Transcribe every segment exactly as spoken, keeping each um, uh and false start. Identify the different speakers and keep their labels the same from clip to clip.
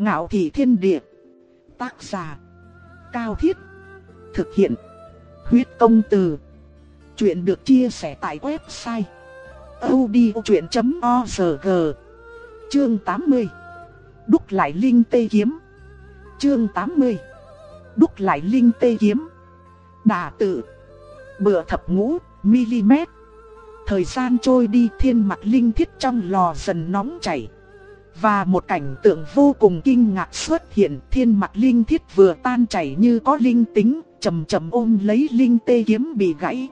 Speaker 1: Ngạo thị thiên địa. Tác giả Cao Thiết. Thực hiện Huyết Công Từ. Chuyện được chia sẻ tại website audiochuyện chấm org. Chương tám mươi. Đúc lại linh tê kiếm. Chương tám mươi. Đúc lại linh tê kiếm. Đả tự. Bựa thập ngũ mm. Thời gian trôi đi, thiên mạch linh thiết trong lò dần nóng chảy. Và một cảnh tượng vô cùng kinh ngạc xuất hiện, thiên mạch linh thiết vừa tan chảy như có linh tính, chậm chậm ôm lấy linh tê kiếm bị gãy.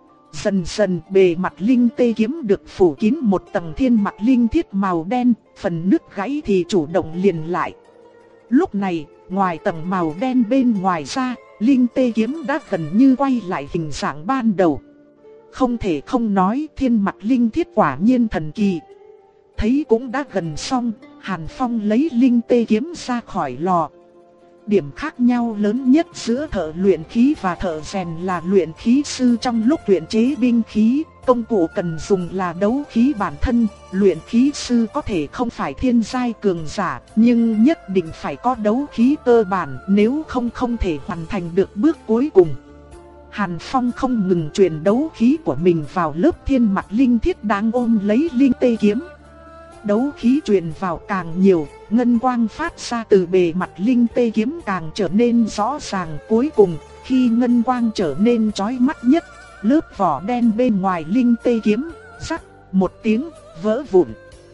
Speaker 1: Dần dần bề mặt linh tê kiếm được phủ kín một tầng thiên mạch linh thiết màu đen, phần nứt gãy thì chủ động liền lại. Lúc này, ngoài tầng màu đen bên ngoài ra, linh tê kiếm đã gần như quay lại hình dạng ban đầu. Không thể không nói, thiên mạch linh thiết quả nhiên thần kỳ. Thấy cũng đã gần xong, Hàn Phong lấy linh tê kiếm ra khỏi lò. Điểm khác nhau lớn nhất giữa thợ luyện khí và thợ rèn là luyện khí sư trong lúc luyện chế binh khí, công cụ cần dùng là đấu khí bản thân. Luyện khí sư có thể không phải thiên giai cường giả, nhưng nhất định phải có đấu khí cơ bản, nếu không không thể hoàn thành được bước cuối cùng. Hàn Phong không ngừng truyền đấu khí của mình vào lớp thiên mạch linh thiết đang ôm lấy linh tê kiếm. Đấu khí truyền vào càng nhiều, ngân quang phát ra từ bề mặt linh tê kiếm càng trở nên rõ ràng. Cuối cùng, khi ngân quang trở nên chói mắt nhất, lớp vỏ đen bên ngoài linh tê kiếm rắc một tiếng vỡ vụn.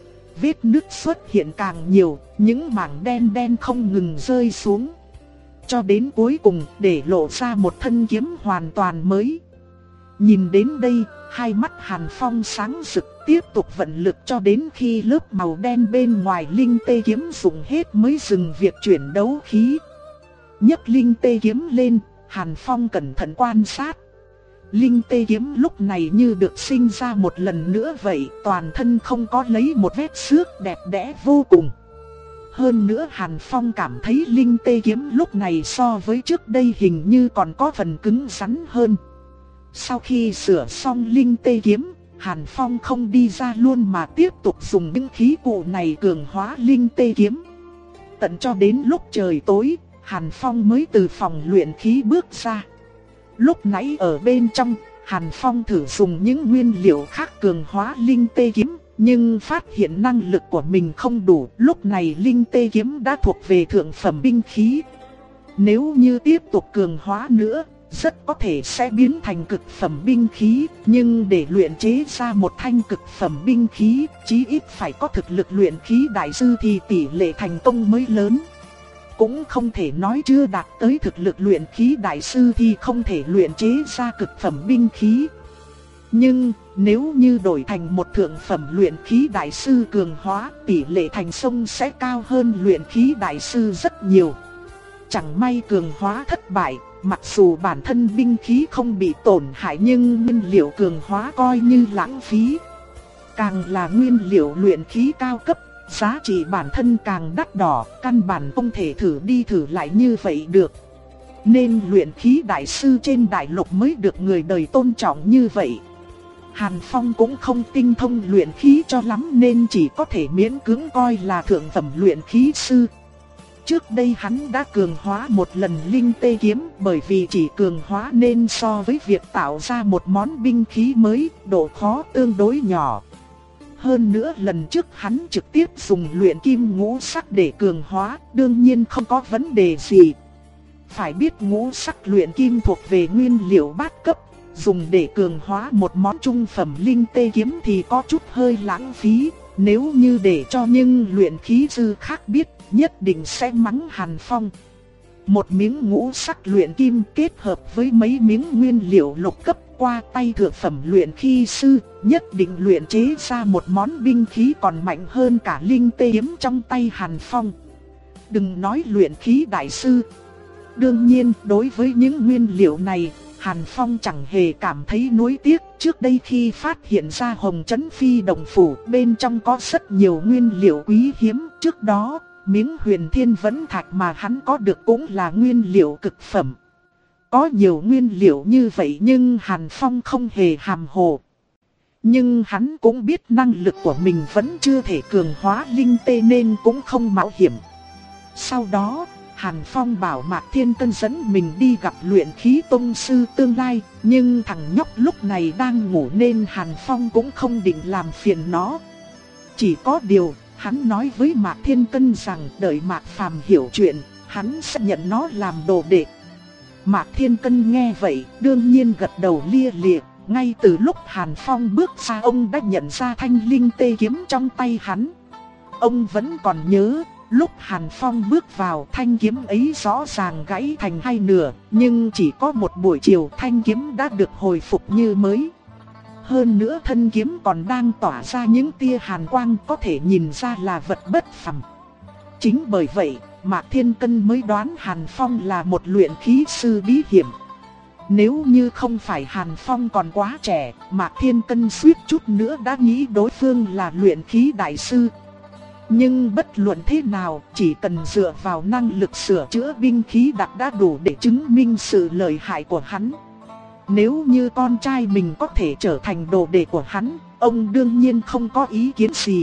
Speaker 1: Vết nứt xuất hiện càng nhiều, những mảng đen đen không ngừng rơi xuống, cho đến cuối cùng để lộ ra một thân kiếm hoàn toàn mới. Nhìn đến đây, hai mắt Hàn Phong sáng rực, tiếp tục vận lực cho đến khi lớp màu đen bên ngoài linh tê kiếm dùng hết mới dừng việc chuyển đấu khí. Nhấc linh tê kiếm lên, Hàn Phong cẩn thận quan sát. Linh tê kiếm lúc này như được sinh ra một lần nữa vậy, toàn thân không có lấy một vết xước, đẹp đẽ vô cùng. Hơn nữa Hàn Phong cảm thấy linh tê kiếm lúc này so với trước đây hình như còn có phần cứng rắn hơn. Sau khi sửa xong linh tê kiếm, Hàn Phong không đi ra luôn mà tiếp tục dùng những khí cụ này cường hóa linh tê kiếm. Tận cho đến lúc trời tối, Hàn Phong mới từ phòng luyện khí bước ra. Lúc nãy ở bên trong, Hàn Phong thử dùng những nguyên liệu khác cường hóa linh tê kiếm, nhưng phát hiện năng lực của mình không đủ. Lúc này linh tê kiếm đã thuộc về thượng phẩm binh khí. Nếu như tiếp tục cường hóa nữa, rất có thể sẽ biến thành cực phẩm binh khí, nhưng để luyện chế ra một thanh cực phẩm binh khí, chí ít phải có thực lực luyện khí đại sư thì tỷ lệ thành công mới lớn. Cũng không thể nói chưa đạt tới thực lực luyện khí đại sư thì không thể luyện chế ra cực phẩm binh khí. Nhưng nếu như đổi thành một thượng phẩm luyện khí đại sư cường hóa, tỷ lệ thành công sẽ cao hơn luyện khí đại sư rất nhiều. Chẳng may cường hóa thất bại, mặc dù bản thân binh khí không bị tổn hại nhưng nguyên liệu cường hóa coi như lãng phí. Càng là nguyên liệu luyện khí cao cấp, giá trị bản thân càng đắt đỏ, căn bản không thể thử đi thử lại như vậy được. Nên luyện khí đại sư trên đại lục mới được người đời tôn trọng như vậy. Hàn Phong cũng không tinh thông luyện khí cho lắm nên chỉ có thể miễn cưỡng coi là thượng phẩm luyện khí sư. Trước đây hắn đã cường hóa một lần linh tê kiếm, bởi vì chỉ cường hóa nên so với việc tạo ra một món binh khí mới, độ khó tương đối nhỏ. Hơn nữa lần trước hắn trực tiếp dùng luyện kim ngũ sắc để cường hóa, đương nhiên không có vấn đề gì. Phải biết ngũ sắc luyện kim thuộc về nguyên liệu bát cấp, dùng để cường hóa một món trung phẩm linh tê kiếm thì có chút hơi lãng phí. Nếu như để cho những luyện khí sư khác biết, nhất định sẽ mắng Hàn Phong. Một miếng ngũ sắc luyện kim kết hợp với mấy miếng nguyên liệu lục cấp qua tay thượng phẩm luyện khí sư, nhất định luyện chế ra một món binh khí còn mạnh hơn cả linh tê kiếm trong tay Hàn Phong. Đừng nói luyện khí đại sư. Đương nhiên, đối với những nguyên liệu này, Hàn Phong chẳng hề cảm thấy nuối tiếc. Trước đây khi phát hiện ra Hồng Trấn Phi Đồng Phủ, bên trong có rất nhiều nguyên liệu quý hiếm. Trước đó, miếng huyền thiên vẫn thạch mà hắn có được cũng là nguyên liệu cực phẩm. Có nhiều nguyên liệu như vậy nhưng Hàn Phong không hề hàm hồ. Nhưng hắn cũng biết năng lực của mình vẫn chưa thể cường hóa linh tê nên cũng không mạo hiểm. Sau đó, Hàn Phong bảo Mạc Thiên Cân dẫn mình đi gặp luyện khí tông sư tương lai, nhưng thằng nhóc lúc này đang ngủ nên Hàn Phong cũng không định làm phiền nó. Chỉ có điều, hắn nói với Mạc Thiên Cân rằng đợi Mạc Phàm hiểu chuyện, hắn sẽ nhận nó làm đồ đệ. Mạc Thiên Cân nghe vậy, đương nhiên gật đầu lia lịa. Ngay từ lúc Hàn Phong bước ra, ông đã nhận ra thanh linh tê kiếm trong tay hắn. Ông vẫn còn nhớ, lúc Hàn Phong bước vào, thanh kiếm ấy rõ ràng gãy thành hai nửa, nhưng chỉ có một buổi chiều thanh kiếm đã được hồi phục như mới. Hơn nữa thân kiếm còn đang tỏa ra những tia hàn quang, có thể nhìn ra là vật bất phàm. Chính bởi vậy, Mạc Thiên Cân mới đoán Hàn Phong là một luyện khí sư bí hiểm. Nếu như không phải Hàn Phong còn quá trẻ, Mạc Thiên Cân suýt chút nữa đã nghĩ đối phương là luyện khí đại sư. Nhưng bất luận thế nào, chỉ cần dựa vào năng lực sửa chữa binh khí đặc đã đủ để chứng minh sự lợi hại của hắn. Nếu như con trai mình có thể trở thành đồ đệ của hắn, ông đương nhiên không có ý kiến gì.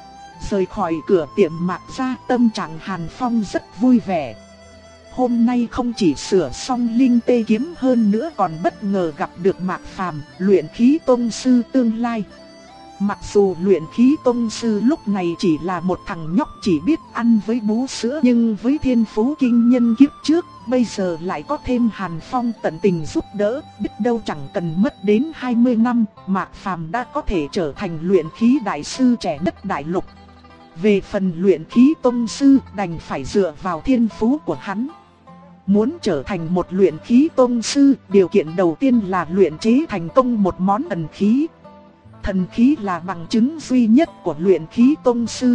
Speaker 1: Rời khỏi cửa tiệm Mạc ra, tâm trạng Hàn Phong rất vui vẻ. Hôm nay không chỉ sửa xong linh tê kiếm, hơn nữa còn bất ngờ gặp được Mạc Phàm, luyện khí tông sư tương lai. Mặc dù luyện khí tông sư lúc này chỉ là một thằng nhóc chỉ biết ăn với bú sữa, nhưng với thiên phú kinh nhân kiếp trước, bây giờ lại có thêm Hàn Phong tận tình giúp đỡ, biết đâu chẳng cần mất đến hai mươi năm, Mạc Phàm đã có thể trở thành luyện khí đại sư trẻ đất đại lục. Về phần luyện khí tông sư, đành phải dựa vào thiên phú của hắn. Muốn trở thành một luyện khí tông sư, điều kiện đầu tiên là luyện chế thành công một món thần khí. Thần khí là bằng chứng duy nhất của luyện khí tông sư.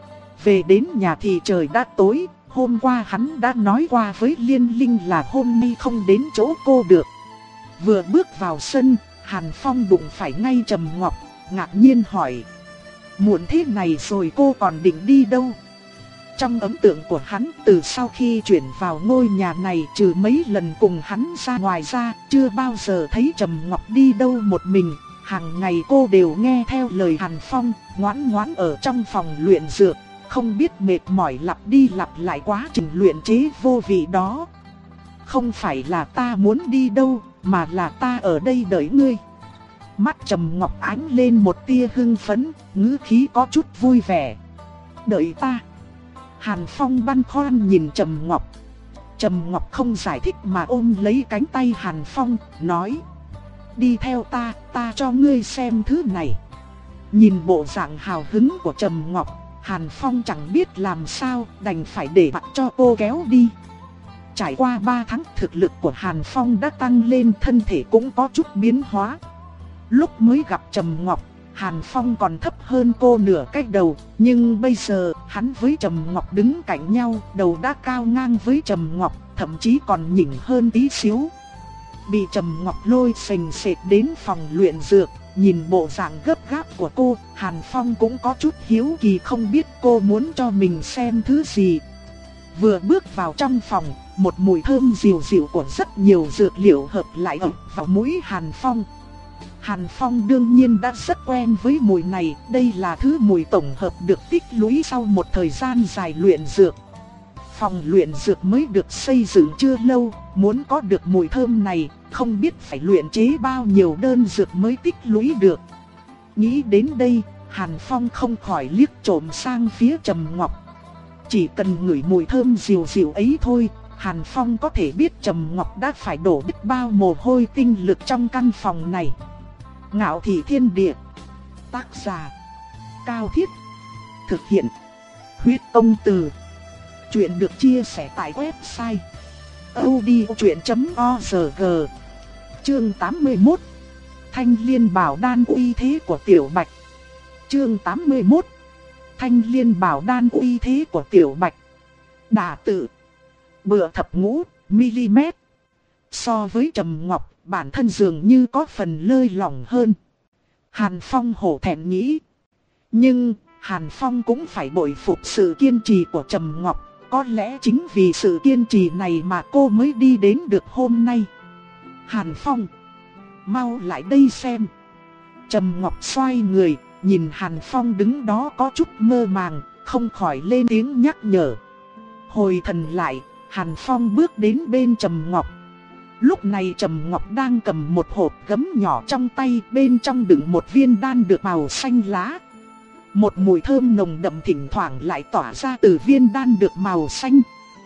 Speaker 1: Về đến nhà thì trời đã tối, hôm qua hắn đã nói qua với Liên Linh là hôm nay không đến chỗ cô được. Vừa bước vào sân, Hàn Phong đụng phải ngay Trầm Ngọc, ngạc nhiên hỏi: muộn thế này rồi cô còn định đi đâu? Trong ấn tượng của hắn, từ sau khi chuyển vào ngôi nhà này, trừ mấy lần cùng hắn ra ngoài ra, chưa bao giờ thấy Trầm Ngọc đi đâu một mình. Hàng ngày cô đều nghe theo lời Hàn Phong, ngoan ngoãn ở trong phòng luyện dược, không biết mệt mỏi lặp đi lặp lại quá trình luyện chế vô vị đó. Không phải là ta muốn đi đâu, mà là ta ở đây đợi ngươi. Mắt Trầm Ngọc ánh lên một tia hưng phấn, ngữ khí có chút vui vẻ. Đợi ta? Hàn Phong băn khoăn nhìn Trầm Ngọc. Trầm Ngọc không giải thích mà ôm lấy cánh tay Hàn Phong, nói: đi theo ta, ta cho ngươi xem thứ này. Nhìn bộ dạng hào hứng của Trầm Ngọc, Hàn Phong chẳng biết làm sao, đành phải để mặc cho cô kéo đi. Trải qua ba tháng, thực lực của Hàn Phong đã tăng lên, thân thể cũng có chút biến hóa. Lúc mới gặp Trầm Ngọc, Hàn Phong còn thấp hơn cô nửa cái đầu, nhưng bây giờ hắn với Trầm Ngọc đứng cạnh nhau, đầu đã cao ngang với Trầm Ngọc, thậm chí còn nhỉnh hơn tí xíu. Bị Trầm Ngọc lôi sềnh sệt đến phòng luyện dược, nhìn bộ dạng gấp gáp của cô, Hàn Phong cũng có chút hiếu kỳ, không biết cô muốn cho mình xem thứ gì. Vừa bước vào trong phòng, một mùi thơm dịu dịu của rất nhiều dược liệu hợp lại ập vào mũi Hàn Phong. Hàn Phong đương nhiên đã rất quen với mùi này, đây là thứ mùi tổng hợp được tích lũy sau một thời gian dài luyện dược. Phòng luyện dược mới được xây dựng chưa lâu, muốn có được mùi thơm này, không biết phải luyện chế bao nhiêu đơn dược mới tích lũy được. Nghĩ đến đây, Hàn Phong không khỏi liếc trộm sang phía Trầm Ngọc. Chỉ cần ngửi mùi thơm dịu dịu ấy thôi, Hàn Phong có thể biết Trầm Ngọc đã phải đổ biết bao mồ hôi tinh lực trong căn phòng này. Ngạo Thị Thiên Địa. Tác giả: Cao Thiết. Thực hiện: Huyết Công Từ. Chuyện được chia sẻ tại website audiochuyện chấm org. Chương tám mươi mốt. Thanh Liên Bảo Đan uy thế của Tiểu Bạch. Chương tám mươi mốt. Thanh Liên Bảo Đan uy thế của Tiểu Bạch. Đả tự. Bựa thập ngũ mi-li-mét. So với Trầm Ngọc, bản thân dường như có phần lơi lỏng hơn. Hàn Phong hổ thẹn nghĩ. Nhưng Hàn Phong cũng phải bội phục sự kiên trì của Trầm Ngọc. Có lẽ chính vì sự kiên trì này mà cô mới đi đến được hôm nay. Hàn Phong, mau lại đây xem. Trầm Ngọc xoay người, nhìn Hàn Phong đứng đó có chút mơ màng, không khỏi lên tiếng nhắc nhở. Hồi thần lại, Hàn Phong bước đến bên Trầm Ngọc. Lúc này Trầm Ngọc đang cầm một hộp gấm nhỏ trong tay, bên trong đựng một viên đan được màu xanh lá. Một mùi thơm nồng đậm thỉnh thoảng lại tỏa ra từ viên đan được màu xanh.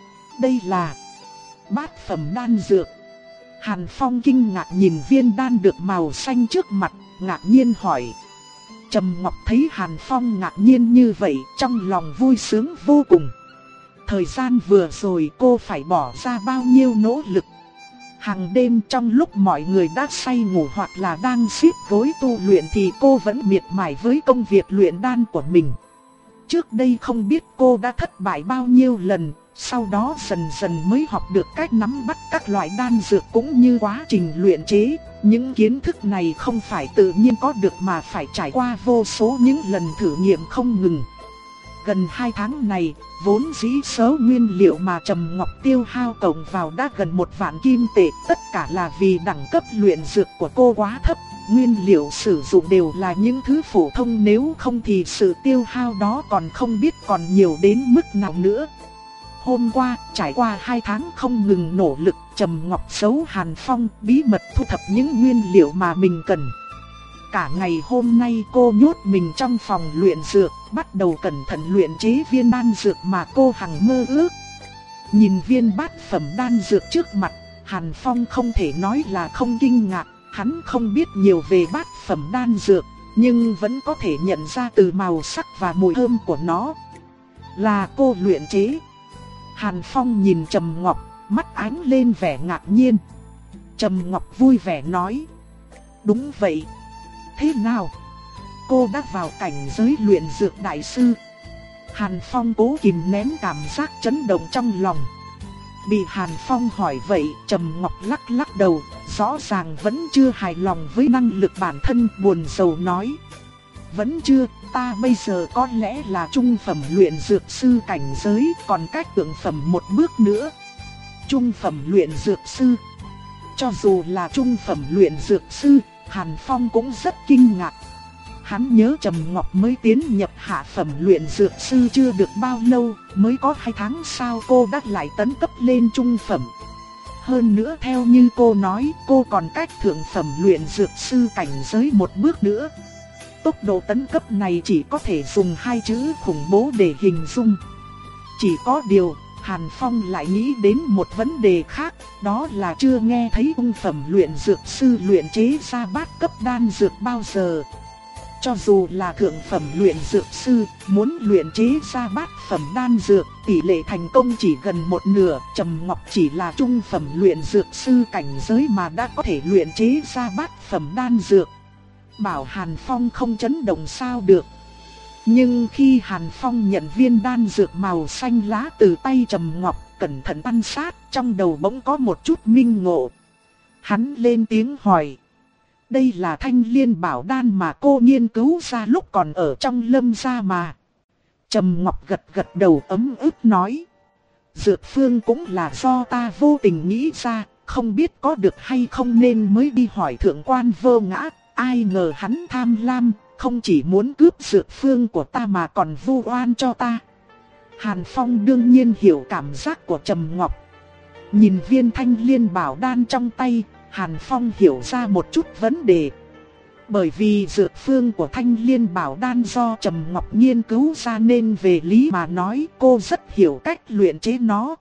Speaker 1: Đây là bát phẩm đan dược. Hàn Phong kinh ngạc nhìn viên đan được màu xanh trước mặt, ngạc nhiên hỏi. Trầm Ngọc thấy Hàn Phong ngạc nhiên như vậy, trong lòng vui sướng vô cùng. Thời gian vừa rồi cô phải bỏ ra bao nhiêu nỗ lực. Hàng đêm trong lúc mọi người đã say ngủ hoặc là đang xếp gối tu luyện thì cô vẫn miệt mài với công việc luyện đan của mình. Trước đây không biết cô đã thất bại bao nhiêu lần, sau đó dần dần mới học được cách nắm bắt các loại đan dược cũng như quá trình luyện chế. Những kiến thức này không phải tự nhiên có được mà phải trải qua vô số những lần thử nghiệm không ngừng. Gần hai tháng này, vốn dĩ số nguyên liệu mà Trầm Ngọc tiêu hao cộng vào đã gần một vạn kim tệ, tất cả là vì đẳng cấp luyện dược của cô quá thấp. Nguyên liệu sử dụng đều là những thứ phổ thông, nếu không thì sự tiêu hao đó còn không biết còn nhiều đến mức nào nữa. Hôm qua, trải qua hai tháng không ngừng nỗ lực, Trầm Ngọc giấu Hàn Phong bí mật thu thập những nguyên liệu mà mình cần. Cả ngày hôm nay cô nhốt mình trong phòng luyện dược, bắt đầu cẩn thận luyện chế viên đan dược mà cô hằng mơ ước. Nhìn viên bát phẩm đan dược trước mặt, Hàn Phong không thể nói là không kinh ngạc. Hắn không biết nhiều về bát phẩm đan dược, nhưng vẫn có thể nhận ra từ màu sắc và mùi thơm của nó. Là cô luyện chế. Hàn Phong nhìn Trầm Ngọc, mắt ánh lên vẻ ngạc nhiên. Trầm Ngọc vui vẻ nói. Đúng vậy. Thế nào? Cô đã vào cảnh giới luyện dược đại sư. Hàn Phong cố kìm nén cảm giác chấn động trong lòng. Bị Hàn Phong hỏi vậy, Trầm Ngọc lắc lắc đầu, rõ ràng vẫn chưa hài lòng với năng lực bản thân, buồn rầu nói. Vẫn chưa, ta bây giờ có lẽ là trung phẩm luyện dược sư cảnh giới, còn cách thượng phẩm một bước nữa. Trung phẩm luyện dược sư. Cho dù là trung phẩm luyện dược sư, Hàn Phong cũng rất kinh ngạc. Hắn nhớ Trầm Ngọc mới tiến nhập hạ phẩm luyện dược sư chưa được bao lâu, mới có hai tháng sau cô đã lại tấn cấp lên trung phẩm. Hơn nữa theo như cô nói, cô còn cách thượng phẩm luyện dược sư cảnh giới một bước nữa. Tốc độ tấn cấp này chỉ có thể dùng hai chữ khủng bố để hình dung. Chỉ có điều, Hàn Phong lại nghĩ đến một vấn đề khác, đó là chưa nghe thấy trung phẩm luyện dược sư luyện chế ra bát cấp đan dược bao giờ. Cho dù là thượng phẩm luyện dược sư, muốn luyện chế ra bát phẩm đan dược, tỷ lệ thành công chỉ gần một nửa. Trầm Ngọc chỉ là trung phẩm luyện dược sư cảnh giới mà đã có thể luyện chế ra bát phẩm đan dược. Bảo Hàn Phong không chấn động sao được. Nhưng khi Hàn Phong nhận viên đan dược màu xanh lá từ tay Trầm Ngọc, cẩn thận quan sát, trong đầu bỗng có một chút minh ngộ. Hắn lên tiếng hỏi. Đây là thanh liên bảo đan mà cô nghiên cứu ra lúc còn ở trong Lâm gia mà. Trầm Ngọc gật gật đầu ấm ức nói. Dược phương cũng là do ta vô tình nghĩ ra, không biết có được hay không nên mới đi hỏi thượng quan Vô Ngã. Ai ngờ hắn tham lam, không chỉ muốn cướp dược phương của ta mà còn vu oan cho ta. Hàn Phong đương nhiên hiểu cảm giác của Trầm Ngọc. Nhìn viên thanh liên bảo đan trong tay, Hàn Phong hiểu ra một chút vấn đề. Bởi vì dược phương của thanh liên bảo đan do Trầm Ngọc nghiên cứu ra nên về lý mà nói cô rất hiểu cách luyện chế nó.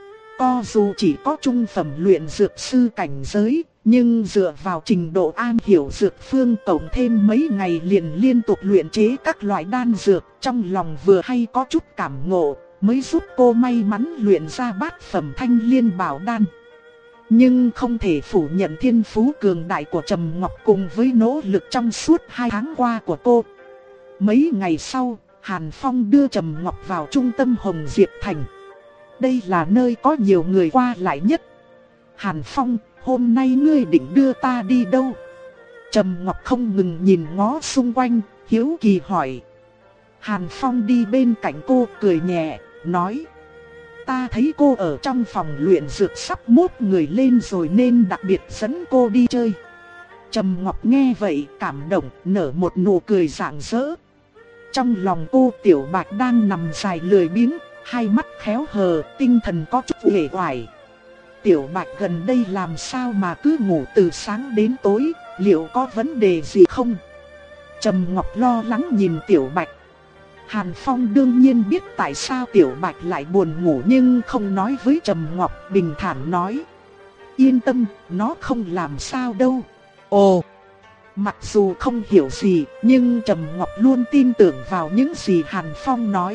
Speaker 1: Co dù chỉ có trung phẩm luyện dược sư cảnh giới, nhưng dựa vào trình độ am hiểu dược phương cộng thêm mấy ngày liền liên tục luyện chế các loại đan dược, trong lòng vừa hay có chút cảm ngộ, mới giúp cô may mắn luyện ra bát phẩm thanh liên bảo đan. Nhưng không thể phủ nhận thiên phú cường đại của Trầm Ngọc cùng với nỗ lực trong suốt hai tháng qua của cô. Mấy ngày sau, Hàn Phong đưa Trầm Ngọc vào trung tâm Hồng Diệp Thành. Đây là nơi có nhiều người qua lại nhất. Hàn Phong, hôm nay ngươi định đưa ta đi đâu? Trầm Ngọc không ngừng nhìn ngó xung quanh, hiếu kỳ hỏi. Hàn Phong đi bên cạnh cô cười nhẹ, nói. Ta thấy cô ở trong phòng luyện dược sắp mốt người lên rồi nên đặc biệt dẫn cô đi chơi. Trầm Ngọc nghe vậy cảm động, nở một nụ cười rạng rỡ. Trong lòng cô Tiểu Bạch đang nằm dài lười biếng, hai mắt khéo hờ, tinh thần có chút uể oải. Tiểu Bạch gần đây làm sao mà cứ ngủ từ sáng đến tối, liệu có vấn đề gì không? Trầm Ngọc lo lắng nhìn Tiểu Bạch. Hàn Phong đương nhiên biết tại sao Tiểu Bạch lại buồn ngủ nhưng không nói với Trầm Ngọc, bình thản nói. Yên tâm, nó không làm sao đâu. Ồ, mặc dù không hiểu gì, nhưng Trầm Ngọc luôn tin tưởng vào những gì Hàn Phong nói.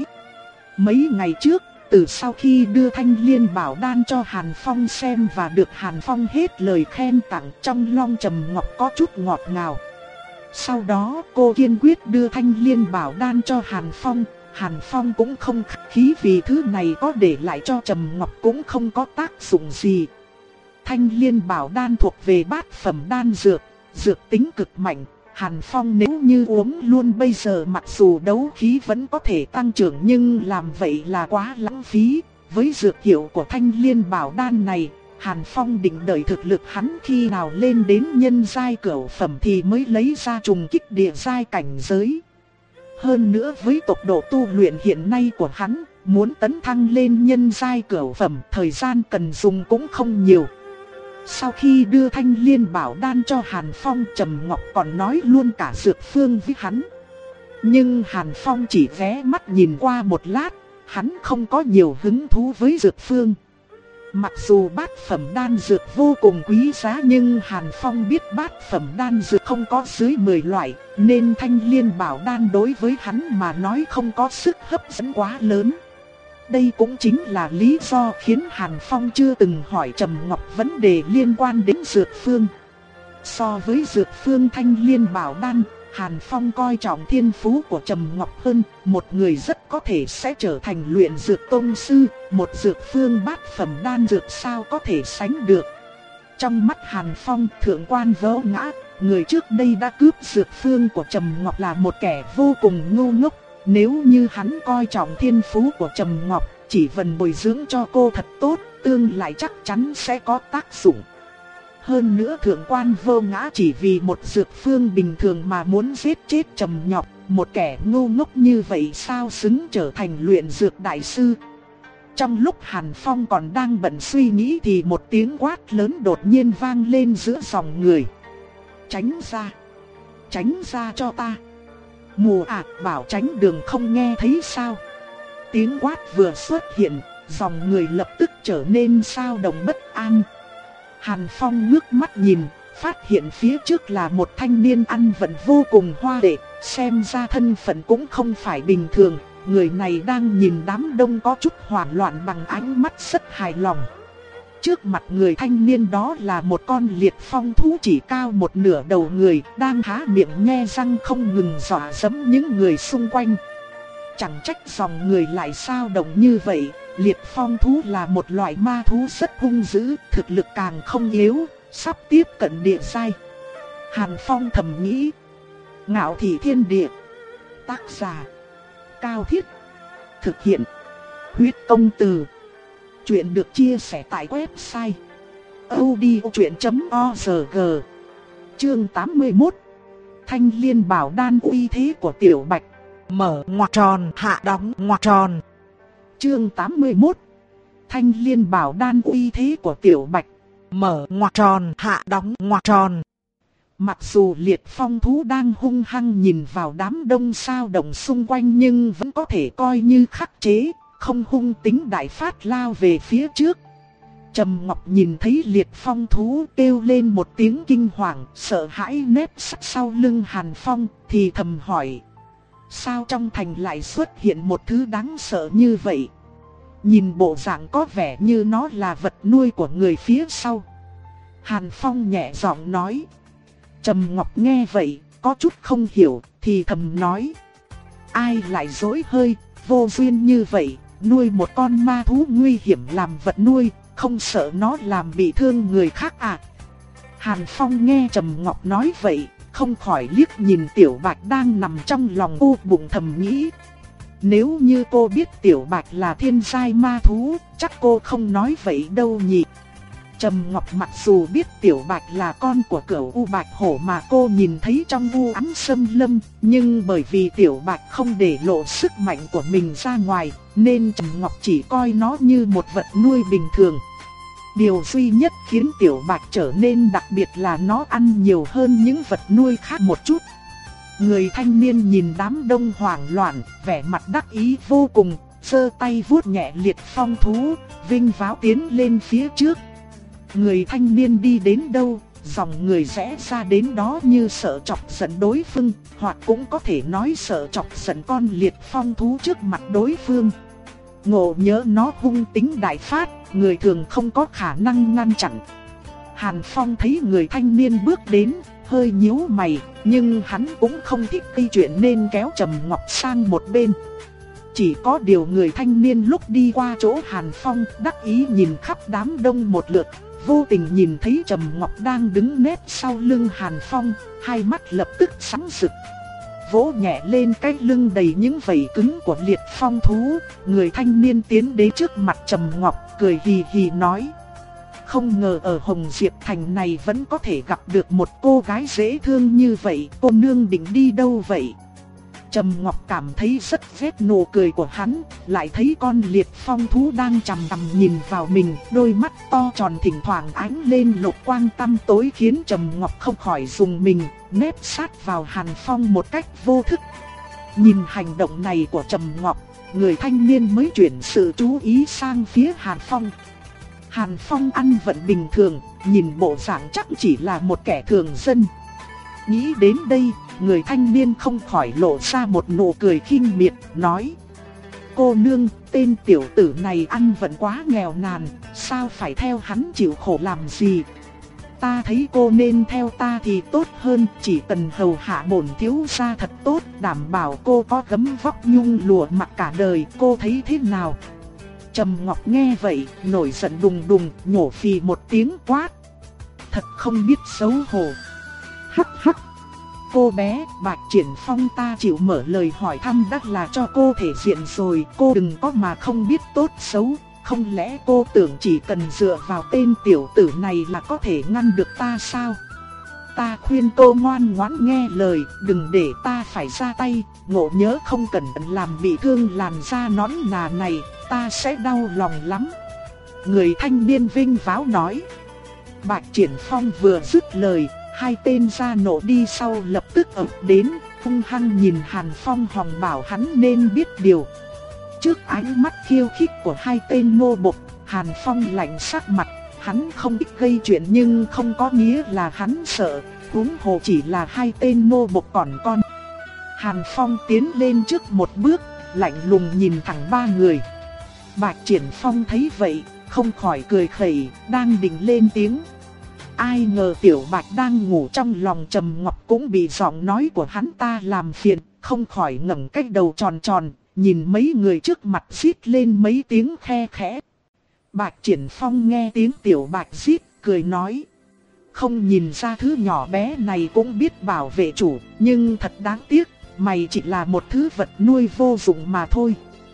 Speaker 1: Mấy ngày trước, từ sau khi đưa Thanh Liên Bảo Đan cho Hàn Phong xem và được Hàn Phong hết lời khen tặng, trong lòng Trầm Ngọc có chút ngọt ngào. Sau đó cô kiên quyết đưa Thanh Liên Bảo Đan cho Hàn Phong. Hàn Phong cũng không khách khí vì thứ này có để lại cho Trầm Ngọc cũng không có tác dụng gì. Thanh Liên Bảo Đan thuộc về bát phẩm đan dược, dược tính cực mạnh. Hàn Phong nếu như uống luôn bây giờ mặc dù đấu khí vẫn có thể tăng trưởng nhưng làm vậy là quá lãng phí. Với dược hiệu của Thanh Liên Bảo Đan này, Hàn Phong định đợi thực lực hắn khi nào lên đến nhân giai cửu phẩm thì mới lấy ra trùng kích địa giai cảnh giới. Hơn nữa với tốc độ tu luyện hiện nay của hắn, muốn tấn thăng lên nhân giai cửu phẩm thời gian cần dùng cũng không nhiều. Sau khi đưa Thanh Liên Bảo Đan cho Hàn Phong, Trầm Ngọc còn nói luôn cả dược phương với hắn. Nhưng Hàn Phong chỉ ghé mắt nhìn qua một lát, hắn không có nhiều hứng thú với dược phương. Mặc dù bát phẩm đan dược vô cùng quý giá nhưng Hàn Phong biết bát phẩm đan dược không có dưới mười loại, nên Thanh Liên Bảo Đan đối với hắn mà nói không có sức hấp dẫn quá lớn. Đây cũng chính là lý do khiến Hàn Phong chưa từng hỏi Trầm Ngọc vấn đề liên quan đến dược phương. So với dược phương Thanh Liên Bảo Đan, Hàn Phong coi trọng thiên phú của Trầm Ngọc hơn, một người rất có thể sẽ trở thành luyện dược tông sư, một dược phương bát phẩm đan dược sao có thể sánh được. Trong mắt Hàn Phong, thượng quan vỡ ngã, người trước đây đã cướp dược phương của Trầm Ngọc là một kẻ vô cùng ngu ngốc. Nếu như hắn coi trọng thiên phú của Trầm Ngọc, chỉ cần bồi dưỡng cho cô thật tốt, tương lai chắc chắn sẽ có tác dụng. Hơn nữa thượng quan vô ngã chỉ vì một dược phương bình thường mà muốn giết chết Trầm Ngọc, một kẻ ngu ngốc như vậy sao xứng trở thành luyện dược đại sư. Trong lúc Hàn Phong còn đang bận suy nghĩ thì một tiếng quát lớn đột nhiên vang lên giữa dòng người. Tránh ra! Tránh ra cho ta! Mùa ạc bảo tránh đường không nghe thấy sao? Tiếng quát vừa xuất hiện, dòng người lập tức trở nên xao động bất an. Hàn Phong ngước mắt nhìn, phát hiện phía trước là một thanh niên ăn vận vô cùng hoa lệ, xem ra thân phận cũng không phải bình thường. Người này đang nhìn đám đông có chút hoảng loạn bằng ánh mắt rất hài lòng. Trước mặt người thanh niên đó là một con liệt phong thú chỉ cao một nửa đầu người, đang há miệng nhe răng không ngừng dọa dẫm những người xung quanh. Chẳng trách dòng người lại xao động như vậy, liệt phong thú là một loại ma thú rất hung dữ, thực lực càng không yếu, sắp tiếp cận địa giai. Hàn Phong thầm nghĩ. Ngạo Thị Thiên Địa. Tác giả Cao Thiết. Thực hiện Huyết Công Từ. Chuyện được chia sẻ tại website audiochuyện chấm org. Chương tám mươi mốt. Thanh Liên Bảo Đan uy thế của Tiểu Bạch. Mở ngoặc tròn hạ đóng ngoặc tròn. Chương tám mươi mốt. Thanh Liên Bảo Đan uy thế của Tiểu Bạch. Mở ngoặc tròn hạ đóng ngoặc tròn. Mặc dù liệt phong thú đang hung hăng nhìn vào đám đông xao động xung quanh nhưng vẫn có thể coi như khắc chế, không hung tính đại phát lao về phía trước. Trầm Ngọc nhìn thấy liệt phong thú kêu lên một tiếng kinh hoàng, sợ hãi nép sát sau lưng Hàn Phong, thì thầm hỏi. Sao trong thành lại xuất hiện một thứ đáng sợ như vậy? Nhìn bộ dạng có vẻ như nó là vật nuôi của người phía sau. Hàn Phong nhẹ giọng nói. Trầm Ngọc nghe vậy, có chút không hiểu, thì thầm nói. Ai lại dối hơi, vô duyên như vậy, nuôi một con ma thú nguy hiểm làm vật nuôi, không sợ nó làm bị thương người khác à? Hàn Phong nghe Trầm Ngọc nói vậy, không khỏi liếc nhìn Tiểu Bạch đang nằm trong lòng u bụng thầm nghĩ. Nếu như cô biết Tiểu Bạch là thiên giai ma thú, chắc cô không nói vậy đâu nhỉ. Trầm Ngọc mặc dù biết Tiểu Bạch là con của Cửu U Bạch Hổ mà cô nhìn thấy trong u ám xâm lâm, nhưng bởi vì Tiểu Bạch không để lộ sức mạnh của mình ra ngoài, nên Trầm Ngọc chỉ coi nó như một vật nuôi bình thường. Điều duy nhất khiến Tiểu Bạch trở nên đặc biệt là nó ăn nhiều hơn những vật nuôi khác một chút. Người thanh niên nhìn đám đông hoảng loạn, vẻ mặt đắc ý vô cùng, giơ tay vuốt nhẹ liệt phong thú, vinh váo tiến lên phía trước. Người thanh niên đi đến đâu, dòng người rẽ ra đến đó như sợ chọc giận đối phương, hoặc cũng có thể nói sợ chọc giận con liệt phong thú trước mặt đối phương. Ngộ nhớ nó hung tính đại phát, người thường không có khả năng ngăn chặn. Hàn Phong thấy người thanh niên bước đến, hơi nhíu mày, nhưng hắn cũng không thích gây chuyện nên kéo Trầm Ngọc sang một bên. Chỉ có điều người thanh niên lúc đi qua chỗ Hàn Phong đắc ý nhìn khắp đám đông một lượt, vô tình nhìn thấy Trầm Ngọc đang đứng nép sau lưng Hàn Phong, hai mắt lập tức sáng rực. Vỗ nhẹ lên cái lưng đầy những vảy cứng của liệt phong thú, người thanh niên tiến đến trước mặt Trầm Ngọc, cười hì hì nói: không ngờ ở Hồng Diệp Thành này vẫn có thể gặp được một cô gái dễ thương như vậy, cô nương định đi đâu vậy? Trầm Ngọc cảm thấy rất ghét nụ cười của hắn, lại thấy con liệt phong thú đang chằm chằm nhìn vào mình, đôi mắt to tròn thỉnh thoảng ánh lên lục quang tăm tối khiến Trầm Ngọc không khỏi rùng mình, nép sát vào Hàn Phong một cách vô thức. Nhìn hành động này của Trầm Ngọc, người thanh niên mới chuyển sự chú ý sang phía Hàn Phong. Hàn Phong ăn vận bình thường, nhìn bộ dạng chắc chỉ là một kẻ thường dân. Nghĩ đến đây, người thanh niên không khỏi lộ ra một nụ cười khinh miệt, nói: cô nương, tên tiểu tử này ăn vận quá nghèo nàn, sao phải theo hắn chịu khổ làm gì? Ta thấy cô nên theo ta thì tốt hơn, chỉ cần hầu hạ bổn thiếu gia thật tốt, đảm bảo cô có gấm vóc nhung lụa mặc cả đời, cô thấy thế nào? Trầm Ngọc nghe vậy, nổi giận đùng đùng, nhổ phì một tiếng quát: thật không biết xấu hổ. Hắc hắc. Cô bé Bạch Triển Phong ta chịu mở lời hỏi thăm đắt là cho cô thể diện rồi, cô đừng có mà không biết tốt xấu. Không lẽ cô tưởng chỉ cần dựa vào tên tiểu tử này là có thể ngăn được ta sao? Ta khuyên cô ngoan ngoãn nghe lời, đừng để ta phải ra tay, ngộ nhớ không cẩn thận làm bị thương làn da nõn nà này, ta sẽ đau lòng lắm. Người thanh niên vinh váo nói. Bạch Triển Phong vừa dứt lời, hai tên gia nộ đi sau lập tức ập đến, hung hăng nhìn Hàn Phong hòng bảo hắn nên biết điều. Trước ánh mắt khiêu khích của hai tên nô bộc, Hàn Phong lạnh sắc mặt, hắn không thích gây chuyện nhưng không có nghĩa là hắn sợ, huống hồ chỉ là hai tên nô bộc còn con. Hàn Phong tiến lên trước một bước, lạnh lùng nhìn thẳng ba người. Bạch Triển Phong thấy vậy, không khỏi cười khẩy, đang định lên tiếng. Ai ngờ Tiểu Bạch đang ngủ trong lòng Trầm Ngọc cũng bị giọng nói của hắn ta làm phiền, không khỏi ngẩng cái đầu tròn tròn, nhìn mấy người trước mặt rít lên mấy tiếng khe khẽ. Bạch Triển Phong nghe tiếng Tiểu Bạch rít, cười nói: không nhìn ra thứ nhỏ bé này cũng biết bảo vệ chủ, nhưng thật đáng tiếc, mày chỉ là một thứ vật nuôi vô dụng mà thôi.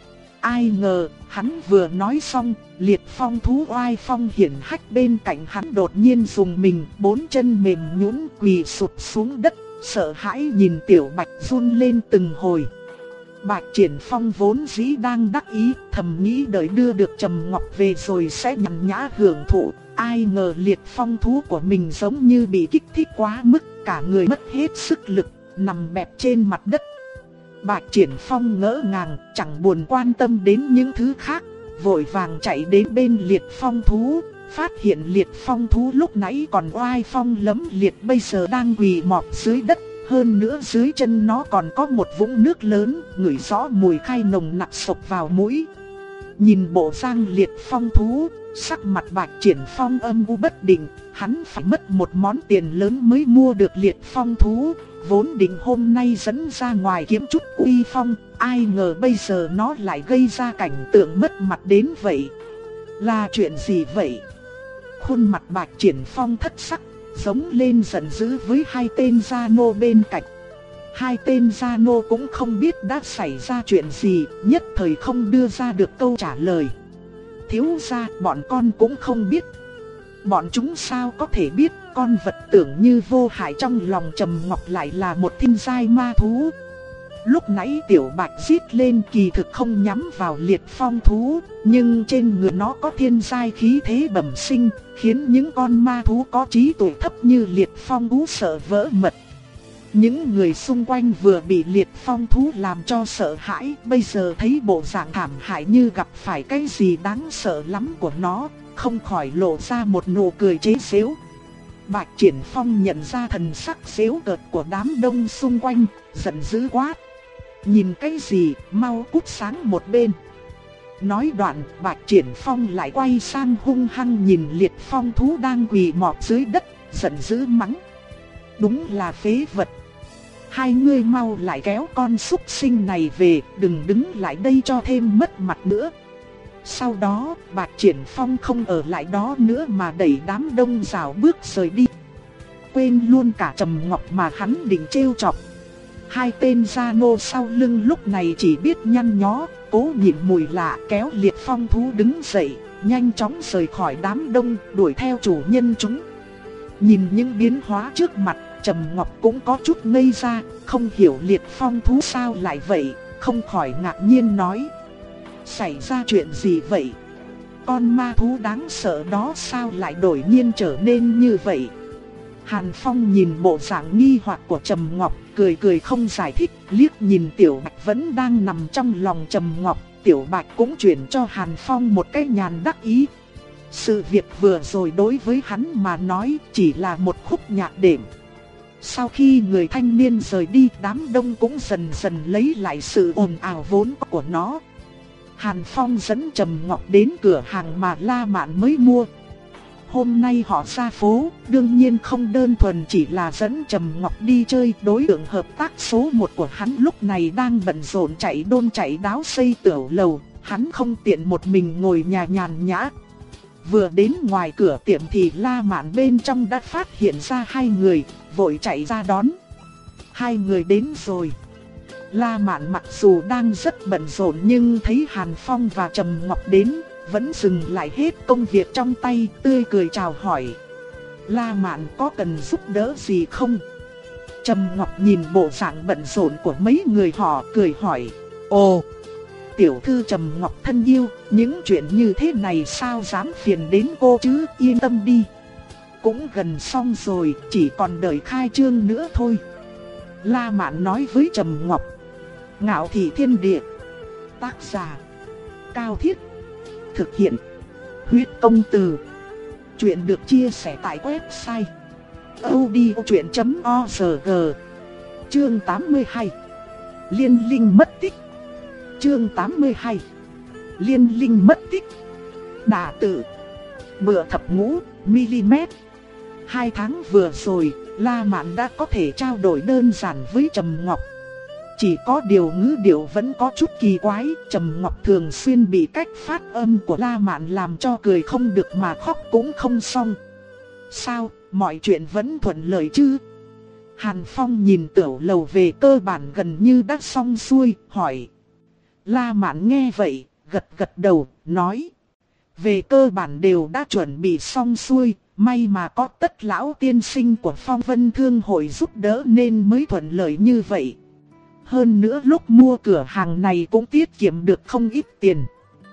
Speaker 1: Ai ngờ, hắn vừa nói xong, liệt phong thú oai phong hiển hách bên cạnh hắn đột nhiên dùng mình, bốn chân mềm nhũn quỳ sụp xuống đất, sợ hãi nhìn Tiểu Bạch run lên từng hồi. Bạch Triển Phong vốn dĩ đang đắc ý, thầm nghĩ đợi đưa được Trầm Ngọc về rồi sẽ nhàn nhã hưởng thụ. Ai ngờ liệt phong thú của mình giống như bị kích thích quá mức, cả người mất hết sức lực, nằm bẹp trên mặt đất. Bạch Triển Phong ngỡ ngàng, chẳng buồn quan tâm đến những thứ khác, vội vàng chạy đến bên liệt phong thú, phát hiện liệt phong thú lúc nãy còn oai phong lẫm liệt bây giờ đang quỳ mọp dưới đất. Hơn nữa dưới chân nó còn có một vũng nước lớn, ngửi rõ mùi khai nồng nặc sộc vào mũi. Nhìn bộ dạng liệt phong thú, sắc mặt Bạch Triển Phong âm u bất định, hắn phải mất một món tiền lớn mới mua được liệt phong thú, vốn định hôm nay dẫn ra ngoài kiếm chút uy phong, ai ngờ bây giờ nó lại gây ra cảnh tượng mất mặt đến vậy. Là chuyện gì vậy? Khuôn mặt Bạch Triển Phong thất sắc, giống lên giận dữ với hai tên gia nô bên cạnh. Hai tên gia nô cũng không biết đã xảy ra chuyện gì, nhất thời không đưa ra được câu trả lời. Thiếu gia, bọn con cũng không biết. Bọn chúng sao có thể biết con vật tưởng như vô hại trong lòng Trầm Ngọc lại là một thiên giai ma thú. Lúc nãy Tiểu Bạch rít lên kỳ thực không nhắm vào liệt phong thú, nhưng trên người nó có thiên giai khí thế bẩm sinh, khiến những con ma thú có trí tuệ thấp như liệt phong thú sợ vỡ mật. Những người xung quanh vừa bị liệt phong thú làm cho sợ hãi, bây giờ thấy bộ dạng thảm hại như gặp phải cái gì đáng sợ lắm của nó, không khỏi lộ ra một nụ cười chế giễu. Bạch Triển Phong nhận ra thần sắc giễu cợt của đám đông xung quanh, giận dữ quát: nhìn cái gì, mau cút sang một bên. Nói đoạn, Bạch Triển Phong lại quay sang hung hăng nhìn liệt phong thú đang quỳ mọp dưới đất, giận dữ mắng: đúng là phế vật. Hai ngươi mau lại kéo con súc sinh này về, đừng đứng lại đây cho thêm mất mặt nữa. Sau đó, Bạch Triển Phong không ở lại đó nữa mà đẩy đám đông rào bước rời đi. Quên luôn cả Trầm Ngọc mà hắn định trêu chọc. Hai tên gia nô sau lưng lúc này chỉ biết nhăn nhó, cố nhịn mùi lạ kéo liệt phong thú đứng dậy, nhanh chóng rời khỏi đám đông, đuổi theo chủ nhân chúng. Nhìn những biến hóa trước mặt, Trầm Ngọc cũng có chút ngây ra, không hiểu liệt phong thú sao lại vậy, không khỏi ngạc nhiên nói: xảy ra chuyện gì vậy? Con ma thú đáng sợ đó sao lại đổi nhiên trở nên như vậy? Hàn Phong nhìn bộ dạng nghi hoặc của Trầm Ngọc, cười cười không giải thích, liếc nhìn Tiểu Bạch vẫn đang nằm trong lòng Trầm Ngọc, Tiểu Bạch cũng chuyển cho Hàn Phong một cái nhàn đắc ý. Sự việc vừa rồi đối với hắn mà nói chỉ là một khúc nhạc đệm. Sau khi người thanh niên rời đi, đám đông cũng dần dần lấy lại sự ồn ào vốn có của nó. Hàn Phong dẫn Trầm Ngọc đến cửa hàng mà La Mạn mới mua. Hôm nay họ ra phố, đương nhiên không đơn thuần chỉ là dẫn Trầm Ngọc đi chơi. Đối tượng hợp tác số một của hắn lúc này đang bận rộn chạy đôn chạy đáo xây tiểu lầu, hắn không tiện một mình ngồi nhà nhàn nhã. Vừa đến ngoài cửa tiệm thì La Mạn bên trong đã phát hiện ra hai người, vội chạy ra đón. Hai người đến rồi. La Mạn mặc dù đang rất bận rộn nhưng thấy Hàn Phong và Trầm Ngọc đến, vẫn dừng lại hết công việc trong tay, tươi cười chào hỏi. La Mạn có cần giúp đỡ gì không? Trầm Ngọc nhìn bộ dạng bận rộn của mấy người họ, cười hỏi: ồ, tiểu thư Trầm Ngọc thân yêu, những chuyện như thế này sao dám phiền đến cô chứ, yên tâm đi. Cũng gần xong rồi, chỉ còn đợi khai trương nữa thôi. La Mạn nói với Trầm Ngọc. Ngạo Thị Thiên Địa. Tác giả: Cao Thiết. Thực hiện: Huyết Công Từ. Chuyện được chia sẻ tại website audiochuyện chấm org. Chương tám mươi hai. Liên linh mất tích. Chương tám mươi hai. Liên linh mất tích. Đả tự. Bữa thập ngũ mm. Hai tháng vừa rồi, La Mạn đã có thể trao đổi đơn giản với Trầm Ngọc. Chỉ có điều ngữ điệu vẫn có chút kỳ quái, Trầm Ngọc thường xuyên bị cách phát âm của La Mạn làm cho cười không được mà khóc cũng không xong. Sao, mọi chuyện vẫn thuận lợi chứ? Hàn Phong nhìn tiểu lầu về cơ bản gần như đã xong xuôi, hỏi. La Mạn nghe vậy, gật gật đầu, nói. Về cơ bản đều đã chuẩn bị xong xuôi, may mà có Tất lão tiên sinh của Phong Vân Thương hội giúp đỡ nên mới thuận lợi như vậy. Hơn nữa lúc mua cửa hàng này cũng tiết kiệm được không ít tiền.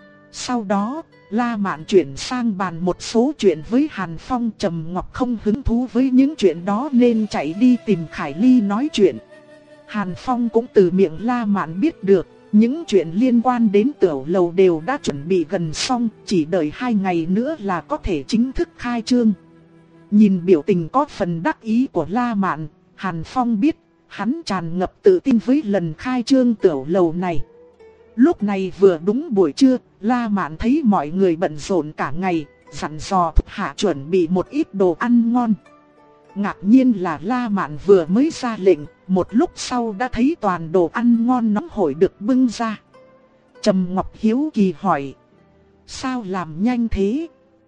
Speaker 1: Sau đó, La Mạn chuyển sang bàn một số chuyện với Hàn Phong. Trầm Ngọc không hứng thú với những chuyện đó nên chạy đi tìm Khải Ly nói chuyện. Hàn Phong cũng từ miệng La Mạn biết được, những chuyện liên quan đến tiểu lầu đều đã chuẩn bị gần xong, chỉ đợi hai ngày nữa là có thể chính thức khai trương. Nhìn biểu tình có phần đắc ý của La Mạn, Hàn Phong biết hắn tràn ngập tự tin với lần khai trương tiểu lầu này. Lúc này vừa đúng buổi trưa, La Mạn thấy mọi người bận rộn cả ngày, dặn dò thuộc hạ chuẩn bị một ít đồ ăn ngon. Ngạc nhiên là La Mạn vừa mới ra lệnh, một lúc sau đã thấy toàn đồ ăn ngon nóng hổi được bưng ra. Trầm Ngọc hiếu kỳ hỏi. Sao làm nhanh thế?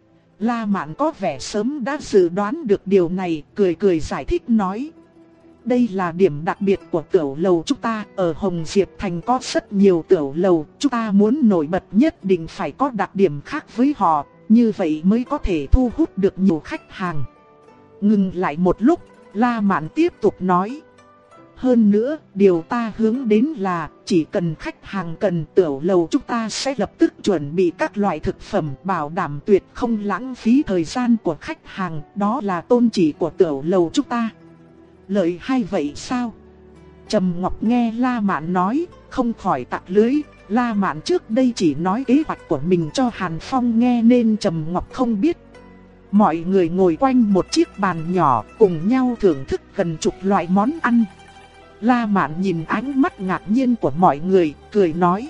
Speaker 1: La Mạn có vẻ sớm đã dự đoán được điều này, cười cười giải thích nói. Đây là điểm đặc biệt của tiểu lầu chúng ta, ở Hồng Diệp Thành có rất nhiều tiểu lầu, chúng ta muốn nổi bật nhất định phải có đặc điểm khác với họ, như vậy mới có thể thu hút được nhiều khách hàng. Ngừng lại một lúc, La Mạn tiếp tục nói. Hơn nữa, điều ta hướng đến là chỉ cần khách hàng cần tiểu lầu chúng ta sẽ lập tức chuẩn bị các loại thực phẩm bảo đảm tuyệt không lãng phí thời gian của khách hàng. Đó là tôn chỉ của tiểu lầu chúng ta. Lợi hay vậy sao? Trầm Ngọc nghe La Mạn nói, không khỏi tặc lưỡi. La Mạn trước đây chỉ nói kế hoạch của mình cho Hàn Phong nghe nên Trầm Ngọc không biết. Mọi người ngồi quanh một chiếc bàn nhỏ cùng nhau thưởng thức gần chục loại món ăn. La Mạn nhìn ánh mắt ngạc nhiên của mọi người, cười nói.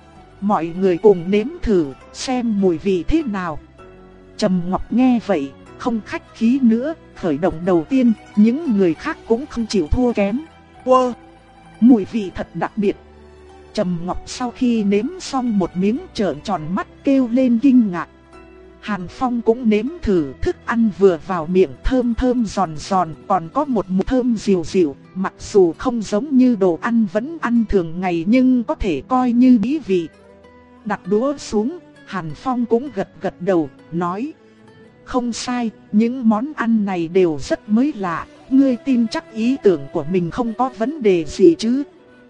Speaker 1: Mọi người cùng nếm thử, xem mùi vị thế nào. Trầm Ngọc nghe vậy, không khách khí nữa, khởi động đầu tiên, những người khác cũng không chịu thua kém. Wow, mùi vị thật đặc biệt. Trầm Ngọc sau khi nếm xong một miếng trợn tròn mắt kêu lên kinh ngạc. Hàn Phong cũng nếm thử, thức ăn vừa vào miệng thơm thơm giòn giòn, còn có một mùi thơm dịu dịu, mặc dù không giống như đồ ăn vẫn ăn thường ngày nhưng có thể coi như mỹ vị. Đặt đũa xuống, Hàn Phong cũng gật gật đầu, nói. Không sai, những món ăn này đều rất mới lạ, ngươi tin chắc ý tưởng của mình không có vấn đề gì chứ?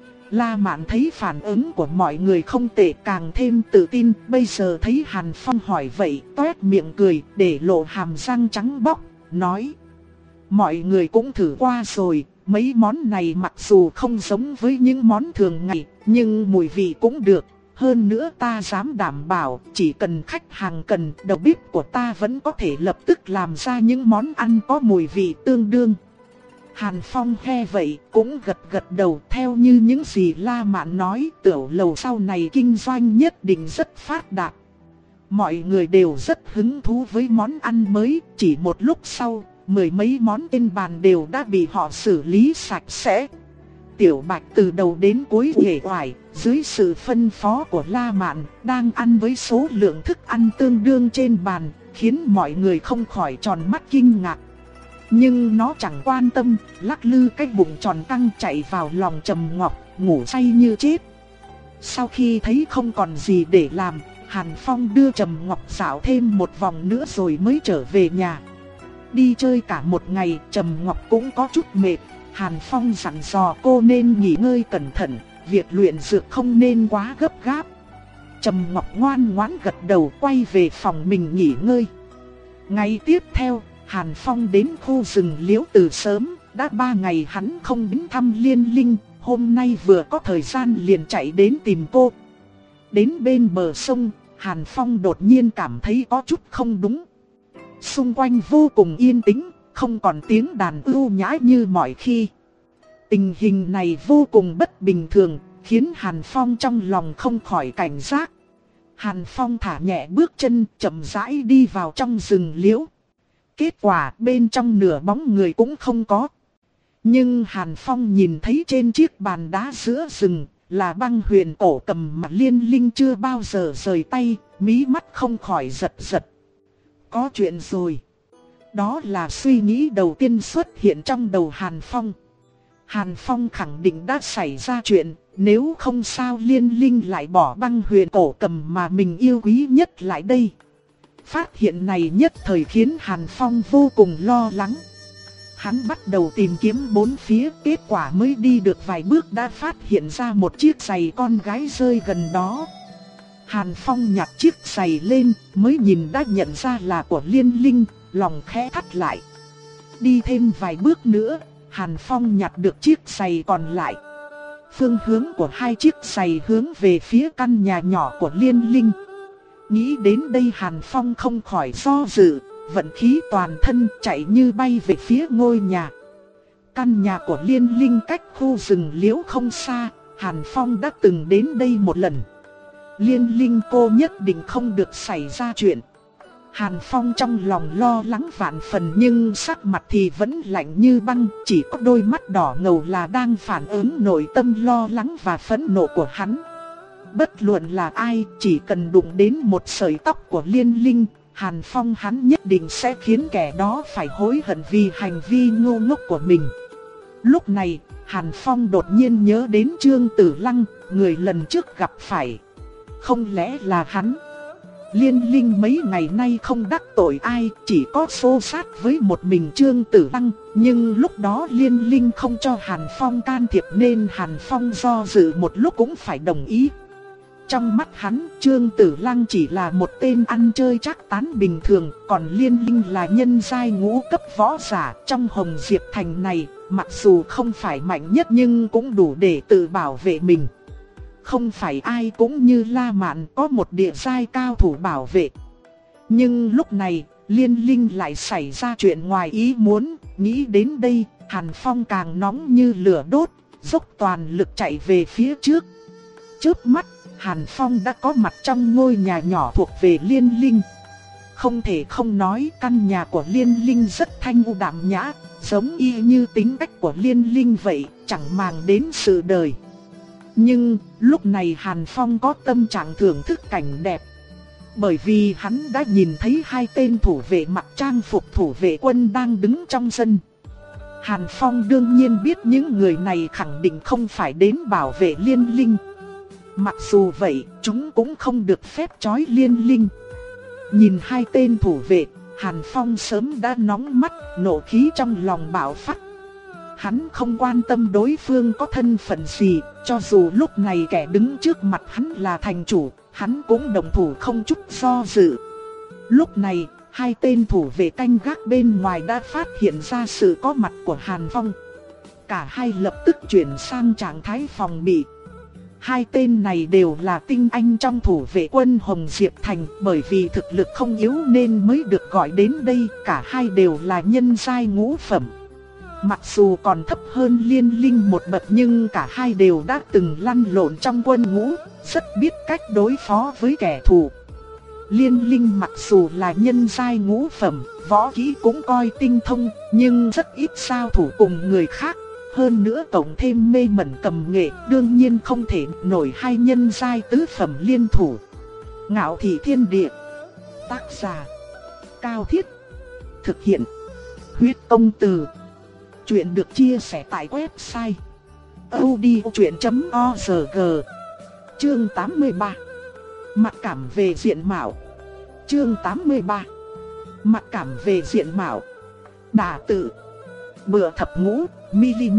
Speaker 1: La Mạn thấy phản ứng của mọi người không tệ càng thêm tự tin, bây giờ thấy Hàn Phong hỏi vậy, toét miệng cười, để lộ hàm răng trắng bóc, nói. Mọi người cũng thử qua rồi, mấy món này mặc dù không giống với những món thường ngày, nhưng mùi vị cũng được. Hơn nữa ta dám đảm bảo, chỉ cần khách hàng cần, đầu bếp của ta vẫn có thể lập tức làm ra những món ăn có mùi vị tương đương. Hàn Phong nghe vậy cũng gật gật đầu, theo như những gì La Mạn nói, tiểu lầu sau này kinh doanh nhất định rất phát đạt. Mọi người đều rất hứng thú với món ăn mới, chỉ một lúc sau, mười mấy món trên bàn đều đã bị họ xử lý sạch sẽ. Tiểu Bạch từ đầu đến cuối uể oải, dưới sự phân phó của La Mạn, đang ăn với số lượng thức ăn tương đương trên bàn, khiến mọi người không khỏi tròn mắt kinh ngạc. Nhưng nó chẳng quan tâm, lắc lư cái bụng tròn căng chạy vào lòng Trầm Ngọc, ngủ say như chết. Sau khi thấy không còn gì để làm, Hàn Phong đưa Trầm Ngọc dạo thêm một vòng nữa rồi mới trở về nhà. Đi chơi cả một ngày, Trầm Ngọc cũng có chút mệt. Hàn Phong dặn dò cô nên nghỉ ngơi cẩn thận, việc luyện dược không nên quá gấp gáp. Trầm Ngọc ngoan ngoãn gật đầu quay về phòng mình nghỉ ngơi. Ngày tiếp theo, Hàn Phong đến khu rừng liễu từ sớm, đã ba ngày hắn không đến thăm Liên Linh, hôm nay vừa có thời gian liền chạy đến tìm cô. Đến bên bờ sông, Hàn Phong đột nhiên cảm thấy có chút không đúng. Xung quanh vô cùng yên tĩnh, không còn tiếng đàn ưu nhã như mọi khi. Tình hình này vô cùng bất bình thường, khiến Hàn Phong trong lòng không khỏi cảnh giác. Hàn Phong thả nhẹ bước chân, chậm rãi đi vào trong rừng liễu. Kết quả bên trong nửa bóng người cũng không có. Nhưng Hàn Phong nhìn thấy trên chiếc bàn đá giữa rừng là băng huyền cổ cầm mà Liên Linh chưa bao giờ rời tay, mí mắt không khỏi giật giật. Có chuyện rồi. Đó là suy nghĩ đầu tiên xuất hiện trong đầu Hàn Phong. Hàn Phong khẳng định đã xảy ra chuyện, nếu không sao Liên Linh lại bỏ băng huyền cổ cầm mà mình yêu quý nhất lại đây. Phát hiện này nhất thời khiến Hàn Phong vô cùng lo lắng. Hắn bắt đầu tìm kiếm bốn phía, kết quả mới đi được vài bước đã phát hiện ra một chiếc giày con gái rơi gần đó. Hàn Phong nhặt chiếc giày lên, mới nhìn đã nhận ra là của Liên Linh, lòng khẽ thắt lại. Đi thêm vài bước nữa, Hàn Phong nhặt được chiếc giày còn lại. Phương hướng của hai chiếc giày hướng về phía căn nhà nhỏ của Liên Linh. Nghĩ đến đây Hàn Phong không khỏi do dự, vận khí toàn thân chạy như bay về phía ngôi nhà. Căn nhà của Liên Linh cách khu rừng liễu không xa, Hàn Phong đã từng đến đây một lần. Liên Linh cô nhất định không được xảy ra chuyện. Hàn Phong trong lòng lo lắng vạn phần nhưng sắc mặt thì vẫn lạnh như băng, chỉ có đôi mắt đỏ ngầu là đang phản ứng nội tâm lo lắng và phẫn nộ của hắn. Bất luận là ai, chỉ cần đụng đến một sợi tóc của Liên Linh, Hàn Phong hắn nhất định sẽ khiến kẻ đó phải hối hận vì hành vi ngu ngốc của mình. Lúc này, Hàn Phong đột nhiên nhớ đến Trương Tử Lăng, người lần trước gặp phải. Không lẽ là hắn? Liên Linh mấy ngày nay không đắc tội ai, chỉ có xô sát với một mình Trương Tử Lăng. Nhưng lúc đó Liên Linh không cho Hàn Phong can thiệp nên Hàn Phong do dự một lúc cũng phải đồng ý. Trong mắt hắn, Trương Tử Lăng chỉ là một tên ăn chơi trác tán bình thường, còn Liên Linh là nhân giai ngũ cấp võ giả trong Hồng Diệp Thành này, mặc dù không phải mạnh nhất nhưng cũng đủ để tự bảo vệ mình. Không phải ai cũng như La Mạn có một địa giai cao thủ bảo vệ. Nhưng lúc này, Liên Linh lại xảy ra chuyện ngoài ý muốn, nghĩ đến đây, Hàn Phong càng nóng như lửa đốt, dốc toàn lực chạy về phía trước. Chớp mắt, Hàn Phong đã có mặt trong ngôi nhà nhỏ thuộc về Liên Linh. Không thể không nói căn nhà của Liên Linh rất thanh u đạm nhã, giống y như tính cách của Liên Linh vậy, chẳng màng đến sự đời. Nhưng lúc này Hàn Phong có tâm trạng thưởng thức cảnh đẹp. Bởi vì hắn đã nhìn thấy hai tên thủ vệ mặc trang phục thủ vệ quân đang đứng trong sân. Hàn Phong đương nhiên biết những người này khẳng định không phải đến bảo vệ Liên Linh. Mặc dù vậy, chúng cũng không được phép trói Liên Linh. Nhìn hai tên thủ vệ, Hàn Phong sớm đã nóng mắt, nộ khí trong lòng bạo phát. Hắn không quan tâm đối phương có thân phận gì, cho dù lúc này kẻ đứng trước mặt hắn là thành chủ, hắn cũng đồng thủ không chút do dự. Lúc này, hai tên thủ vệ canh gác bên ngoài đã phát hiện ra sự có mặt của Hàn Phong. Cả hai lập tức chuyển sang trạng thái phòng bị. Hai tên này đều là tinh anh trong thủ vệ quân Hồng Diệp Thành, bởi vì thực lực không yếu nên mới được gọi đến đây, cả hai đều là nhân giai ngũ phẩm. Mặc dù còn thấp hơn Liên Linh một bậc nhưng cả hai đều đã từng lăn lộn trong quân ngũ, rất biết cách đối phó với kẻ thù. Liên Linh mặc dù là nhân giai ngũ phẩm, võ kỹ cũng coi tinh thông, nhưng rất ít giao thủ cùng người khác. Hơn nữa cộng thêm mê mẩn cầm nghệ, đương nhiên không thể nổi hai nhân giai tứ phẩm liên thủ. Ngạo Thị Thiên Địa. Tác giả Cao Thiết. Thực hiện Huyết Công Từ. Chuyện được chia sẻ tại website audiochuyện chấm org. Chương tám mươi ba. Mặc cảm về diện mạo. Chương tám mươi ba. Mặc cảm về diện mạo. Đả tự. Bựa thập ngũ mm.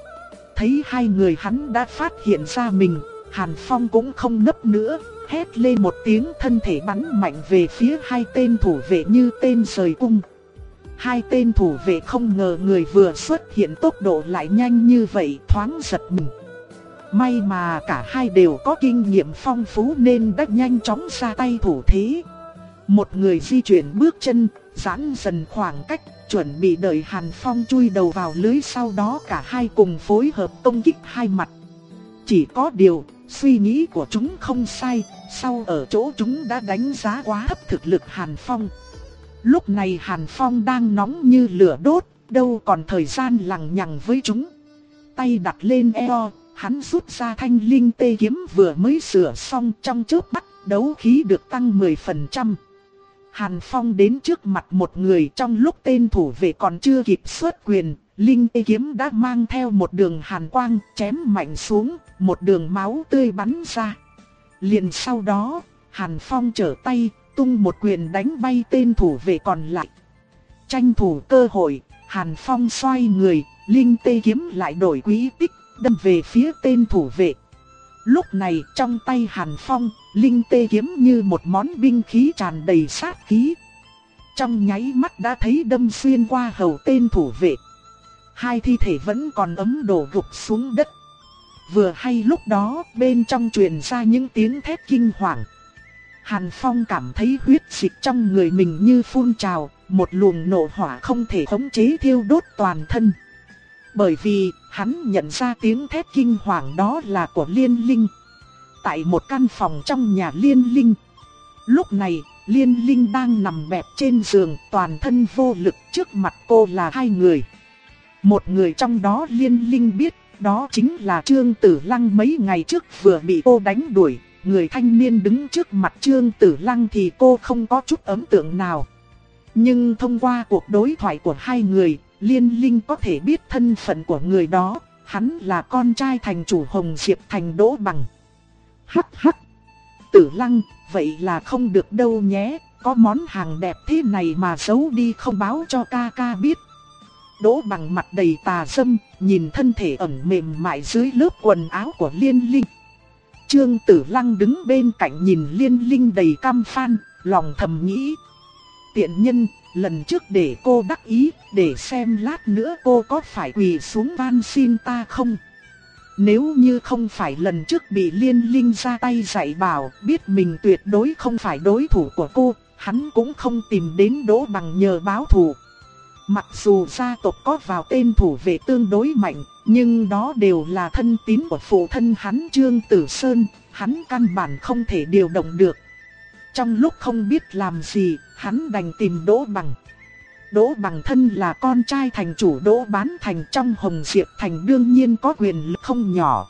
Speaker 1: Thấy hai người hắn đã phát hiện ra mình, Hàn Phong cũng không nấp nữa, hét lên một tiếng, thân thể bắn mạnh về phía hai tên thủ vệ như tên rời cung. Hai tên thủ vệ không ngờ người vừa xuất hiện tốc độ lại nhanh như vậy, thoáng giật mình. May mà cả hai đều có kinh nghiệm phong phú nên đã nhanh chóng ra tay thủ thế. Một người di chuyển bước chân, giãn dần khoảng cách, chuẩn bị đợi Hàn Phong chui đầu vào lưới, sau đó cả hai cùng phối hợp công kích hai mặt. Chỉ có điều, suy nghĩ của chúng không sai, sau ở chỗ chúng đã đánh giá quá thấp thực lực Hàn Phong. Lúc này Hàn Phong đang nóng như lửa đốt, đâu còn thời gian lằng nhằng với chúng. Tay đặt lên eo, hắn rút ra thanh linh tê kiếm vừa mới sửa xong, trong chớp mắt, đấu khí được tăng mười phần trăm. Hàn Phong đến trước mặt một người, trong lúc tên thủ vệ còn chưa kịp xuất quyền, linh tê kiếm đã mang theo một đường hàn quang chém mạnh xuống, một đường máu tươi bắn ra. Liền sau đó, Hàn Phong trở tay, tung một quyền đánh bay tên thủ vệ còn lại. Tranh thủ cơ hội, Hàn Phong xoay người, linh tê kiếm lại đổi quỹ tích, đâm về phía tên thủ vệ. Lúc này trong tay Hàn Phong, linh tê kiếm như một món binh khí tràn đầy sát khí. Trong nháy mắt đã thấy đâm xuyên qua hầu tên thủ vệ. Hai thi thể vẫn còn ấm đổ gục xuống đất. Vừa hay lúc đó bên trong truyền ra những tiếng thét kinh hoàng. Hàn Phong cảm thấy huyết dịch trong người mình như phun trào, một luồng nộ hỏa không thể khống chế thiêu đốt toàn thân. Bởi vì hắn nhận ra tiếng thét kinh hoàng đó là của Liên Linh. Tại một căn phòng trong nhà Liên Linh. Lúc này, Liên Linh đang nằm bẹp trên giường, toàn thân vô lực, trước mặt cô là hai người. Một người trong đó Liên Linh biết, đó chính là Trương Tử Lăng mấy ngày trước vừa bị cô đánh đuổi. Người thanh niên đứng trước mặt Trương Tử Lăng thì cô không có chút ấn tượng nào. Nhưng thông qua cuộc đối thoại của hai người, Liên Linh có thể biết thân phận của người đó, hắn là con trai thành chủ Hồng Diệp Thành Đỗ Bằng. Hắc hắc, Tử Lăng, vậy là không được đâu nhé, có món hàng đẹp thế này mà giấu đi không báo cho ca ca biết. Đỗ Bằng mặt đầy tà dâm, nhìn thân thể ẩn mềm mại dưới lớp quần áo của Liên Linh. Trương Tử Lăng đứng bên cạnh nhìn Liên Linh đầy căm phẫn, lòng thầm nghĩ. Tiện nhân, lần trước để cô đắc ý, để xem lát nữa cô có phải quỳ xuống van xin ta không. Nếu như không phải lần trước bị Liên Linh ra tay dạy bảo, biết mình tuyệt đối không phải đối thủ của cô, hắn cũng không tìm đến Đỗ Bằng nhờ báo thù. Mặc dù gia tộc có vào tên thủ vệ tương đối mạnh, nhưng đó đều là thân tín của phụ thân hắn Trương Tử Sơn, hắn căn bản không thể điều động được. Trong lúc không biết làm gì, hắn đành tìm Đỗ Bằng. Đỗ Bằng thân là con trai thành chủ Đỗ Bán Thành trong Hồng Diệp Thành, đương nhiên có quyền lực không nhỏ.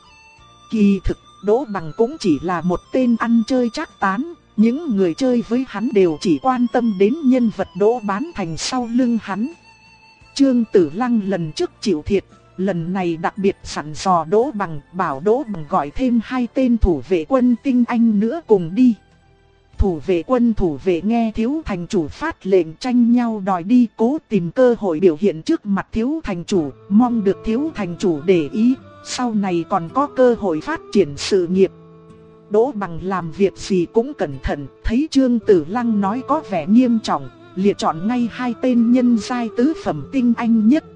Speaker 1: Kỳ thực, Đỗ Bằng cũng chỉ là một tên ăn chơi trác tán, những người chơi với hắn đều chỉ quan tâm đến nhân vật Đỗ Bán Thành sau lưng hắn. Trương Tử Lăng lần trước chịu thiệt, lần này đặc biệt sẵn dò Đỗ Bằng, bảo Đỗ Bằng gọi thêm hai tên thủ vệ quân tinh anh nữa cùng đi. Thủ vệ quân thủ vệ nghe thiếu thành chủ phát lệnh tranh nhau đòi đi, cố tìm cơ hội biểu hiện trước mặt thiếu thành chủ, mong được thiếu thành chủ để ý, sau này còn có cơ hội phát triển sự nghiệp. Đỗ Bằng làm việc gì cũng cẩn thận, thấy Trương Tử Lăng nói có vẻ nghiêm trọng, liệt chọn ngay hai tên nhân giai tứ phẩm tinh anh nhất.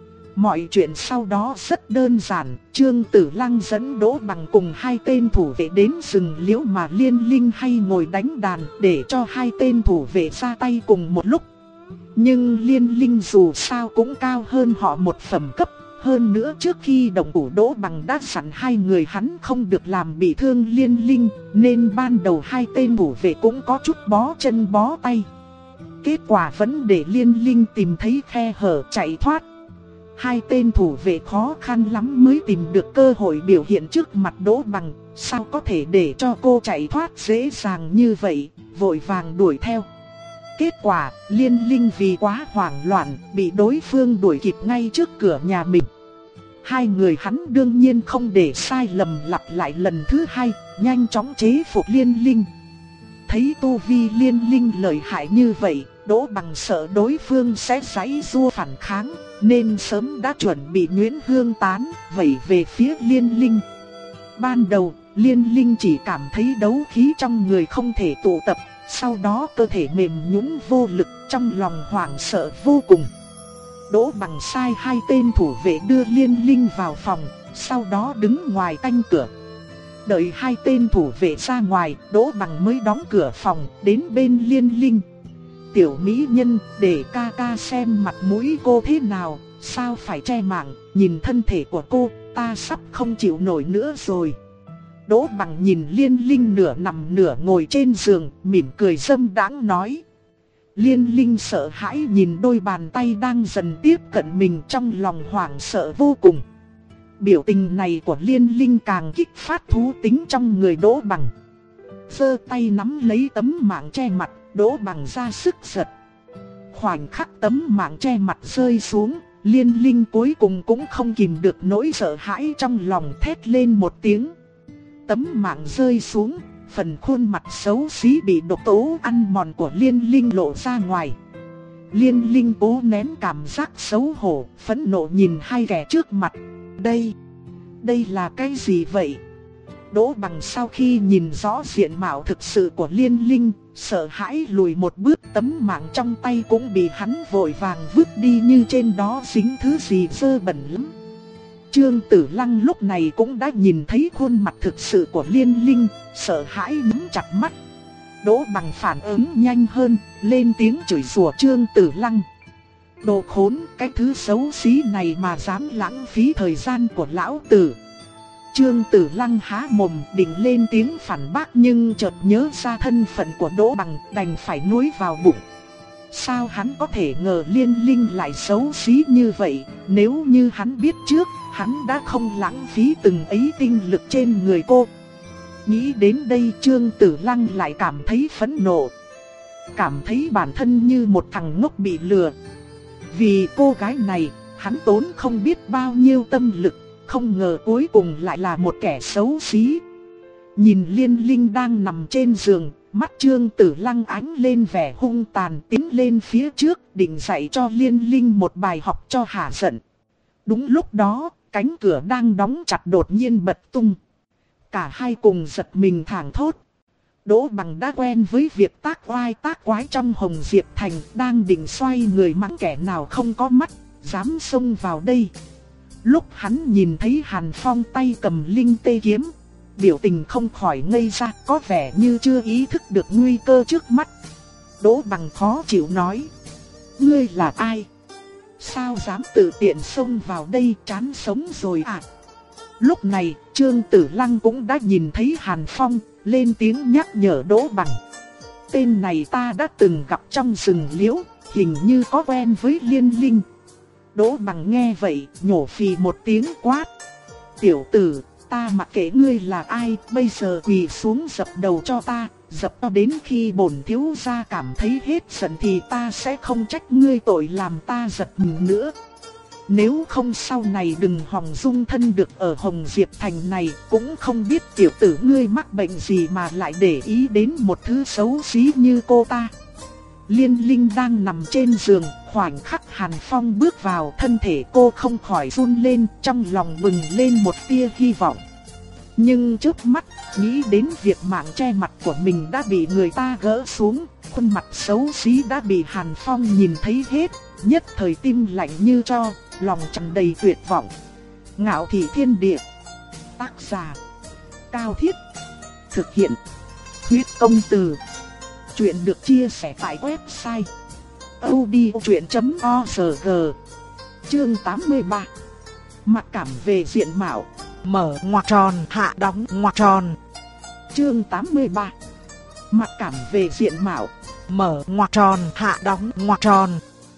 Speaker 1: Mọi chuyện sau đó rất đơn giản, Trương Tử Lăng dẫn Đỗ Bằng cùng hai tên thủ vệ đến rừng liễu mà Liên Linh hay ngồi đánh đàn để cho hai tên thủ vệ ra tay cùng một lúc. Nhưng Liên Linh dù sao cũng cao hơn họ một phẩm cấp, hơn nữa trước khi động thủ Đỗ Bằng đã dặn hai người hắn không được làm bị thương Liên Linh, nên ban đầu hai tên thủ vệ cũng có chút bó chân bó tay. Kết quả vẫn để Liên Linh tìm thấy khe hở chạy thoát. Hai tên thủ vệ khó khăn lắm mới tìm được cơ hội biểu hiện trước mặt Đỗ Bằng, sao có thể để cho cô chạy thoát dễ dàng như vậy, vội vàng đuổi theo. Kết quả, Liên Linh vì quá hoảng loạn, bị đối phương đuổi kịp ngay trước cửa nhà mình. Hai người hắn đương nhiên không để sai lầm lặp lại lần thứ hai, nhanh chóng chế phục Liên Linh. Thấy tu vi Liên Linh lợi hại như vậy, Đỗ Bằng sợ đối phương sẽ giãy giụa phản kháng, nên sớm đã chuẩn bị nhuyễn hương tán, vẩy về phía Liên Linh. Ban đầu, Liên Linh chỉ cảm thấy đấu khí trong người không thể tụ tập, sau đó cơ thể mềm nhũn vô lực, trong lòng hoảng sợ vô cùng. Đỗ Bằng sai hai tên thủ vệ đưa Liên Linh vào phòng, sau đó đứng ngoài canh cửa. Đợi hai tên thủ vệ ra ngoài, Đỗ Bằng mới đóng cửa phòng, đến bên Liên Linh. Tiểu mỹ nhân, để ca ca xem mặt mũi cô thế nào, sao phải che mạng, nhìn thân thể của cô, ta sắp không chịu nổi nữa rồi. Đỗ Bằng nhìn Liên Linh nửa nằm nửa ngồi trên giường, mỉm cười dâm đãng nói. Liên Linh sợ hãi nhìn đôi bàn tay đang dần tiếp cận mình, trong lòng hoảng sợ vô cùng. Biểu tình này của Liên Linh càng kích phát thú tính trong người Đỗ Bằng. Giơ tay nắm lấy tấm mạng che mặt, Đỗ Bằng ra sức giật. Khoảnh khắc tấm mạng che mặt rơi xuống, Liên Linh cuối cùng cũng không kìm được nỗi sợ hãi trong lòng, thét lên một tiếng. Tấm mạng rơi xuống, phần khuôn mặt xấu xí bị độc tố ăn mòn của Liên Linh lộ ra ngoài. Liên Linh cố nén cảm giác xấu hổ, phẫn nộ nhìn hai kẻ trước mặt. Đây, đây là cái gì vậy? Đỗ Bằng sau khi nhìn rõ diện mạo thực sự của Liên Linh, sợ hãi lùi một bước, tấm mạng trong tay cũng bị hắn vội vàng vứt đi như trên đó dính thứ gì dơ bẩn lắm. Trương Tử Lăng lúc này cũng đã nhìn thấy khuôn mặt thực sự của Liên Linh, sợ hãi nhắm chặt mắt. Đỗ Bằng phản ứng nhanh hơn, lên tiếng chửi rủa Trương Tử Lăng. Đồ khốn, cái thứ xấu xí này mà dám lãng phí thời gian của lão tử. Trương Tử Lăng há mồm định lên tiếng phản bác, nhưng chợt nhớ ra thân phận của Đỗ Bằng, đành phải nuốt vào bụng. Sao hắn có thể ngờ Liên Linh lại xấu xí như vậy, nếu như hắn biết trước, hắn đã không lãng phí từng ấy tinh lực trên người cô. Nghĩ đến đây, Trương Tử Lăng lại cảm thấy phẫn nộ. Cảm thấy bản thân như một thằng ngốc bị lừa. Vì cô gái này, hắn tốn không biết bao nhiêu tâm lực, không ngờ cuối cùng lại là một kẻ xấu xí. Nhìn Liên Linh đang nằm trên giường, mắt Trương Tử Lăng ánh lên vẻ hung tàn, tiến lên phía trước định dạy cho Liên Linh một bài học cho hả giận. Đúng lúc đó, cánh cửa đang đóng chặt đột nhiên bật tung. Cả hai cùng giật mình thảng thốt. Đỗ Bằng đã quen với việc tác oai tác quái trong Hồng Diệp Thành, đang định xoay người mắng kẻ nào không có mắt, dám xông vào đây. Lúc hắn nhìn thấy Hàn Phong tay cầm linh tê kiếm, biểu tình không khỏi ngây ra, có vẻ như chưa ý thức được nguy cơ trước mắt. Đỗ Bằng khó chịu nói: ngươi là ai? Sao dám tự tiện xông vào đây, chán sống rồi à? Lúc này, Trương Tử Lăng cũng đã nhìn thấy Hàn Phong, lên tiếng nhắc nhở Đỗ Bằng. Tên này ta đã từng gặp trong rừng liễu, hình như có quen với Liên Linh. Đỗ Bằng nghe vậy, nhổ phì một tiếng quát: tiểu tử, ta mặc kệ ngươi là ai, bây giờ quỳ xuống dập đầu cho ta, dập cho đến khi bổn thiếu gia cảm thấy hết giận thì ta sẽ không trách ngươi tội làm ta giật mình nữa. Nếu không sau này đừng hòng dung thân được ở Hồng Diệp Thành này, cũng không biết tiểu tử ngươi mắc bệnh gì mà lại để ý đến một thứ xấu xí như cô ta. Liên Linh đang nằm trên giường, khoảnh khắc Hàn Phong bước vào, thân thể cô không khỏi run lên, trong lòng bừng lên một tia hy vọng. Nhưng trước mắt, nghĩ đến việc mạng che mặt của mình đã bị người ta gỡ xuống, khuôn mặt xấu xí đã bị Hàn Phong nhìn thấy hết, nhất thời tim lạnh như tro, lòng tràn đầy tuyệt vọng. Ngạo Thị Thiên Địa. Tác giả: Cao Thiết. Thực hiện: Huyết Công Từ. Chuyện được chia sẻ tại website audiochuyện chấm org. Chương tám mươi ba. Mặc cảm về diện mạo. Mở ngoặc tròn, hạ đóng ngoặc tròn. Chương tám mươi ba. Mặc cảm về diện mạo. Mở ngoặc tròn, hạ đóng ngoặc tròn.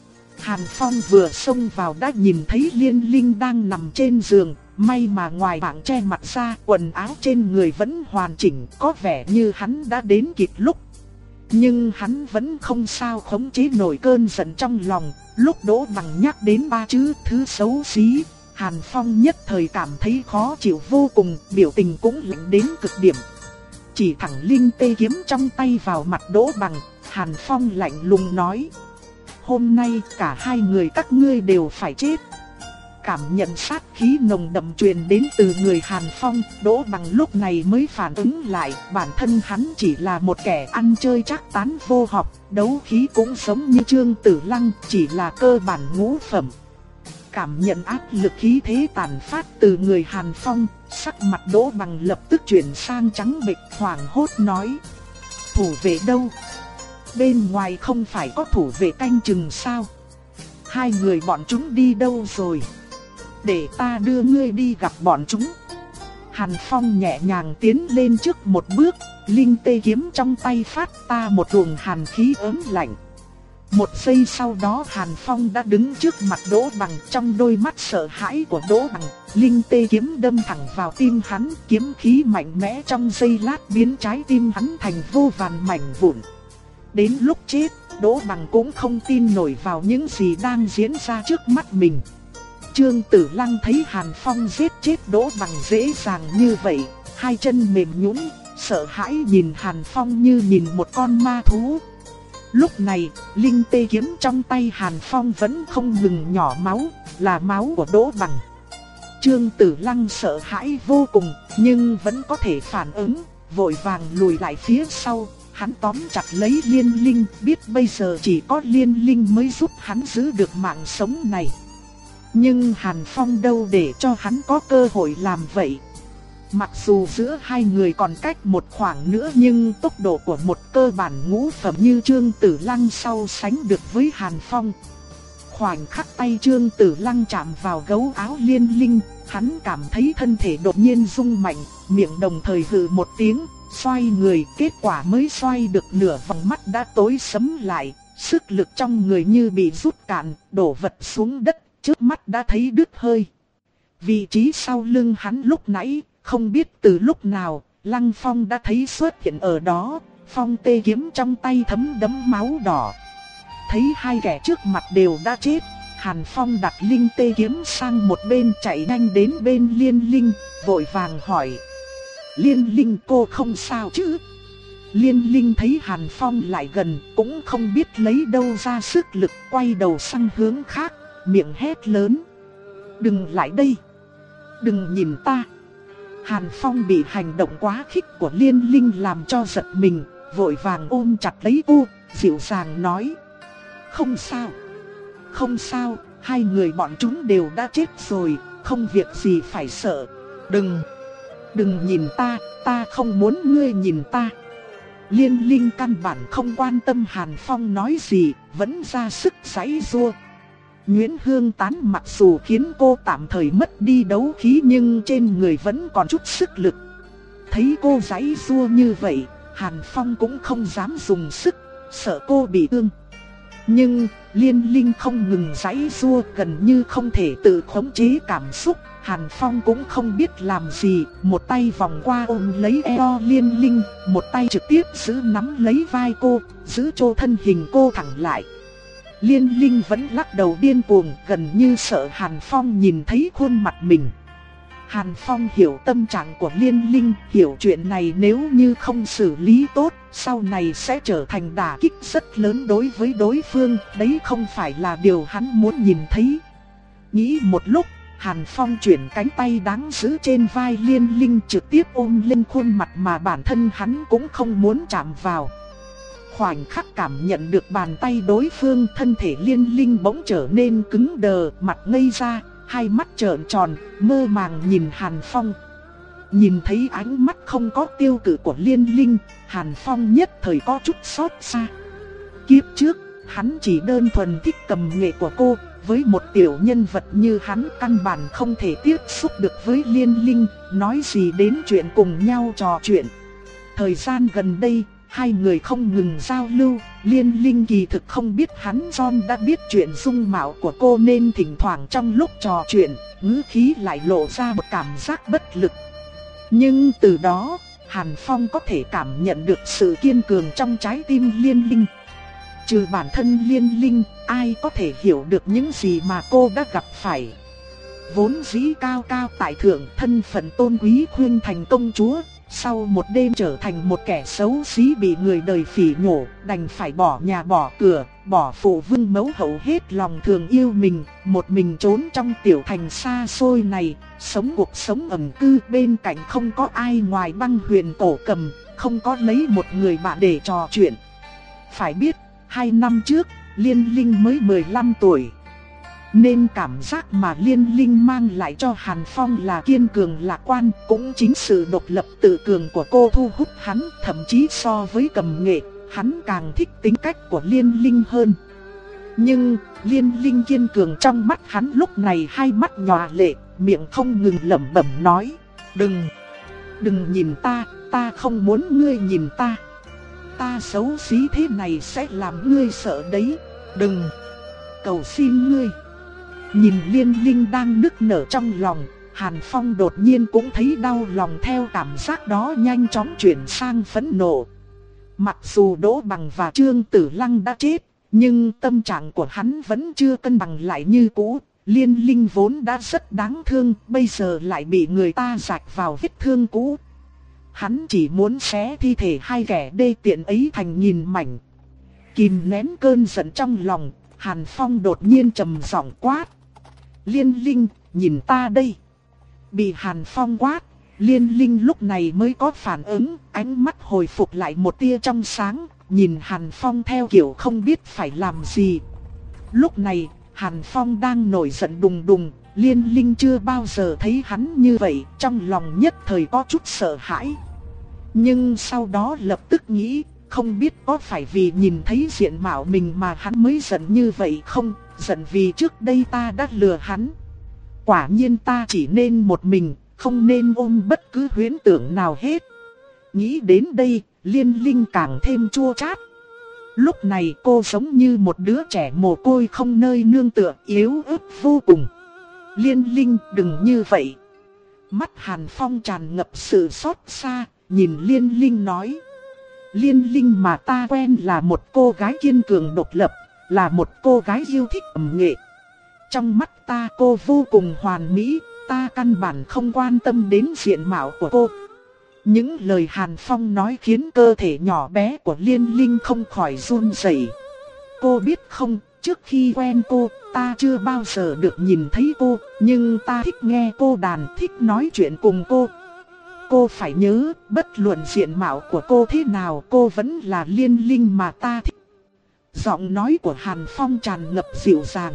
Speaker 1: Hàn Phong vừa xông vào đã nhìn thấy Liên Linh đang nằm trên giường, may mà ngoài mạng che mặt ra, quần áo trên người vẫn hoàn chỉnh, có vẻ như hắn đã đến kịp lúc. Nhưng hắn vẫn không sao khống chế nổi cơn giận trong lòng, lúc Đỗ Bằng nhắc đến ba chữ thứ xấu xí, Hàn Phong nhất thời cảm thấy khó chịu vô cùng, biểu tình cũng lạnh đến cực điểm. Chỉ thẳng linh tê kiếm trong tay vào mặt Đỗ Bằng, Hàn Phong lạnh lùng nói: hôm nay cả hai người các ngươi đều phải chết. Cảm nhận sát khí nồng đậm truyền đến từ người Hàn Phong, Đỗ Bằng lúc này mới phản ứng lại, bản thân hắn chỉ là một kẻ ăn chơi trác tán vô học, đấu khí cũng giống như Trương Tử Lăng, chỉ là cơ bản ngũ phẩm. Cảm nhận áp lực khí thế tàn phát từ người Hàn Phong, sắc mặt Đỗ Bằng lập tức chuyển sang trắng bệch, hoảng hốt nói: thủ vệ đâu? Bên ngoài không phải có thủ vệ canh chừng sao? Hai người bọn chúng đi đâu rồi? Để ta đưa ngươi đi gặp bọn chúng. Hàn Phong nhẹ nhàng tiến lên trước một bước, linh tê kiếm trong tay phát ta một luồng hàn khí ớn lạnh. Một giây sau đó Hàn Phong đã đứng trước mặt Đỗ Bằng, trong đôi mắt sợ hãi của Đỗ Bằng, linh tê kiếm đâm thẳng vào tim hắn, kiếm khí mạnh mẽ trong giây lát biến trái tim hắn thành vô vàn mảnh vụn. Đến lúc chết, Đỗ Bằng cũng không tin nổi vào những gì đang diễn ra trước mắt mình. Trương Tử Lăng thấy Hàn Phong giết chết Đỗ Bằng dễ dàng như vậy, hai chân mềm nhũn, sợ hãi nhìn Hàn Phong như nhìn một con ma thú. Lúc này, linh tê kiếm trong tay Hàn Phong vẫn không ngừng nhỏ máu, là máu của Đỗ Bằng. Trương Tử Lăng sợ hãi vô cùng, nhưng vẫn có thể phản ứng, vội vàng lùi lại phía sau. Hắn tóm chặt lấy Liên Linh, biết bây giờ chỉ có Liên Linh mới giúp hắn giữ được mạng sống này. Nhưng Hàn Phong đâu để cho hắn có cơ hội làm vậy. Mặc dù giữa hai người còn cách một khoảng nữa, nhưng tốc độ của một cơ bản ngũ phẩm như Trương Tử Lăng so sánh được với Hàn Phong. Khoảnh khắc tay Trương Tử Lăng chạm vào gấu áo Liên Linh, hắn cảm thấy thân thể đột nhiên rung mạnh, miệng đồng thời hừ một tiếng, xoay người, kết quả mới xoay được nửa vòng mắt đã tối sẫm lại, sức lực trong người như bị rút cạn, đổ vật xuống đất, trước mắt đã thấy đứt hơi. Vị trí sau lưng hắn lúc nãy, không biết từ lúc nào, Lăng Phong đã thấy xuất hiện ở đó, phong tê kiếm trong tay thấm đẫm máu đỏ. Thấy hai kẻ trước mặt đều đã chết, Hàn Phong đặt linh tê kiếm sang một bên, chạy nhanh đến bên Liên Linh, vội vàng hỏi: Liên Linh cô không sao chứ? Liên Linh thấy Hàn Phong lại gần cũng không biết lấy đâu ra sức lực, quay đầu sang hướng khác, miệng hét lớn. Đừng lại đây! Đừng nhìn ta! Hàn Phong bị hành động quá khích của Liên Linh làm cho giật mình, vội vàng ôm chặt lấy cô, dịu dàng nói. Không sao! Không sao, hai người bọn chúng đều đã chết rồi, không việc gì phải sợ. Đừng! Đừng nhìn ta, ta không muốn ngươi nhìn ta. Liên Linh căn bản không quan tâm Hàn Phong nói gì, vẫn ra sức giãy giụa. Nguyễn Hương Tán mặc dù khiến cô tạm thời mất đi đấu khí nhưng trên người vẫn còn chút sức lực. Thấy cô giãy giụa như vậy, Hàn Phong cũng không dám dùng sức, sợ cô bị thương. Nhưng Liên Linh không ngừng giãy giụa, gần như không thể tự khống chế cảm xúc. Hàn Phong cũng không biết làm gì, một tay vòng qua ôm lấy eo Liên Linh, một tay trực tiếp giữ nắm lấy vai cô, giữ cho thân hình cô thẳng lại. Liên Linh vẫn lắc đầu điên cuồng, gần như sợ Hàn Phong nhìn thấy khuôn mặt mình. Hàn Phong hiểu tâm trạng của Liên Linh, hiểu chuyện này nếu như không xử lý tốt, sau này sẽ trở thành đả kích rất lớn đối với đối phương, đấy không phải là điều hắn muốn nhìn thấy. Nghĩ một lúc, Hàn Phong chuyển cánh tay đáng giữ trên vai Liên Linh trực tiếp ôm lên khuôn mặt mà bản thân hắn cũng không muốn chạm vào. Khoảnh khắc cảm nhận được bàn tay đối phương, thân thể Liên Linh bỗng trở nên cứng đờ, mặt ngây ra, hai mắt trợn tròn, mơ màng nhìn Hàn Phong. Nhìn thấy ánh mắt không có tiêu cự của Liên Linh, Hàn Phong nhất thời có chút xót xa. Kiếp trước, hắn chỉ đơn thuần thích cầm nghệ của cô, với một tiểu nhân vật như hắn căn bản không thể tiếp xúc được với Liên Linh, nói gì đến chuyện cùng nhau trò chuyện. Thời gian gần đây, hai người không ngừng giao lưu, Liên Linh kỳ thực không biết hắn John đã biết chuyện dung mạo của cô nên thỉnh thoảng trong lúc trò chuyện, ngữ khí lại lộ ra một cảm giác bất lực. Nhưng từ đó, Hàn Phong có thể cảm nhận được sự kiên cường trong trái tim Liên Linh. Trừ bản thân Liên Linh, ai có thể hiểu được những gì mà cô đã gặp phải. Vốn dĩ cao cao tại thượng, thân phận tôn quý khuyên thành công chúa, sau một đêm trở thành một kẻ xấu xí bị người đời phỉ nhổ, đành phải bỏ nhà bỏ cửa, bỏ phụ vương mẫu hậu hết lòng thường yêu mình, một mình trốn trong tiểu thành xa xôi này, sống cuộc sống ẩn cư, bên cạnh không có ai ngoài Băng Huyền Cổ Cầm, không có lấy một người bạn để trò chuyện. Phải biết, hai năm trước, Liên Linh mới mười lăm tuổi. Nên cảm giác mà Liên Linh mang lại cho Hàn Phong là kiên cường lạc quan, cũng chính sự độc lập tự cường của cô thu hút hắn, thậm chí so với cầm nghệ, hắn càng thích tính cách của Liên Linh hơn. Nhưng, Liên Linh kiên cường trong mắt hắn lúc này hai mắt nhòa lệ, miệng không ngừng lẩm bẩm nói, đừng, đừng nhìn ta, ta không muốn ngươi nhìn ta. Ta xấu xí thế này sẽ làm ngươi sợ đấy, đừng, cầu xin ngươi. Nhìn Liên Linh đang nức nở trong lòng, Hàn Phong đột nhiên cũng thấy đau lòng theo cảm giác đó nhanh chóng chuyển sang phẫn nộ. Mặc dù Đỗ Bằng và Trương Tử Lăng đã chết, nhưng tâm trạng của hắn vẫn chưa cân bằng lại như cũ. Liên Linh vốn đã rất đáng thương, bây giờ lại bị người ta rạch vào vết thương cũ. Hắn chỉ muốn xé thi thể hai kẻ đê tiện ấy thành nghìn mảnh. Kìm nén cơn giận trong lòng, Hàn Phong đột nhiên trầm giọng quát. Liên Linh, nhìn ta đây. Bị Hàn Phong quát, Liên Linh lúc này mới có phản ứng, ánh mắt hồi phục lại một tia trong sáng, nhìn Hàn Phong theo kiểu không biết phải làm gì. Lúc này, Hàn Phong đang nổi giận đùng đùng, Liên Linh chưa bao giờ thấy hắn như vậy, trong lòng nhất thời có chút sợ hãi. Nhưng sau đó lập tức nghĩ, không biết có phải vì nhìn thấy diện mạo mình mà hắn mới giận như vậy không, giận vì trước đây ta đã lừa hắn. Quả nhiên ta chỉ nên một mình, không nên ôm bất cứ huyễn tưởng nào hết. Nghĩ đến đây, Liên Linh càng thêm chua chát. Lúc này cô giống như một đứa trẻ mồ côi không nơi nương tựa, yếu ớt vô cùng. Liên Linh, đừng như vậy. Mắt Hàn Phong tràn ngập sự xót xa, nhìn Liên Linh nói. Liên Linh mà ta quen là một cô gái kiên cường độc lập, là một cô gái yêu thích ẩm nghệ. Trong mắt ta cô vô cùng hoàn mỹ, ta căn bản không quan tâm đến diện mạo của cô. Những lời Hàn Phong nói khiến cơ thể nhỏ bé của Liên Linh không khỏi run rẩy. Cô biết không, trước khi quen cô, ta chưa bao giờ được nhìn thấy cô, nhưng ta thích nghe cô đàn, thích nói chuyện cùng cô. Cô phải nhớ, bất luận diện mạo của cô thế nào, cô vẫn là Liên Linh mà ta thích. Giọng nói của Hàn Phong tràn ngập dịu dàng.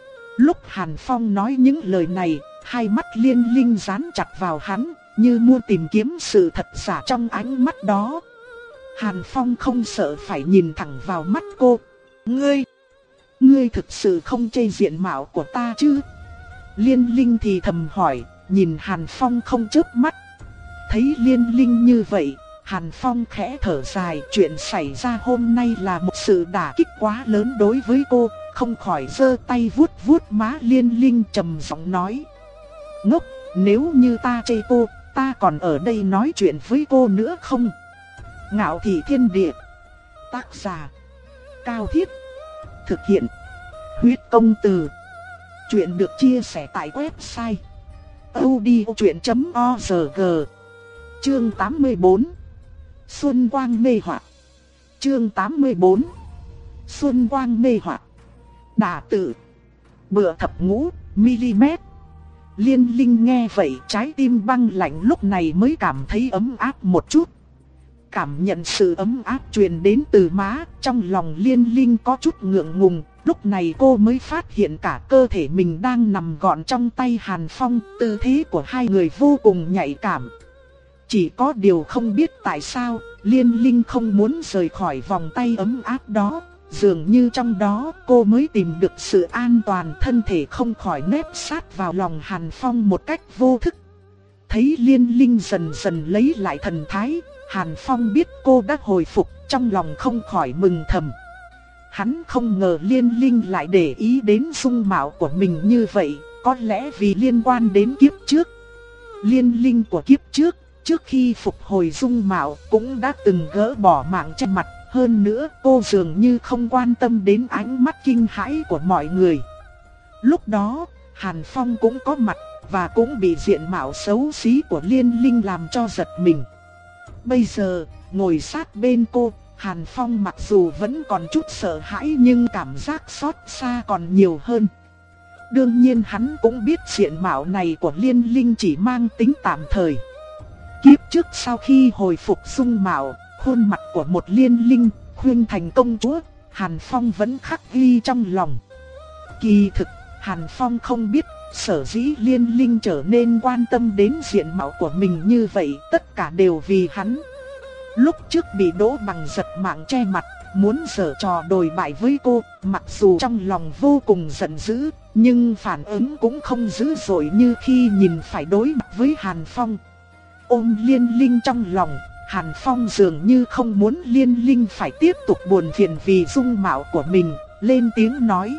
Speaker 1: Lúc Hàn Phong nói những lời này, hai mắt Liên Linh dán chặt vào hắn, như muốn tìm kiếm sự thật giả trong ánh mắt đó. Hàn Phong không sợ phải nhìn thẳng vào mắt cô. Ngươi, ngươi thực sự không chê diện mạo của ta chứ? Liên Linh thì thầm hỏi, nhìn Hàn Phong không chớp mắt. Thấy Liên Linh như vậy, Hàn Phong khẽ thở dài. Chuyện xảy ra hôm nay là một sự đả kích quá lớn đối với cô, không khỏi giơ tay vuốt vuốt má Liên Linh trầm giọng nói. Ngốc, nếu như ta chê cô, ta còn ở đây nói chuyện với cô nữa không? Ngạo Thị Thiên Địa. Tác giả Cao Thiết. Thực hiện Huyết Công Từ. Chuyện được chia sẻ tại website audiochuyện chấm org. Chương tám mươi tư. Xuân quang mê hoặc. Chương tám mươi tư. Xuân quang mê hoặc. Đả tự. Bựa thập ngũ mm. Liên Linh nghe vậy, trái tim băng lạnh lúc này mới cảm thấy ấm áp một chút. Cảm nhận sự ấm áp truyền đến từ má, trong lòng Liên Linh có chút ngượng ngùng. Lúc này cô mới phát hiện cả cơ thể mình đang nằm gọn trong tay Hàn Phong, tư thế của hai người vô cùng nhạy cảm. Chỉ có điều không biết tại sao, Liên Linh không muốn rời khỏi vòng tay ấm áp đó. Dường như trong đó cô mới tìm được sự an toàn, thân thể không khỏi nép sát vào lòng Hàn Phong một cách vô thức. Thấy Liên Linh dần dần lấy lại thần thái, Hàn Phong biết cô đã hồi phục, trong lòng không khỏi mừng thầm. Hắn không ngờ Liên Linh lại để ý đến dung mạo của mình như vậy, có lẽ vì liên quan đến kiếp trước. Liên Linh của kiếp trước, trước khi phục hồi dung mạo cũng đã từng gỡ bỏ mạng che mặt. Hơn nữa cô dường như không quan tâm đến ánh mắt kinh hãi của mọi người. Lúc đó, Hàn Phong cũng có mặt và cũng bị diện mạo xấu xí của Liên Linh làm cho giật mình. Bây giờ, ngồi sát bên cô, Hàn Phong mặc dù vẫn còn chút sợ hãi nhưng cảm giác xót xa còn nhiều hơn. Đương nhiên hắn cũng biết diện mạo này của Liên Linh chỉ mang tính tạm thời. Kiếp trước sau khi hồi phục dung mạo, khuôn mặt của một Liên Linh, khuyên thành công chúa, Hàn Phong vẫn khắc ghi trong lòng. Kỳ thực, Hàn Phong không biết, sở dĩ Liên Linh trở nên quan tâm đến diện mạo của mình như vậy, tất cả đều vì hắn. Lúc trước bị Đỗ Bằng giật mạng che mặt, muốn giở trò đồi bại với cô, mặc dù trong lòng vô cùng giận dữ, nhưng phản ứng cũng không dữ dội như khi nhìn phải đối mặt với Hàn Phong. Ôm Liên Linh trong lòng, Hàn Phong dường như không muốn Liên Linh phải tiếp tục buồn phiền vì dung mạo của mình, lên tiếng nói.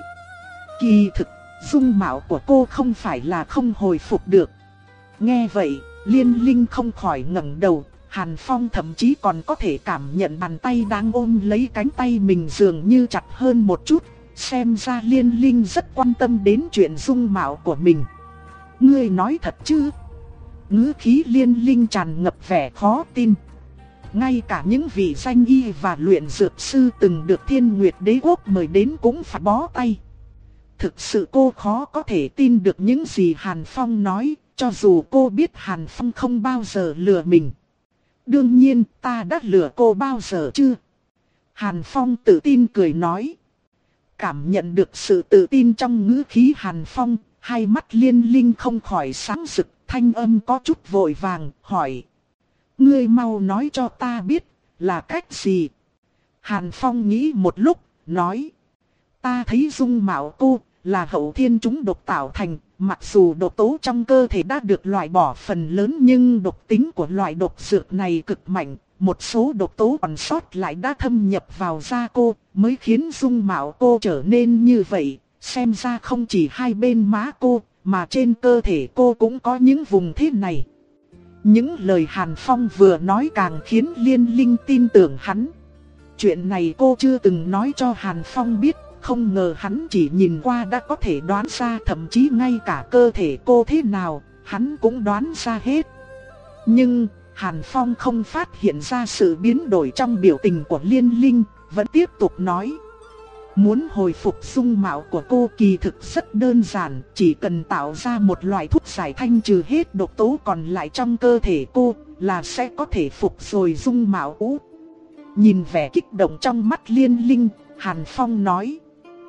Speaker 1: Kỳ thực, dung mạo của cô không phải là không hồi phục được. Nghe vậy, Liên Linh không khỏi ngẩng đầu, Hàn Phong thậm chí còn có thể cảm nhận bàn tay đang ôm lấy cánh tay mình dường như chặt hơn một chút, xem ra Liên Linh rất quan tâm đến chuyện dung mạo của mình. Ngươi nói thật chứ? Ngữ khí Liên Linh tràn ngập vẻ khó tin. Ngay cả những vị danh y và luyện dược sư từng được Thiên Nguyệt Đế Quốc mời đến cũng phải bó tay. Thực sự cô khó có thể tin được những gì Hàn Phong nói, cho dù cô biết Hàn Phong không bao giờ lừa mình. Đương nhiên, ta đã lừa cô bao giờ chưa? Hàn Phong tự tin cười nói. Cảm nhận được sự tự tin trong ngữ khí Hàn Phong, hai mắt Liên Linh không khỏi sáng rực, thanh âm có chút vội vàng, hỏi. Ngươi mau nói cho ta biết, là cách gì? Hàn Phong nghĩ một lúc, nói. Ta thấy dung mạo cô là hậu thiên chúng độc tạo thành, mặc dù độc tố trong cơ thể đã được loại bỏ phần lớn nhưng độc tính của loại độc dược này cực mạnh. Một số độc tố còn sót lại đã thâm nhập vào da cô, mới khiến dung mạo cô trở nên như vậy. Xem ra không chỉ hai bên má cô, mà trên cơ thể cô cũng có những vùng thế này. Những lời Hàn Phong vừa nói càng khiến Liên Linh tin tưởng hắn. Chuyện này cô chưa từng nói cho Hàn Phong biết, không ngờ hắn chỉ nhìn qua đã có thể đoán ra, thậm chí ngay cả cơ thể cô thế nào, hắn cũng đoán ra hết. Nhưng Hàn Phong không phát hiện ra sự biến đổi trong biểu tình của Liên Linh, vẫn tiếp tục nói. Muốn hồi phục dung mạo của cô kỳ thực rất đơn giản, chỉ cần tạo ra một loại thuốc giải thanh trừ hết độc tố còn lại trong cơ thể cô là sẽ có thể phục rồi dung mạo cũ. Nhìn vẻ kích động trong mắt Liên Linh, Hàn Phong nói.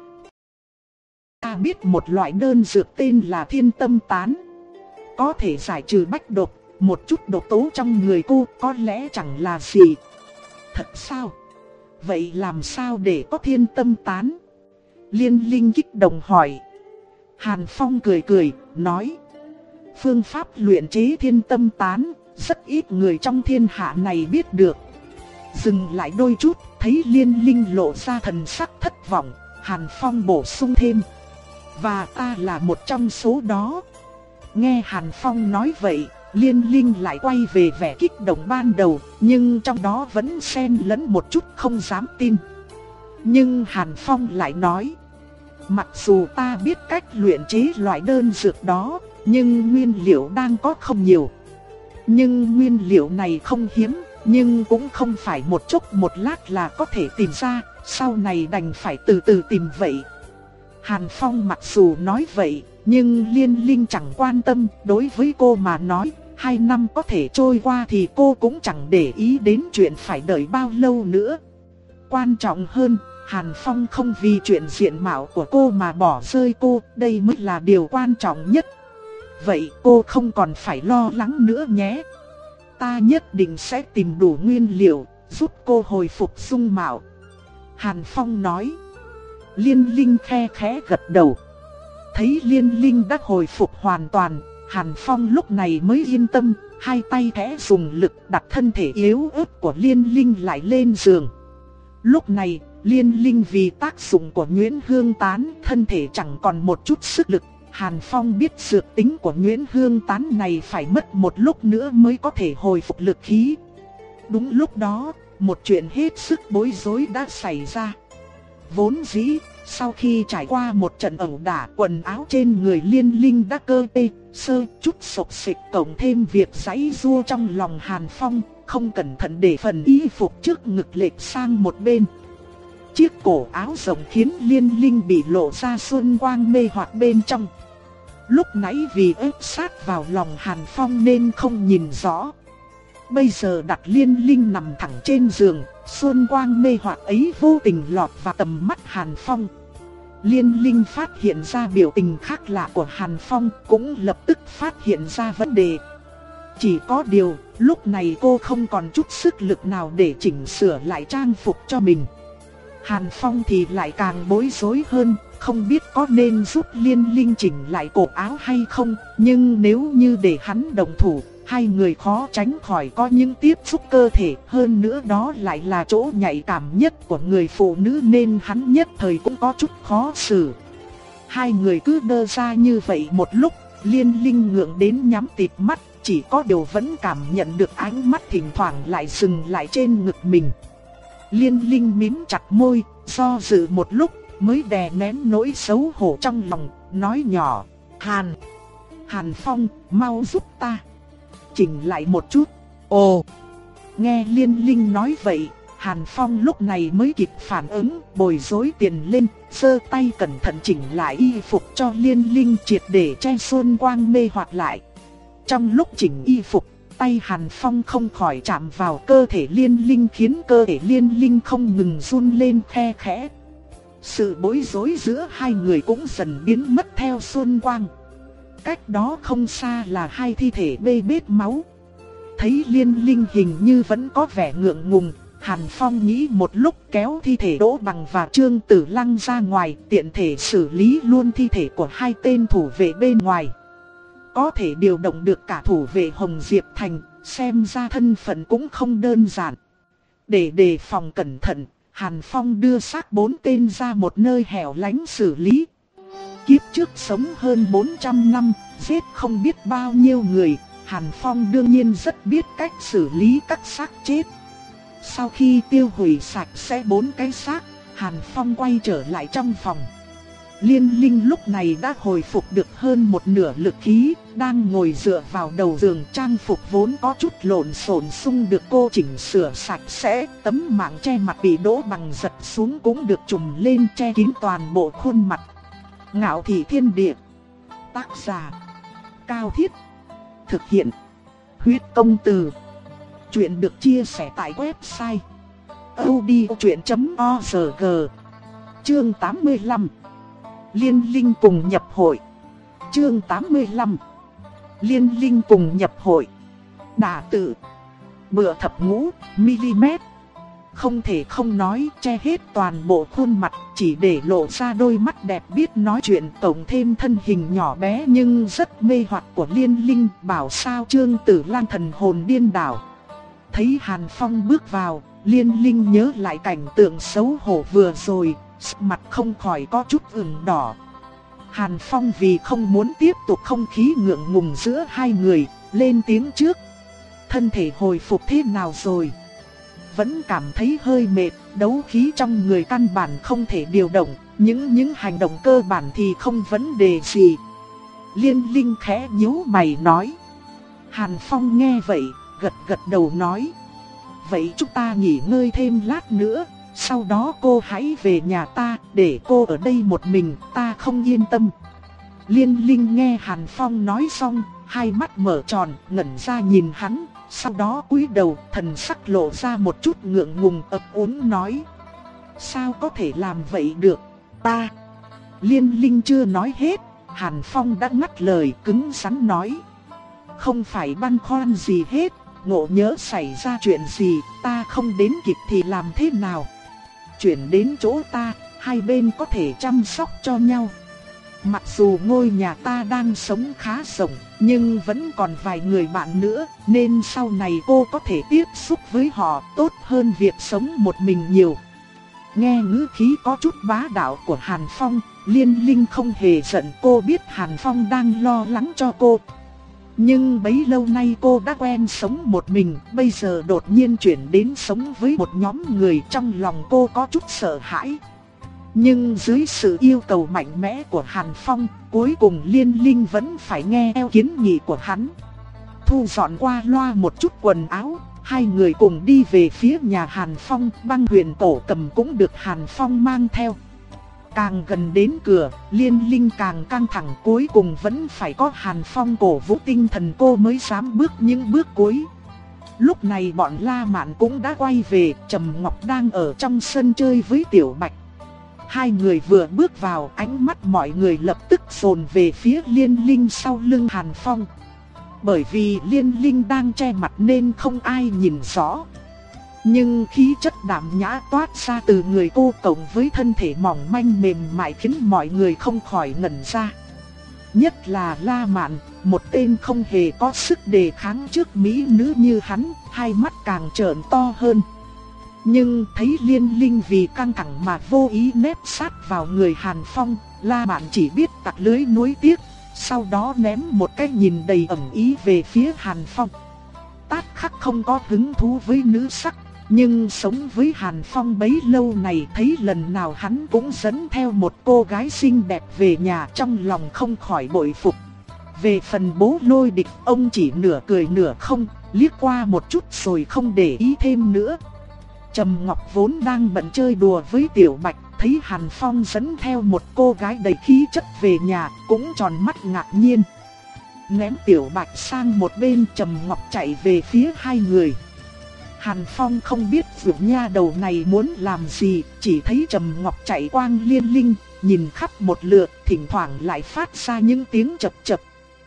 Speaker 1: Ta biết một loại đơn dược tên là Thiên Tâm Tán, có thể giải trừ bách độc, một chút độc tố trong người cô có lẽ chẳng là gì. Thật sao? Vậy làm sao để có Thiên Tâm Tán? Liên Linh kích động hỏi. Hàn Phong cười cười, nói. Phương pháp luyện chế Thiên Tâm Tán, rất ít người trong thiên hạ này biết được. Dừng lại đôi chút, thấy Liên Linh lộ ra thần sắc thất vọng, Hàn Phong bổ sung thêm. Và ta là một trong số đó. Nghe Hàn Phong nói vậy, Liên Linh lại quay về vẻ kích động ban đầu, nhưng trong đó vẫn xen lẫn một chút không dám tin. Nhưng Hàn Phong lại nói. Mặc dù ta biết cách luyện chế loại đơn dược đó, nhưng nguyên liệu đang có không nhiều. Nhưng nguyên liệu này không hiếm, nhưng cũng không phải một chốc một lát là có thể tìm ra, sau này đành phải từ từ tìm vậy. Hàn Phong mặc dù nói vậy, nhưng Liên Linh chẳng quan tâm, đối với cô mà nói, hai năm có thể trôi qua thì cô cũng chẳng để ý đến chuyện phải đợi bao lâu nữa. Quan trọng hơn, Hàn Phong không vì chuyện diện mạo của cô mà bỏ rơi cô, đây mới là điều quan trọng nhất. Vậy cô không còn phải lo lắng nữa nhé. Ta nhất định sẽ tìm đủ nguyên liệu, giúp cô hồi phục dung mạo. Hàn Phong nói. Liên Linh khe khẽ gật đầu. Thấy Liên Linh đã hồi phục hoàn toàn, Hàn Phong lúc này mới yên tâm, hai tay khẽ dùng lực đặt thân thể yếu ớt của Liên Linh lại lên giường. Lúc này, Liên Linh vì tác dụng của Nguyễn Hương Tán, thân thể chẳng còn một chút sức lực. Hàn Phong biết dược tính của Nguyễn Hương Tán này phải mất một lúc nữa mới có thể hồi phục lực khí. Đúng lúc đó, một chuyện hết sức bối rối đã xảy ra. Vốn dĩ, sau khi trải qua một trận ẩu đả, quần áo trên người Liên Linh đã cơ tê, sơ chút sộc xịch, cộng thêm việc giãy giụa trong lòng Hàn Phong, không cẩn thận để phần y phục trước ngực lệch sang một bên. Chiếc cổ áo rộng khiến Liên Linh bị lộ ra xuân quang mê hoặc bên trong. Lúc nãy vì ép sát vào lòng Hàn Phong nên không nhìn rõ. Bây giờ đặt Liên Linh nằm thẳng trên giường, xuân quang mê hoặc ấy vô tình lọt vào tầm mắt Hàn Phong. Liên Linh phát hiện ra biểu tình khác lạ của Hàn Phong, cũng lập tức phát hiện ra vấn đề. Chỉ có điều, lúc này cô không còn chút sức lực nào để chỉnh sửa lại trang phục cho mình. Hàn Phong thì lại càng bối rối hơn, không biết có nên giúp Liên Linh chỉnh lại cổ áo hay không, nhưng nếu như để hắn đồng thủ, hai người khó tránh khỏi có những tiếp xúc cơ thể, hơn nữa đó lại là chỗ nhạy cảm nhất của người phụ nữ nên hắn nhất thời cũng có chút khó xử. Hai người cứ đơ ra như vậy một lúc, Liên Linh ngượng đến nhắm tịt mắt, chỉ có điều vẫn cảm nhận được ánh mắt thỉnh thoảng lại dừng lại trên ngực mình. Liên Linh mím chặt môi, do dự một lúc mới đè nén nỗi xấu hổ trong lòng, nói nhỏ. Hàn, Hàn Phong, mau giúp ta chỉnh lại một chút. Ồ, nghe Liên Linh nói vậy, Hàn Phong lúc này mới kịp phản ứng, bối rối tiền lên, giơ tay cẩn thận chỉnh lại y phục cho Liên Linh triệt để che xuân quang mê hoặc lại. Trong lúc chỉnh y phục, tay Hàn Phong không khỏi chạm vào cơ thể Liên Linh khiến cơ thể Liên Linh không ngừng run lên khe khẽ. Sự bối rối giữa hai người cũng dần biến mất theo xuân quang. Cách đó không xa là hai thi thể bê bết máu. Thấy Liên Linh hình như vẫn có vẻ ngượng ngùng, Hàn Phong nghĩ một lúc kéo thi thể Đỗ Bằng và Trương Tử Lăng ra ngoài, tiện thể xử lý luôn thi thể của hai tên thủ vệ bên ngoài. Có thể điều động được cả thủ vệ Hồng Diệp Thành, xem ra thân phận cũng không đơn giản. Để đề phòng cẩn thận, Hàn Phong đưa xác bốn tên ra một nơi hẻo lánh xử lý. Kiếp trước sống hơn bốn trăm năm, giết không biết bao nhiêu người, Hàn Phong đương nhiên rất biết cách xử lý các xác chết. Sau khi tiêu hủy sạch sẽ bốn cái xác, Hàn Phong quay trở lại trong phòng. Liên Linh lúc này đã hồi phục được hơn một nửa lực khí, đang ngồi dựa vào đầu giường, trang phục vốn có chút lộn xộn xung được cô chỉnh sửa sạch sẽ, tấm mạng che mặt bị Đỗ Bằng giật xuống cũng được trùm lên che kín toàn bộ khuôn mặt. Ngạo thị thiên địa. Tác giả Cao Thiết. Thực hiện Huyết Công Từ. Chuyện được chia sẻ tại website audiochuyện chấm org. Chương tám mươi lăm. Liên Linh cùng nhập hội. Chương tám mươi lăm. Liên Linh cùng nhập hội. Đả tự. Bựa thập ngũ mm. Không thể không nói, che hết toàn bộ khuôn mặt, chỉ để lộ ra đôi mắt đẹp biết nói chuyện, tổng thêm thân hình nhỏ bé nhưng rất mê hoặc của Liên Linh, bảo sao Trương Tử Lan thần hồn điên đảo. Thấy Hàn Phong bước vào, Liên Linh nhớ lại cảnh tượng xấu hổ vừa rồi, mặt không khỏi có chút ửng đỏ. Hàn Phong vì không muốn tiếp tục không khí ngượng ngùng giữa hai người, lên tiếng trước. Thân thể hồi phục thế nào rồi? Vẫn cảm thấy hơi mệt, đấu khí trong người căn bản không thể điều động, những những hành động cơ bản thì không vấn đề gì. Liên Linh khẽ nhíu mày nói. Hàn Phong nghe vậy, gật gật đầu nói. Vậy chúng ta nghỉ ngơi thêm lát nữa, sau đó cô hãy về nhà ta, để cô ở đây một mình, ta không yên tâm. Liên Linh nghe Hàn Phong nói xong, hai mắt mở tròn, ngẩn ra nhìn hắn, sau đó cúi đầu, thần sắc lộ ra một chút ngượng ngùng ấp úng nói. Sao có thể làm vậy được, ta... Liên Linh chưa nói hết, Hàn Phong đã ngắt lời cứng rắn nói. Không phải băn khoăn gì hết, ngộ nhỡ xảy ra chuyện gì, ta không đến kịp thì làm thế nào? Chuyển đến chỗ ta, hai bên có thể chăm sóc cho nhau. Mặc dù ngôi nhà ta đang sống khá rộng, nhưng vẫn còn vài người bạn nữa, nên sau này cô có thể tiếp xúc với họ tốt hơn việc sống một mình nhiều. Nghe ngữ khí có chút bá đạo của Hàn Phong, Liên Linh không hề giận, cô biết Hàn Phong đang lo lắng cho cô. Nhưng bấy lâu nay cô đã quen sống một mình, bây giờ đột nhiên chuyển đến sống với một nhóm người, trong lòng cô có chút sợ hãi. Nhưng dưới sự yêu cầu mạnh mẽ của Hàn Phong, cuối cùng Liên Linh vẫn phải nghe theo kiến nghị của hắn. Thu dọn qua loa một chút quần áo, hai người cùng đi về phía nhà Hàn Phong, băng huyền tổ cầm cũng được Hàn Phong mang theo. Càng gần đến cửa, Liên Linh càng căng thẳng, cuối cùng vẫn phải có Hàn Phong cổ vũ tinh thần cô mới dám bước những bước cuối. Lúc này bọn La Mạn cũng đã quay về, Trầm Ngọc đang ở trong sân chơi với Tiểu Bạch. Hai người vừa bước vào, ánh mắt mọi người lập tức dồn về phía Liên Linh sau lưng Hàn Phong. Bởi vì Liên Linh đang che mặt nên không ai nhìn rõ. Nhưng khí chất đảm nhã toát ra từ người cô cộng với thân thể mỏng manh mềm mại khiến mọi người không khỏi ngẩn ra. Nhất là La Mạn, một tên không hề có sức đề kháng trước mỹ nữ như hắn, hai mắt càng trợn to hơn. Nhưng thấy Liên Linh vì căng thẳng mà vô ý nép sát vào người Hàn Phong, La Mạn chỉ biết tặc lưới nuối tiếc, sau đó ném một cái nhìn đầy ẩn ý về phía Hàn Phong. Tát khắc không có hứng thú với nữ sắc, nhưng sống với Hàn Phong bấy lâu này, thấy lần nào hắn cũng dẫn theo một cô gái xinh đẹp về nhà, trong lòng không khỏi bội phục. Về phần Bố Lôi Địch, ông chỉ nửa cười nửa không, liếc qua một chút rồi không để ý thêm nữa. Trầm Ngọc vốn đang bận chơi đùa với Tiểu Bạch, thấy Hàn Phong dẫn theo một cô gái đầy khí chất về nhà, cũng tròn mắt ngạc nhiên. Ném Tiểu Bạch sang một bên, Trầm Ngọc chạy về phía hai người. Hàn Phong không biết Vũ nha đầu này muốn làm gì, chỉ thấy Trầm Ngọc chạy quang Liên Linh, nhìn khắp một lượt, thỉnh thoảng lại phát ra những tiếng chập chập.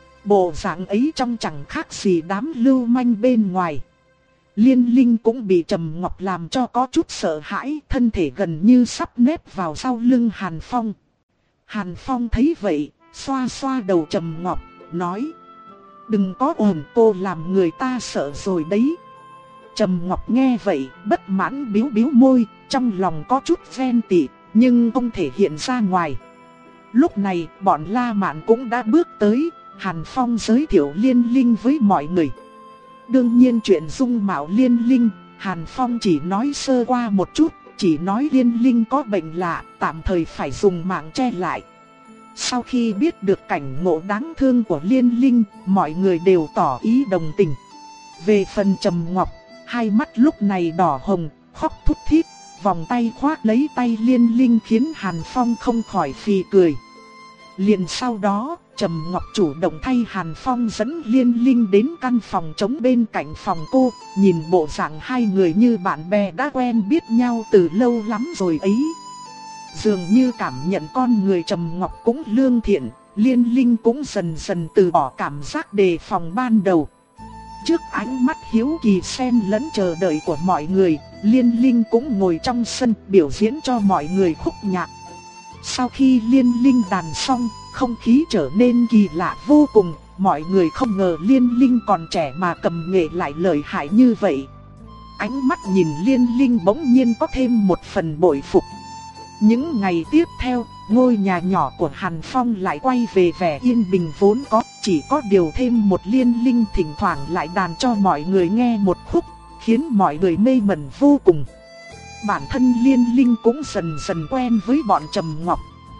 Speaker 1: Bộ dạng ấy trông chẳng khác gì đám lưu manh bên ngoài. Liên Linh cũng bị Trầm Ngọc làm cho có chút sợ hãi, thân thể gần như sắp nép vào sau lưng Hàn Phong. Hàn Phong thấy vậy, xoa xoa đầu Trầm Ngọc, nói: Đừng có ồn, cô làm người ta sợ rồi đấy. Trầm Ngọc nghe vậy, bất mãn biếu biếu môi, trong lòng có chút ghen tị, nhưng không thể hiện ra ngoài. Lúc này, bọn La Mạn cũng đã bước tới, Hàn Phong giới thiệu Liên Linh với mọi người. Đương nhiên chuyện dung mạo Liên Linh, Hàn Phong chỉ nói sơ qua một chút, chỉ nói Liên Linh có bệnh lạ, tạm thời phải dùng mạng che lại. Sau khi biết được cảnh ngộ đáng thương của Liên Linh, mọi người đều tỏ ý đồng tình. Về phần Trầm Ngọc, hai mắt lúc này đỏ hồng, khóc thút thít, vòng tay khoác lấy tay Liên Linh khiến Hàn Phong không khỏi phì cười. Liền sau đó, Trầm Ngọc chủ động thay Hàn Phong dẫn Liên Linh đến căn phòng trống bên cạnh phòng cô, nhìn bộ dạng hai người như bạn bè đã quen biết nhau từ lâu lắm rồi ấy. Dường như cảm nhận con người Trầm Ngọc cũng lương thiện, Liên Linh cũng dần dần từ bỏ cảm giác đề phòng ban đầu. Trước ánh mắt hiếu kỳ xen lẫn chờ đợi của mọi người, Liên Linh cũng ngồi trong sân biểu diễn cho mọi người khúc nhạc. Sau khi Liên Linh đàn xong, không khí trở nên kỳ lạ vô cùng, mọi người không ngờ Liên Linh còn trẻ mà cầm nghệ lại lợi hại như vậy. Ánh mắt nhìn Liên Linh bỗng nhiên có thêm một phần bội phục. Những ngày tiếp theo, ngôi nhà nhỏ của Hàn Phong lại quay về vẻ yên bình vốn có, chỉ có điều thêm một Liên Linh thỉnh thoảng lại đàn cho mọi người nghe một khúc, khiến mọi người mê mẩn vô cùng. Bản thân Liên Linh cũng dần dần quen với bọn Trầm Ngọc.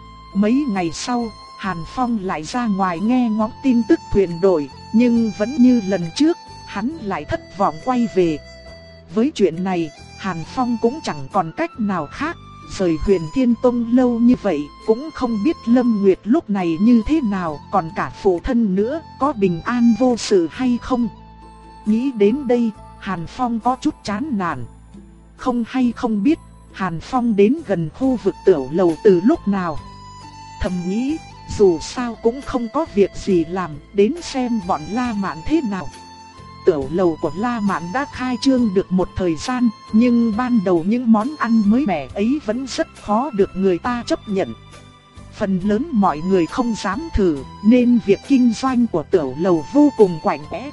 Speaker 1: Mấy ngày sau, Hàn Phong lại ra ngoài nghe ngóng tin tức thuyền đổi, nhưng vẫn như lần trước, hắn lại thất vọng quay về. Với chuyện này, Hàn Phong cũng chẳng còn cách nào khác, rời Huyền Thiên Tông lâu như vậy, cũng không biết Lâm Nguyệt lúc này như thế nào, còn cả phụ thân nữa, có bình an vô sự hay không. Nghĩ đến đây, Hàn Phong có chút chán nản. Không hay không biết, Hàn Phong đến gần khu vực tiểu lầu từ lúc nào. Thầm nghĩ, dù sao cũng không có việc gì làm, đến xem bọn La Mạn thế nào. Tiểu lầu của La Mạn đã khai trương được một thời gian, nhưng ban đầu những món ăn mới mẻ ấy vẫn rất khó được người ta chấp nhận. Phần lớn mọi người không dám thử, nên việc kinh doanh của tiểu lầu vô cùng quạnh quẽ.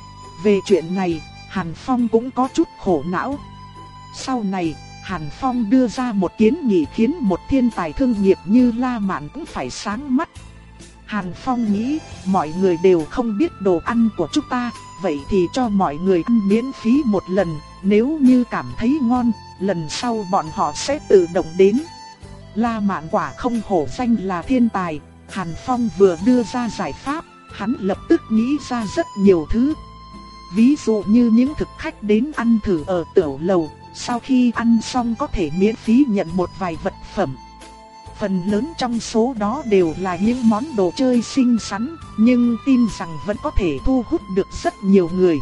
Speaker 1: Về chuyện này, Hàn Phong cũng có chút khổ não. Sau này, Hàn Phong đưa ra một kiến nghị khiến một thiên tài thương nghiệp như La Mạn cũng phải sáng mắt. Hàn Phong nghĩ, mọi người đều không biết đồ ăn của chúng ta, vậy thì cho mọi người ăn miễn phí một lần, nếu như cảm thấy ngon, lần sau bọn họ sẽ tự động đến. La Mạn quả không hổ danh là thiên tài, Hàn Phong vừa đưa ra giải pháp, hắn lập tức nghĩ ra rất nhiều thứ. Ví dụ như những thực khách đến ăn thử ở tiểu lầu, sau khi ăn xong có thể miễn phí nhận một vài vật phẩm. Phần lớn trong số đó đều là những món đồ chơi xinh xắn, nhưng tin rằng vẫn có thể thu hút được rất nhiều người.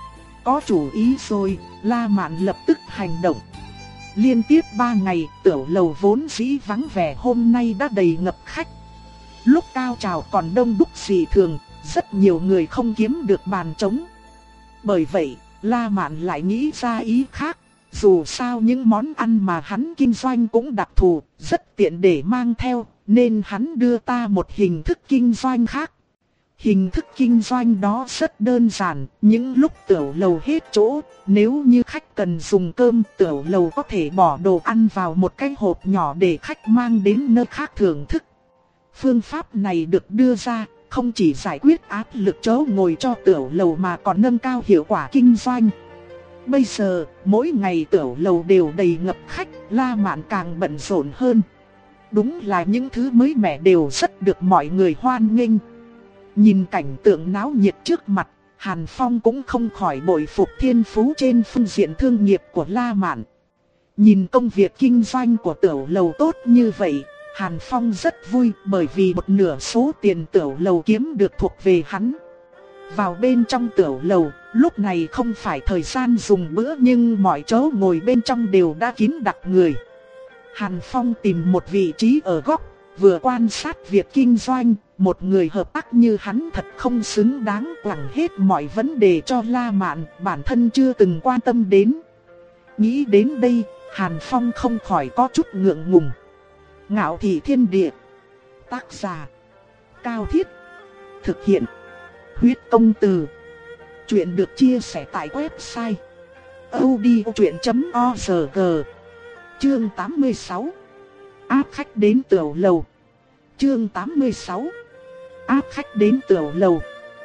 Speaker 1: Có chủ ý rồi, La Mạn lập tức hành động. Liên tiếp ba ngày, tiểu lầu vốn dĩ vắng vẻ hôm nay đã đầy ngập khách. Lúc cao trào còn đông đúc dị thường, rất nhiều người không kiếm được bàn trống. Bởi vậy, La Mạn lại nghĩ ra ý khác. Dù sao những món ăn mà hắn kinh doanh cũng đặc thù, rất tiện để mang theo, nên hắn đưa ta một hình thức kinh doanh khác. Hình thức kinh doanh đó rất đơn giản, những lúc tiểu lầu hết chỗ, nếu như khách cần dùng cơm, tiểu lầu có thể bỏ đồ ăn vào một cái hộp nhỏ để khách mang đến nơi khác thưởng thức. Phương pháp này được đưa ra, không chỉ giải quyết áp lực chỗ ngồi cho tiểu lầu mà còn nâng cao hiệu quả kinh doanh. Bây giờ, mỗi ngày tiểu lầu đều đầy ngập khách, La Mạn càng bận rộn hơn. Đúng là những thứ mới mẻ đều rất được mọi người hoan nghênh. Nhìn cảnh tượng náo nhiệt trước mặt, Hàn Phong cũng không khỏi bội phục thiên phú trên phương diện thương nghiệp của La Mạn. Nhìn công việc kinh doanh của tiểu lầu tốt như vậy, Hàn Phong rất vui bởi vì một nửa số tiền tiểu lầu kiếm được thuộc về hắn. Vào bên trong tiểu lầu, lúc này không phải thời gian dùng bữa nhưng mọi chỗ ngồi bên trong đều đã kín đặc người. Hàn Phong tìm một vị trí ở góc, vừa quan sát việc kinh doanh, một người hợp tác như hắn thật không xứng đáng quẳng hết mọi vấn đề cho La Mạn, bản thân chưa từng quan tâm đến. Nghĩ đến đây, Hàn Phong không khỏi có chút ngượng ngùng. Ngạo Thị Thiên Địa. Tác giả: Cao Thiết. Thực hiện: Huyết Công Từ. Chuyện được chia sẻ tại website audiochuyện chấm org. Chương tám mươi sáu. Áp khách đến tiểu lầu. Chương tám mươi sáu. Áp khách đến tiểu lầu.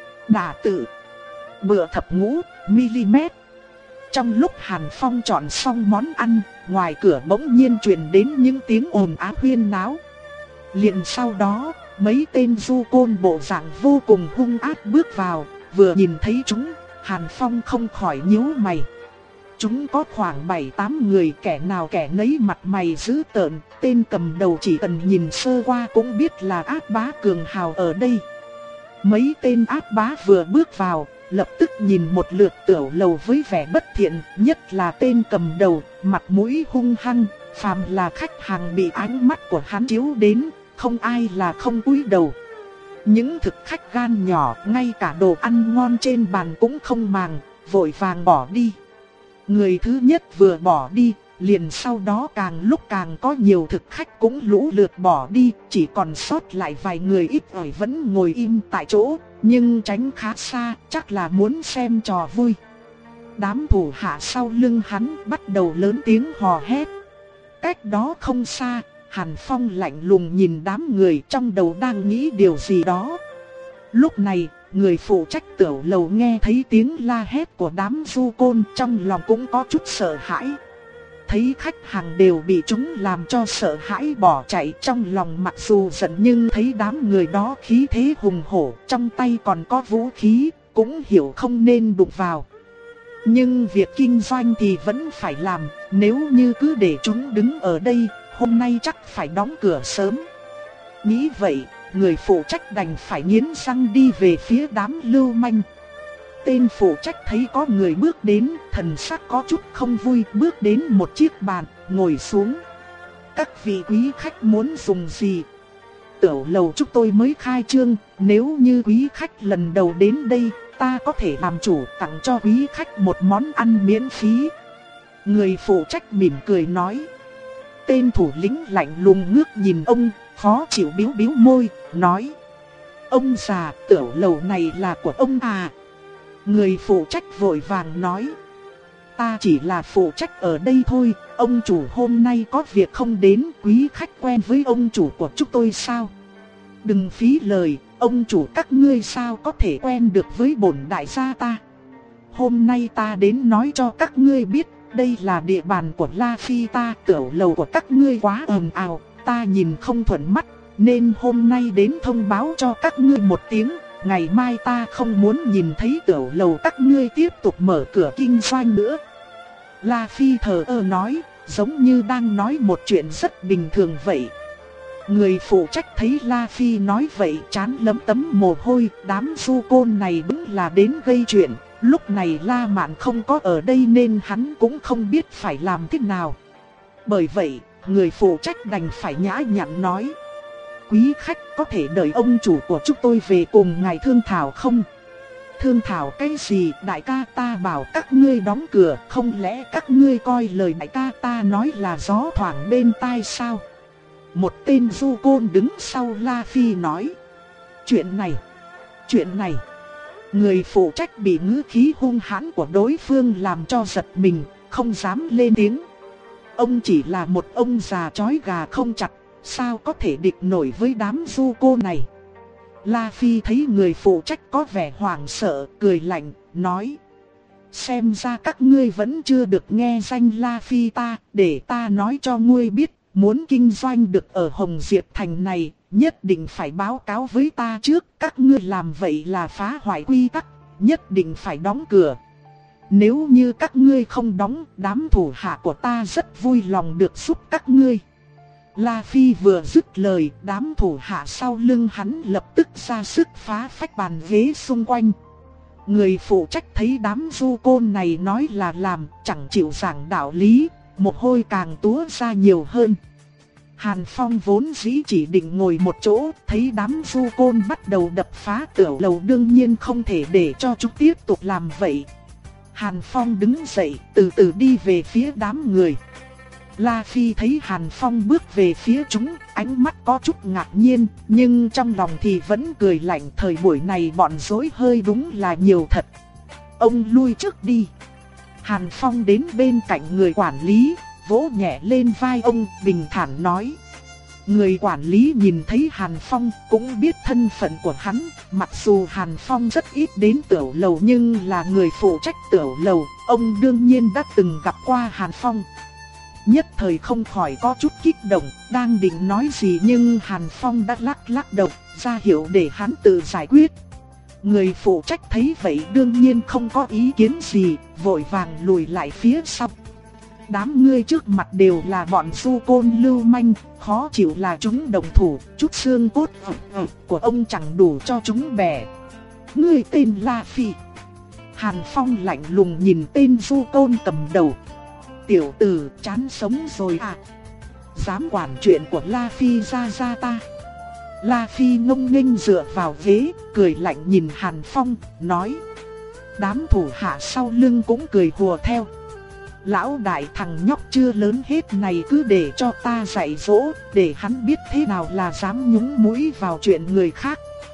Speaker 1: Đả tự. Bữa thập ngũ mm. Trong lúc Hàn Phong chọn xong món ăn, ngoài cửa bỗng nhiên truyền đến những tiếng ồn ào huyên náo. Liền sau đó, mấy tên du côn bộ dạng vô cùng hung ác bước vào, vừa nhìn thấy chúng, Hàn Phong không khỏi nhíu mày. Chúng có khoảng bảy tám người, kẻ nào kẻ nấy mặt mày dữ tợn, tên cầm đầu chỉ cần nhìn sơ qua cũng biết là ác bá cường hào ở đây. Mấy tên ác bá vừa bước vào, lập tức nhìn một lượt Tiểu Lầu với vẻ bất thiện, nhất là tên cầm đầu, mặt mũi hung hăng, phàm là khách hàng bị ánh mắt của hắn chiếu đến, không ai là không cúi đầu. Những thực khách gan nhỏ, ngay cả đồ ăn ngon trên bàn cũng không màng, vội vàng bỏ đi. Người thứ nhất vừa bỏ đi, liền sau đó càng lúc càng có nhiều thực khách cũng lũ lượt bỏ đi, chỉ còn sót lại vài người ít ỏi vẫn ngồi im tại chỗ, nhưng tránh khá xa, chắc là muốn xem trò vui. Đám thủ hạ sau lưng hắn bắt đầu lớn tiếng hò hét. Cách đó không xa, Hàn Phong lạnh lùng nhìn đám người, trong đầu đang nghĩ điều gì đó. Lúc này, người phụ trách Tiểu Lầu nghe thấy tiếng la hét của đám du côn, trong lòng cũng có chút sợ hãi. Thấy khách hàng đều bị chúng làm cho sợ hãi bỏ chạy, trong lòng mặc dù giận nhưng thấy đám người đó khí thế hùng hổ, trong tay còn có vũ khí, cũng hiểu không nên đụng vào. Nhưng việc kinh doanh thì vẫn phải làm, nếu như cứ để chúng đứng ở đây, hôm nay chắc phải đóng cửa sớm. Nghĩ vậy, người phụ trách đành phải nghiến răng đi về phía đám lưu manh. Tên phụ trách thấy có người bước đến, thần sắc có chút không vui, bước đến một chiếc bàn, ngồi xuống. Các vị quý khách muốn dùng gì? Tiểu Lầu chúng tôi mới khai trương, nếu như quý khách lần đầu đến đây, ta có thể làm chủ tặng cho quý khách một món ăn miễn phí. Người phụ trách mỉm cười nói. Tên thủ lĩnh lạnh lùng ngước nhìn ông, khó chịu biếu biếu môi, nói. Ông già, Tiểu Lầu này là của ông à? Người phụ trách vội vàng nói. Ta chỉ là phụ trách ở đây thôi, ông chủ hôm nay có việc không đến, quý khách quen với ông chủ của chúng tôi sao? Đừng phí lời, ông chủ các ngươi sao có thể quen được với bổn đại gia ta? Hôm nay ta đến nói cho các ngươi biết, đây là địa bàn của La Phi ta, Tiểu Lầu của các ngươi quá ồn ào, ta nhìn không thuận mắt, nên hôm nay đến thông báo cho các ngươi một tiếng. Ngày mai ta không muốn nhìn thấy Tiểu Lầu các ngươi tiếp tục mở cửa kinh doanh nữa. La Phi thờ ơ nói, giống như đang nói một chuyện rất bình thường vậy. Người phụ trách thấy La Phi nói vậy chán lấm tấm mồ hôi, đám du côn này đúng là đến gây chuyện. Lúc này La Mạn không có ở đây nên hắn cũng không biết phải làm thế nào. Bởi vậy, người phụ trách đành phải nhã nhặn nói. Quý khách có thể đợi ông chủ của chúng tôi về cùng ngài thương thảo không? Thương thảo cái gì? Đại ca ta bảo các ngươi đóng cửa, không lẽ các ngươi coi lời đại ca ta nói là gió thoảng bên tai sao? Một tên du côn đứng sau La Phi nói. Chuyện này, chuyện này. Người phụ trách bị ngữ khí hung hãn của đối phương làm cho giật mình, không dám lên tiếng. Ông chỉ là một ông già chói gà không chặt, sao có thể địch nổi với đám du cô này? La Phi thấy người phụ trách có vẻ hoảng sợ, cười lạnh, nói. Xem ra các ngươi vẫn chưa được nghe danh La Phi ta, để ta nói cho ngươi biết, muốn kinh doanh được ở Hồng Diệp Thành này, nhất định phải báo cáo với ta trước, các ngươi làm vậy là phá hoại quy tắc, nhất định phải đóng cửa. Nếu như các ngươi không đóng, đám thủ hạ của ta rất vui lòng được giúp các ngươi. La Phi vừa dứt lời, đám thủ hạ sau lưng hắn lập tức ra sức phá phách bàn ghế xung quanh. Người phụ trách thấy đám du côn này nói là làm, chẳng chịu giảng đạo lý, mồ hôi càng túa ra nhiều hơn. Hàn Phong vốn dĩ chỉ định ngồi một chỗ, thấy đám du côn bắt đầu đập phá Tiểu Lầu đương nhiên không thể để cho chúng tiếp tục làm vậy. Hàn Phong đứng dậy, từ từ đi về phía đám người. La Phi thấy Hàn Phong bước về phía chúng, ánh mắt có chút ngạc nhiên, nhưng trong lòng thì vẫn cười lạnh, thời buổi này bọn rối hơi đúng là nhiều thật. Ông lui trước đi. Hàn Phong đến bên cạnh người quản lý, vỗ nhẹ lên vai ông, bình thản nói. Người quản lý nhìn thấy Hàn Phong cũng biết thân phận của hắn, mặc dù Hàn Phong rất ít đến Tiểu Lầu nhưng là người phụ trách Tiểu Lầu, ông đương nhiên đã từng gặp qua Hàn Phong. nhất thời không khỏi có chút kích động, đang định nói gì nhưng Hàn Phong đã lắc lắc đầu, ra hiệu để hắn tự giải quyết. Người phụ trách thấy vậy đương nhiên không có ý kiến gì, vội vàng lùi lại phía sau. Đám ngươi trước mặt đều là bọn du côn lưu manh, khó chịu là chúng đồng thủ, chút xương cốt ực ực của ông chẳng đủ cho chúng bẻ. Ngươi tên La Phi. Hàn Phong lạnh lùng nhìn tên du côn cầm đầu. Tiểu tử chán sống rồi à? Dám quản chuyện của La Phi ra ra ta. La Phi ngông nghênh dựa vào ghế, cười lạnh nhìn Hàn Phong, nói. Đám thủ hạ sau lưng cũng cười hùa theo. Lão đại thằng nhóc chưa lớn hết này cứ để cho ta dạy dỗ, để hắn biết thế nào là dám nhúng mũi vào chuyện người khác.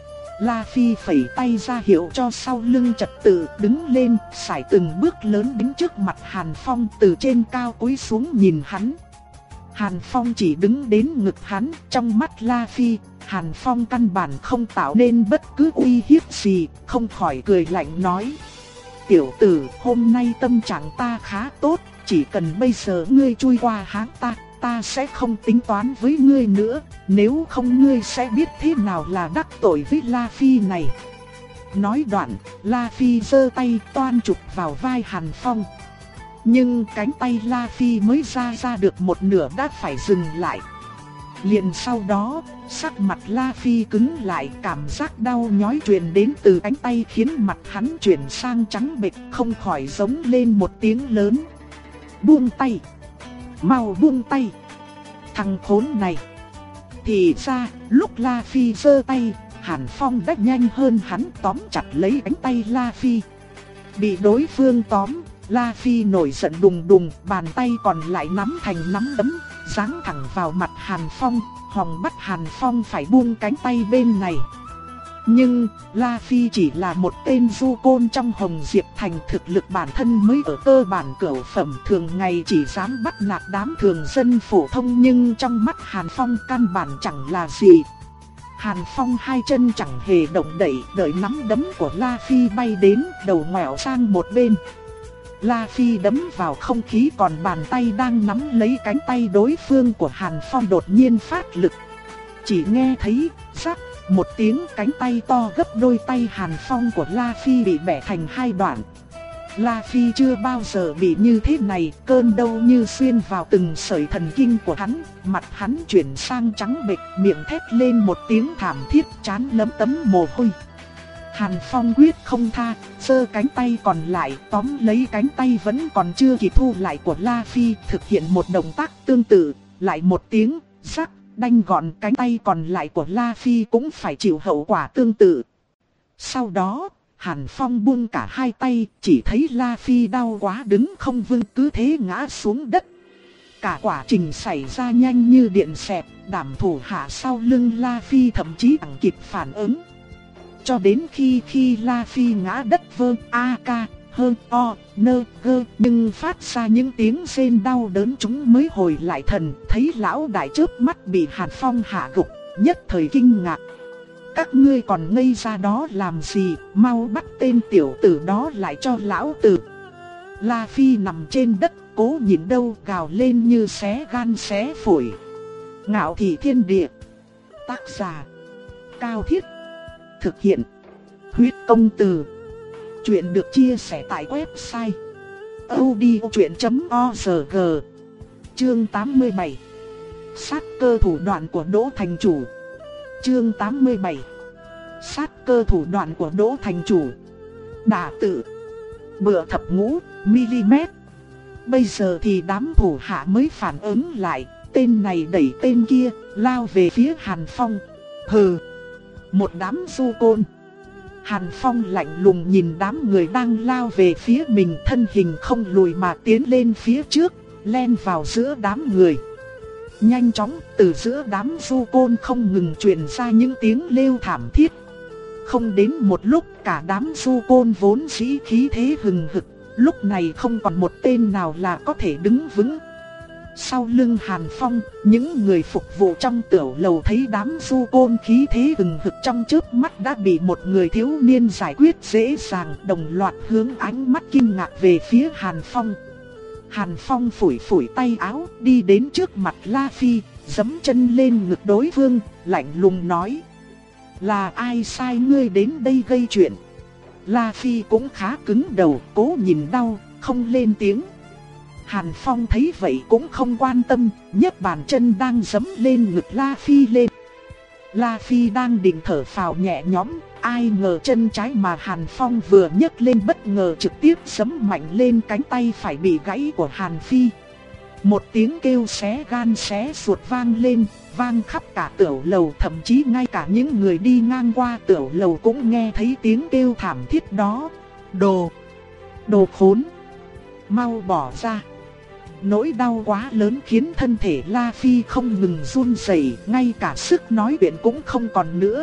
Speaker 1: La Phi phẩy tay ra hiệu cho sau lưng trật tự đứng lên, sải từng bước lớn đến trước mặt Hàn Phong, từ trên cao cúi xuống nhìn hắn. Hàn Phong chỉ đứng đến ngực hắn, trong mắt La Phi, Hàn Phong căn bản không tạo nên bất cứ uy hiếp gì, không khỏi cười lạnh nói. Tiểu tử, hôm nay tâm trạng ta khá tốt, chỉ cần bây giờ ngươi chui qua háng ta, ta sẽ không tính toán với ngươi nữa, nếu không ngươi sẽ biết thế nào là đắc tội với La Phi này. Nói đoạn, La Phi giơ tay toan chụp vào vai Hàn Phong. Nhưng cánh tay La Phi mới ra ra được một nửa đã phải dừng lại. Liền sau đó, sắc mặt La Phi cứng lại, cảm giác đau nhói truyền đến từ cánh tay khiến mặt hắn chuyển sang trắng bệch, không khỏi giống lên một tiếng lớn. Buông tay! Mau buông tay! Thằng khốn này! Thì ra, lúc La Phi giơ tay, Hàn Phong đã nhanh hơn hắn tóm chặt lấy cánh tay La Phi. Bị đối phương tóm, La Phi nổi giận đùng đùng, bàn tay còn lại nắm thành nắm đấm, giáng thẳng vào mặt Hàn Phong, hòng bắt Hàn Phong phải buông cánh tay bên này. Nhưng, La Phi chỉ là một tên du côn trong Hồng Diệp Thành, thực lực bản thân mới ở cơ bản cửu phẩm, thường ngày chỉ dám bắt nạt đám thường dân phổ thông, nhưng trong mắt Hàn Phong căn bản chẳng là gì. Hàn Phong hai chân chẳng hề động đậy, đợi nắm đấm của La Phi bay đến, đầu ngoẹo sang một bên. La Phi đấm vào không khí, còn bàn tay đang nắm lấy cánh tay đối phương của Hàn Phong đột nhiên phát lực. Chỉ nghe thấy rắc một tiếng, cánh tay to gấp đôi tay Hàn Phong của La Phi bị bẻ thành hai đoạn. La Phi chưa bao giờ bị như thế này, cơn đau như xuyên vào từng sợi thần kinh của hắn, mặt hắn chuyển sang trắng bệch, miệng thét lên một tiếng thảm thiết, trán lấm tấm mồ hôi. Hàn Phong quyết không tha, giơ cánh tay còn lại tóm lấy cánh tay vẫn còn chưa kịp thu lại của La Phi, thực hiện một động tác tương tự, lại một tiếng rắc, đanh gọn cánh tay còn lại của La Phi cũng phải chịu hậu quả tương tự. Sau đó, Hàn Phong buông cả hai tay, chỉ thấy La Phi đau quá đứng không vững, cứ thế ngã xuống đất. Cả quá trình xảy ra nhanh như điện xẹt, đám thủ hạ sau lưng La Phi thậm chí chẳng kịp phản ứng. Cho đến khi khi La Phi ngã đất vơ a ca hơn o nơ gơ nhưng phát ra những tiếng rên đau đớn, chúng mới hồi lại thần, thấy lão đại chớp mắt bị Hàn Phong hạ gục, nhất thời kinh ngạc. Các ngươi còn ngây ra đó làm gì, mau bắt tên tiểu tử đó lại cho lão tử. La Phi nằm trên đất cố nhịn đâu gào lên như xé gan xé phổi. Ngạo thị thiên địa. Tác giả Cao Thiết. Thực hiện Huyết Công Từ. Chuyện được chia sẻ tại website audiochuyện chấm org. Chương tám mươi bảy. Sát cơ thủ đoạn của Đỗ Thành Chủ. Chương tám mươi bảy. Sát cơ thủ đoạn của Đỗ Thành Chủ. Đả tự bựa thập ngũ mm. Bây giờ thì đám thủ hạ mới phản ứng lại, tên này đẩy tên kia, lao về phía Hàn Phong. Hừ, một đám du côn. Hàn Phong lạnh lùng nhìn đám người đang lao về phía mình, thân hình không lùi mà tiến lên phía trước, len vào giữa đám người. Nhanh chóng, từ giữa đám du côn không ngừng truyền ra những tiếng kêu thảm thiết. Không đến một lúc, cả đám du côn vốn dĩ khí thế hừng hực, lúc này không còn một tên nào là có thể đứng vững. Sau lưng Hàn Phong, những người phục vụ trong tiểu lầu thấy đám du côn khí thế hừng hực trong chớp mắt đã bị một người thiếu niên giải quyết dễ dàng, đồng loạt hướng ánh mắt kinh ngạc về phía Hàn Phong. Hàn Phong phủi phủi tay áo, đi đến trước mặt La Phi, giẫm chân lên ngực đối phương, lạnh lùng nói: là ai sai ngươi đến đây gây chuyện? La Phi cũng khá cứng đầu, cố nhìn đau, không lên tiếng. Hàn Phong thấy vậy cũng không quan tâm, nhấc bàn chân đang giẫm lên ngực La Phi lên. La Phi đang định thở phào nhẹ nhõm, ai ngờ chân trái mà Hàn Phong vừa nhấc lên bất ngờ trực tiếp giẫm mạnh lên cánh tay phải bị gãy của Hàn Phi. Một tiếng kêu xé gan xé ruột vang lên, vang khắp cả tiểu lầu, thậm chí ngay cả những người đi ngang qua tiểu lầu cũng nghe thấy tiếng kêu thảm thiết đó. Đồ! Đồ khốn! Mau bỏ ra! Nỗi đau quá lớn khiến thân thể La Phi không ngừng run rẩy, ngay cả sức nói chuyện cũng không còn nữa.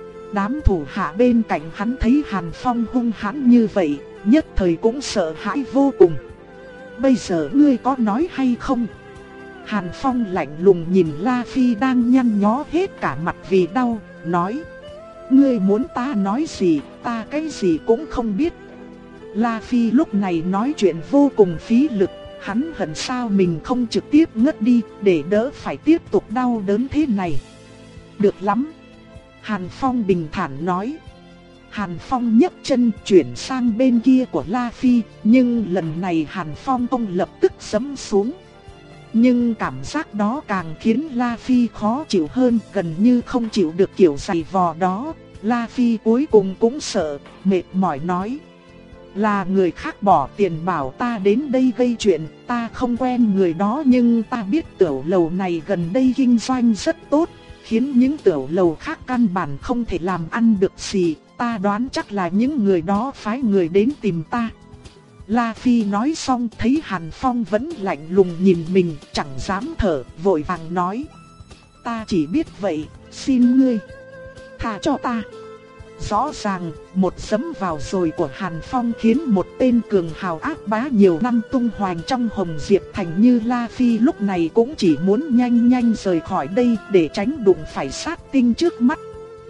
Speaker 1: Đám thủ hạ bên cạnh hắn thấy Hàn Phong hung hãn như vậy, nhất thời cũng sợ hãi vô cùng. Bây giờ ngươi có nói hay không? Hàn Phong lạnh lùng nhìn La Phi đang nhăn nhó hết cả mặt vì đau, nói: ngươi muốn ta nói gì, ta cái gì cũng không biết. La Phi lúc này nói chuyện vô cùng phí lực, hắn hận sao mình không trực tiếp ngất đi, để đỡ phải tiếp tục đau đớn thế này. Được lắm. Hàn Phong bình thản nói. Hàn Phong nhấc chân chuyển sang bên kia của La Phi, nhưng lần này Hàn Phong không lập tức giẫm xuống. Nhưng cảm giác đó càng khiến La Phi khó chịu hơn, gần như không chịu được kiểu giày vò đó. La Phi cuối cùng cũng sợ, mệt mỏi nói: là người khác bỏ tiền bảo ta đến đây gây chuyện, ta không quen người đó nhưng ta biết tiểu lầu này gần đây kinh doanh rất tốt, khiến những tiểu lầu khác căn bản không thể làm ăn được gì, ta đoán chắc là những người đó phái người đến tìm ta. La Phi nói xong thấy Hàn Phong vẫn lạnh lùng nhìn mình, chẳng dám thở, vội vàng nói: ta chỉ biết vậy, xin ngươi tha cho ta. Rõ ràng, một giẫm vào rồi của Hàn Phong khiến một tên cường hào ác bá nhiều năm tung hoành trong Hồng Diệp Thành như La Phi lúc này cũng chỉ muốn nhanh nhanh rời khỏi đây để tránh đụng phải sát tinh trước mắt.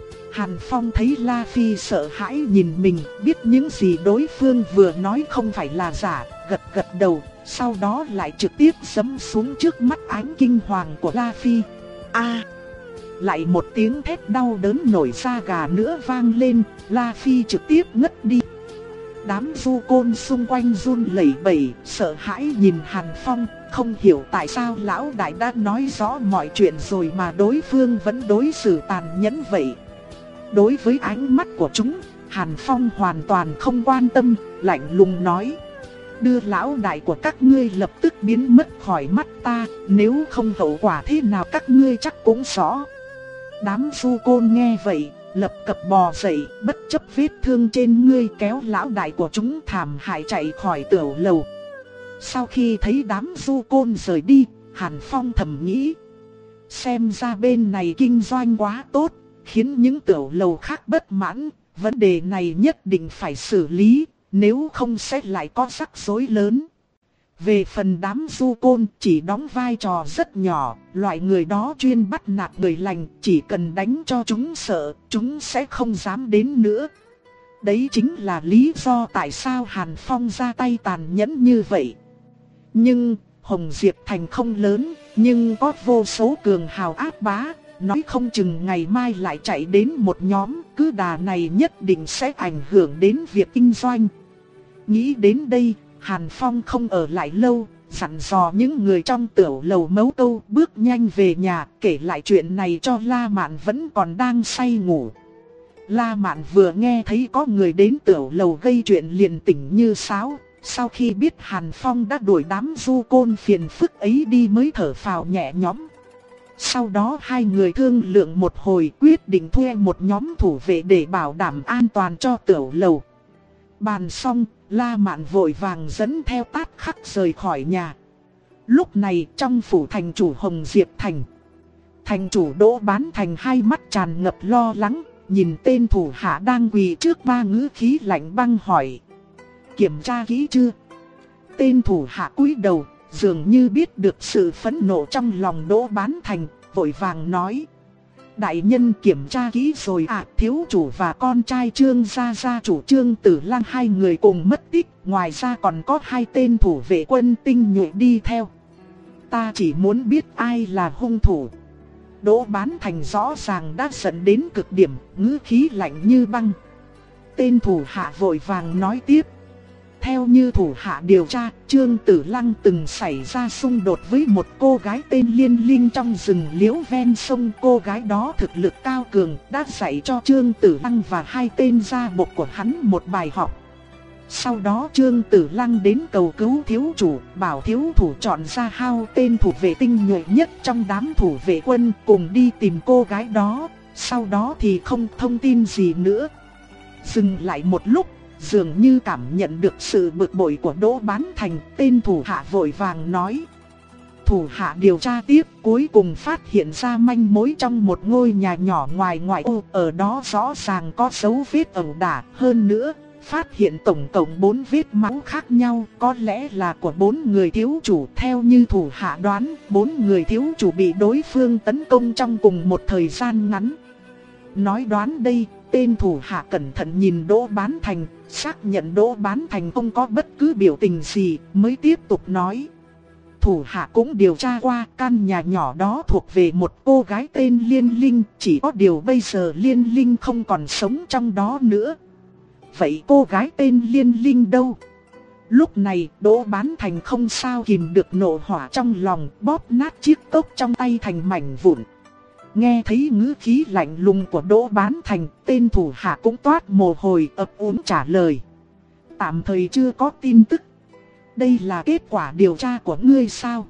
Speaker 1: Hàn Phong thấy La Phi sợ hãi nhìn mình, biết những gì đối phương vừa nói không phải là giả, gật gật đầu, sau đó lại trực tiếp giẫm xuống trước mắt ánh kinh hoàng của La Phi. A! Lại một tiếng thét đau đớn nổi da gà nữa vang lên, La Phi trực tiếp ngất đi. Đám du côn xung quanh run lẩy bẩy, sợ hãi nhìn Hàn Phong, không hiểu tại sao lão đại đã nói rõ mọi chuyện rồi mà đối phương vẫn đối xử tàn nhẫn vậy. Đối với ánh mắt của chúng, Hàn Phong hoàn toàn không quan tâm, lạnh lùng nói: đưa lão đại của các ngươi lập tức biến mất khỏi mắt ta, nếu không hậu quả thế nào các ngươi chắc cũng rõ. Đám du côn nghe vậy, lập cập bò dậy, bất chấp vết thương trên ngươi kéo lão đại của chúng thảm hại chạy khỏi tiểu lầu. Sau khi thấy đám du côn rời đi, Hàn Phong thầm nghĩ: xem ra bên này kinh doanh quá tốt, khiến những tiểu lầu khác bất mãn, vấn đề này nhất định phải xử lý, nếu không sẽ lại có rắc rối lớn. Về phần đám du côn chỉ đóng vai trò rất nhỏ, loại người đó chuyên bắt nạt người lành, chỉ cần đánh cho chúng sợ, chúng sẽ không dám đến nữa. Đấy chính là lý do tại sao Hàn Phong ra tay tàn nhẫn như vậy. Nhưng, Hồng Diệp Thành không lớn, nhưng có vô số cường hào ác bá, nói không chừng ngày mai lại chạy đến một nhóm, cứ đà này nhất định sẽ ảnh hưởng đến việc kinh doanh. Nghĩ đến đây, Hàn Phong không ở lại lâu, dặn dò những người trong tiểu lầu mấu câu bước nhanh về nhà, kể lại chuyện này cho La Mạn vẫn còn đang say ngủ. La Mạn vừa nghe thấy có người đến tiểu lầu gây chuyện liền tỉnh như sáo, sau khi biết Hàn Phong đã đuổi đám du côn phiền phức ấy đi mới thở phào nhẹ nhõm. Sau đó hai người thương lượng một hồi, quyết định thuê một nhóm thủ vệ để bảo đảm an toàn cho tiểu lầu. Bàn xong, La Mạn vội vàng dẫn theo Tát Khắc rời khỏi nhà. Lúc này trong phủ thành chủ Hồng Diệp Thành, thành chủ Đỗ Bán Thành hai mắt tràn ngập lo lắng, nhìn tên thủ hạ đang quỳ trước ba ngữ khí lạnh băng hỏi: kiểm tra kỹ chưa? Tên thủ hạ cúi đầu, dường như biết được sự phẫn nộ trong lòng Đỗ Bán Thành, vội vàng nói: đại nhân kiểm tra kỹ rồi à? Thiếu chủ và con trai Trương gia gia chủ Trương Tử Lăng hai người cùng mất tích, ngoài ra còn có hai tên thủ vệ quân tinh nhuệ đi theo. Ta chỉ muốn biết ai là hung thủ. Đỗ Bán Thành rõ ràng đã giận đến cực điểm, ngữ khí lạnh như băng. Tên thủ hạ vội vàng nói tiếp. Theo như thủ hạ điều tra, Trương Tử Lăng từng xảy ra xung đột với một cô gái tên Liên Linh trong rừng liễu ven sông. Cô gái đó thực lực cao cường, đã dạy cho Trương Tử Lăng và hai tên gia bộc của hắn một bài học. Sau đó Trương Tử Lăng đến cầu cứu thiếu chủ, bảo thiếu thủ chọn ra hai tên thủ vệ tinh nhuệ nhất trong đám thủ vệ quân cùng đi tìm cô gái đó. Sau đó thì không thông tin gì nữa. Dừng lại một lúc, dường như cảm nhận được sự bực bội của Đỗ Bán Thành, tên thủ hạ vội vàng nói. Thủ hạ điều tra tiếp, cuối cùng phát hiện ra manh mối trong một ngôi nhà nhỏ ngoài ngoại ô, ở đó rõ ràng có dấu vết ẩu đả, hơn nữa, phát hiện tổng cộng bốn vết máu khác nhau, có lẽ là của bốn người thiếu chủ. Theo như thủ hạ đoán, bốn người thiếu chủ bị đối phương tấn công trong cùng một thời gian ngắn. Nói đoán đây, tên thủ hạ cẩn thận nhìn Đỗ Bán Thành, xác nhận Đỗ Bán Thành không có bất cứ biểu tình gì, mới tiếp tục nói. Thủ hạ cũng điều tra qua, căn nhà nhỏ đó thuộc về một cô gái tên Liên Linh, chỉ có điều bây giờ Liên Linh không còn sống trong đó nữa. Vậy cô gái tên Liên Linh đâu? Lúc này Đỗ Bán Thành không sao kìm được nộ hỏa trong lòng, bóp nát chiếc cốc trong tay thành mảnh vụn. Nghe thấy ngữ khí lạnh lùng của Đỗ Bán Thành, tên thủ hạ cũng toát mồ hôi ấp úng trả lời. Tạm thời chưa có tin tức. Đây là kết quả điều tra của ngươi sao?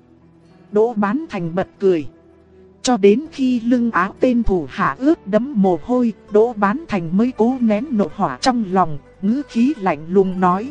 Speaker 1: Đỗ Bán Thành bật cười. Cho đến khi lưng áo tên thủ hạ ướt đẫm mồ hôi, Đỗ Bán Thành mới cố nén nộ hỏa trong lòng, ngữ khí lạnh lùng nói.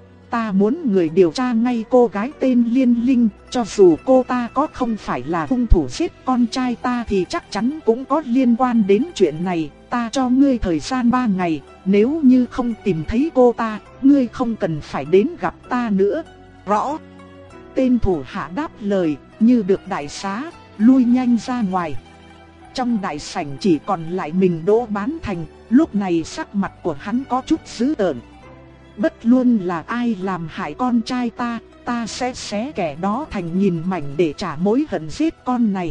Speaker 1: Ta muốn người điều tra ngay cô gái tên Liên Linh, cho dù cô ta có không phải là hung thủ giết con trai ta thì chắc chắn cũng có liên quan đến chuyện này. Ta cho ngươi thời gian ba ngày, nếu như không tìm thấy cô ta, ngươi không cần phải đến gặp ta nữa. Rõ. Tên thủ hạ đáp lời, như được đại xá, lui nhanh ra ngoài. Trong đại sảnh chỉ còn lại mình Đỗ Bán Thành, lúc này sắc mặt của hắn có chút dữ tợn. Bất luận là ai làm hại con trai ta, ta sẽ xé kẻ đó thành nghìn mảnh để trả mối hận giết con này.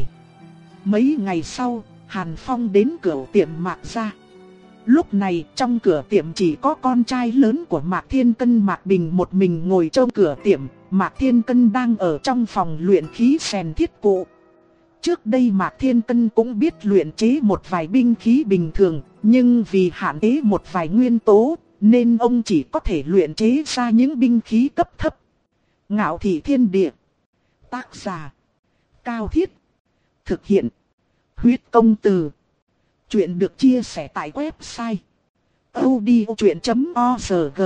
Speaker 1: Mấy ngày sau, Hàn Phong đến cửa tiệm Mạc gia. Lúc này trong cửa tiệm chỉ có con trai lớn của Mạc Thiên Cân Mạc Bình một mình ngồi trong cửa tiệm. Mạc Thiên Cân đang ở trong phòng luyện khí rèn thiết cụ. Trước đây Mạc Thiên Cân cũng biết luyện chế một vài binh khí bình thường, nhưng vì hạn chế một vài nguyên tố, nên ông chỉ có thể luyện chế ra những binh khí cấp thấp. Ngạo Thị Thiên Địa. Tác giả Cao Thiết. Thực hiện Huyết Công Từ. Chuyện được chia sẻ tại website audiochuyện chấm org.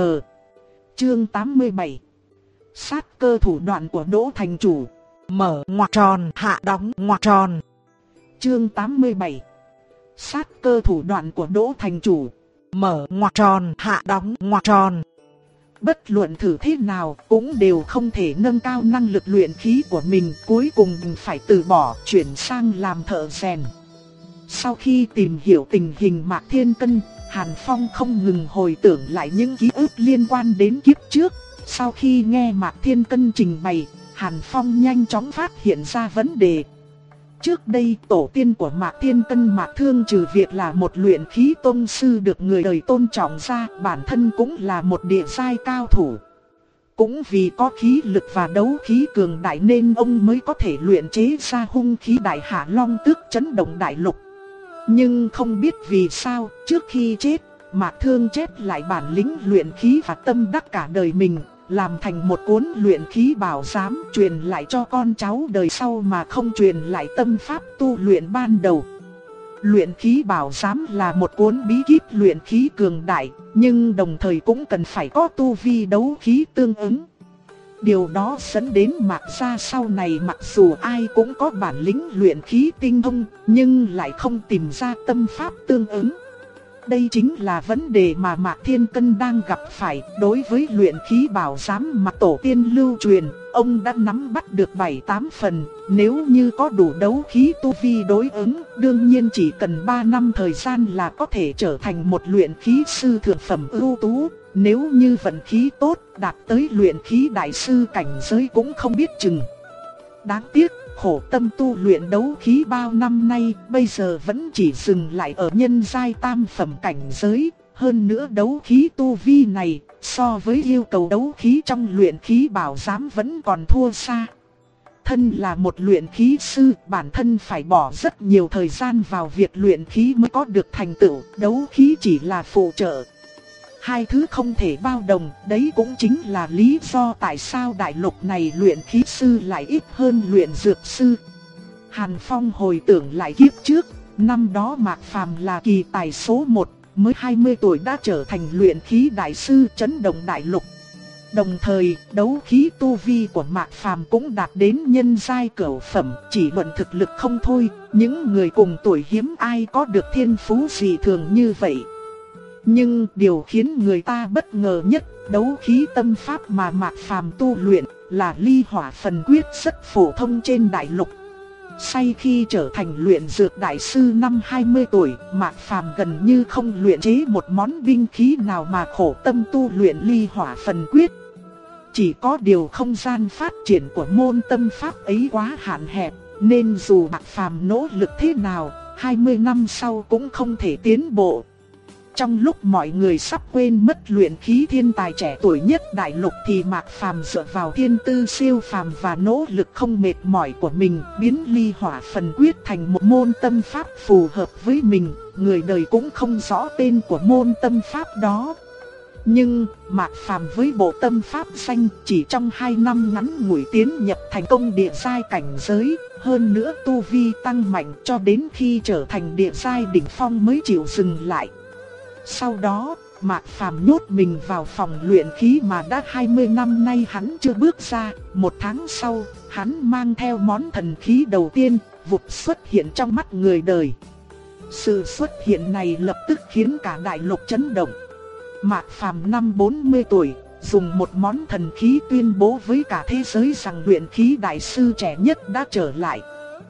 Speaker 1: Chương tám mươi bảy. Sát cơ thủ đoạn của Đỗ thành chủ. Mở ngoặc tròn, hạ đóng ngoặc tròn. Chương tám mươi bảy. Sát cơ thủ đoạn của Đỗ thành chủ. Mở ngoặc tròn, hạ đóng ngoặc tròn. Bất luận thử thế nào cũng đều không thể nâng cao năng lực luyện khí của mình, cuối cùng phải từ bỏ chuyển sang làm thợ rèn. Sau khi tìm hiểu tình hình Mạc Thiên Cân, Hàn Phong không ngừng hồi tưởng lại những ký ức liên quan đến kiếp trước. Sau khi nghe Mạc Thiên Cân trình bày, Hàn Phong nhanh chóng phát hiện ra vấn đề. Trước đây tổ tiên của Mạc Thiên Cân Mạc Thương trừ việc là một luyện khí tông sư được người đời tôn trọng ra, bản thân cũng là một địa giai cao thủ. Cũng vì có khí lực và đấu khí cường đại nên ông mới có thể luyện chế ra hung khí Đại Hạ Long Tước chấn động đại lục. Nhưng không biết vì sao, trước khi chết, Mạc Thương chép lại bản lĩnh luyện khí và tâm đắc cả đời mình, làm thành một cuốn luyện khí bảo giám truyền lại cho con cháu đời sau mà không truyền lại tâm pháp tu luyện ban đầu. Luyện khí bảo giám là một cuốn bí kíp luyện khí cường đại, nhưng đồng thời cũng cần phải có tu vi đấu khí tương ứng. Điều đó dẫn đến Mạc gia sau này mặc dù ai cũng có bản lĩnh luyện khí tinh thông, nhưng lại không tìm ra tâm pháp tương ứng. đây chính là vấn đề mà Mạc Thiên Cân đang gặp phải. Đối với luyện khí bảo giám mà tổ tiên lưu truyền, ông đã nắm bắt được bảy tám phần. Nếu như có đủ đấu khí tu vi đối ứng, đương nhiên chỉ cần ba năm thời gian là có thể trở thành một luyện khí sư thượng phẩm ưu tú. Nếu như vận khí tốt, đạt tới luyện khí đại sư cảnh giới cũng không biết chừng. Đáng tiếc, khổ tâm tu luyện đấu khí bao năm nay, bây giờ vẫn chỉ dừng lại ở nhân giai tam phẩm cảnh giới. Hơn nữa đấu khí tu vi này, so với yêu cầu đấu khí trong luyện khí bảo giám vẫn còn thua xa. Thân là một luyện khí sư, bản thân phải bỏ rất nhiều thời gian vào việc luyện khí mới có được thành tựu, đấu khí chỉ là phụ trợ. Hai thứ không thể bao đồng, đấy cũng chính là lý do tại sao đại lục này luyện khí sư lại ít hơn luyện dược sư. Hàn Phong hồi tưởng lại kiếp trước, năm đó Mạc Phàm là kỳ tài số một, mới hai mươi tuổi đã trở thành luyện khí đại sư chấn động đại lục. Đồng thời, đấu khí tu vi của Mạc Phàm cũng đạt đến nhân giai cửu phẩm, chỉ luận thực lực không thôi, những người cùng tuổi hiếm ai có được thiên phú dị thường như vậy. Nhưng điều khiến người ta bất ngờ nhất, đấu khí tâm pháp mà Mạc Phàm tu luyện là ly hỏa phần quyết rất phổ thông trên đại lục. Sau khi trở thành luyện dược đại sư năm hai mươi tuổi, Mạc Phàm gần như không luyện chế một món binh khí nào mà khổ tâm tu luyện ly hỏa phần quyết. Chỉ có điều không gian phát triển của môn tâm pháp ấy quá hạn hẹp, nên dù Mạc Phàm nỗ lực thế nào, hai mươi năm sau cũng không thể tiến bộ. Trong lúc mọi người sắp quên mất luyện khí thiên tài trẻ tuổi nhất đại lục thì Mạc Phàm dựa vào thiên tư siêu phàm và nỗ lực không mệt mỏi của mình, biến ly hỏa phần quyết thành một môn tâm pháp phù hợp với mình. Người đời cũng không rõ tên của môn tâm pháp đó. Nhưng Mạc Phàm với bộ tâm pháp xanh chỉ trong hai năm ngắn ngủi tiến nhập thành công địa giai cảnh giới, hơn nữa tu vi tăng mạnh cho đến khi trở thành địa giai đỉnh phong mới chịu dừng lại. Sau đó, Mạc Phàm nhốt mình vào phòng luyện khí mà đã hai mươi năm nay hắn chưa bước ra. Một tháng sau, hắn mang theo món thần khí đầu tiên, vụt xuất hiện trong mắt người đời. Sự xuất hiện này lập tức khiến cả đại lục chấn động. Mạc Phàm năm bốn mươi tuổi, dùng một món thần khí tuyên bố với cả thế giới rằng luyện khí đại sư trẻ nhất đã trở lại.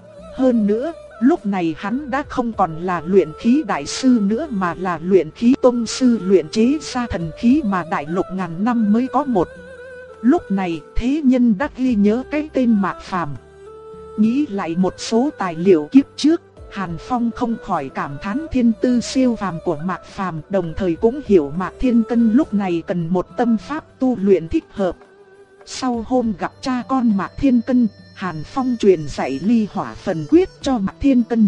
Speaker 1: Hơn nữa, lúc này hắn đã không còn là luyện khí đại sư nữa mà là luyện khí tông sư luyện chế ra thần khí mà đại lục ngàn năm mới có một. Lúc này thế nhân đã ghi nhớ cái tên Mạc Phàm. Nghĩ lại một số tài liệu kiếp trước, Hàn Phong không khỏi cảm thán thiên tư siêu phàm của Mạc Phàm, đồng thời cũng hiểu Mạc Thiên Cân lúc này cần một tâm pháp tu luyện thích hợp. Sau hôm gặp cha con Mạc Thiên Cân, Hàn Phong truyền dạy ly hỏa phần quyết cho Mạc Thiên Cân.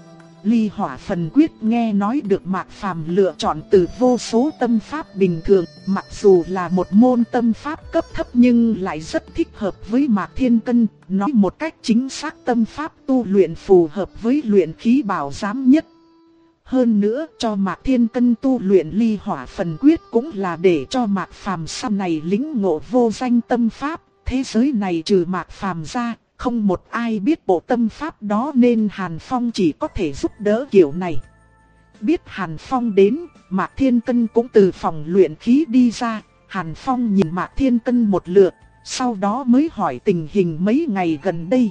Speaker 1: Ly hỏa phần quyết nghe nói được Mạc Phàm lựa chọn từ vô số tâm pháp bình thường, mặc dù là một môn tâm pháp cấp thấp nhưng lại rất thích hợp với Mạc Thiên Cân. Nói một cách chính xác, tâm pháp tu luyện phù hợp với luyện khí bảo giám nhất. Hơn nữa, cho Mạc Thiên Cân tu luyện ly hỏa phần quyết cũng là để cho Mạc Phàm sau này lĩnh ngộ vô danh tâm pháp. Thế giới này trừ Mạc Phàm ra, không một ai biết bộ tâm pháp đó nên Hàn Phong chỉ có thể giúp đỡ kiểu này. Biết Hàn Phong đến, Mạc Thiên Cân cũng từ phòng luyện khí đi ra. Hàn Phong nhìn Mạc Thiên Cân một lượt, sau đó mới hỏi tình hình mấy ngày gần đây.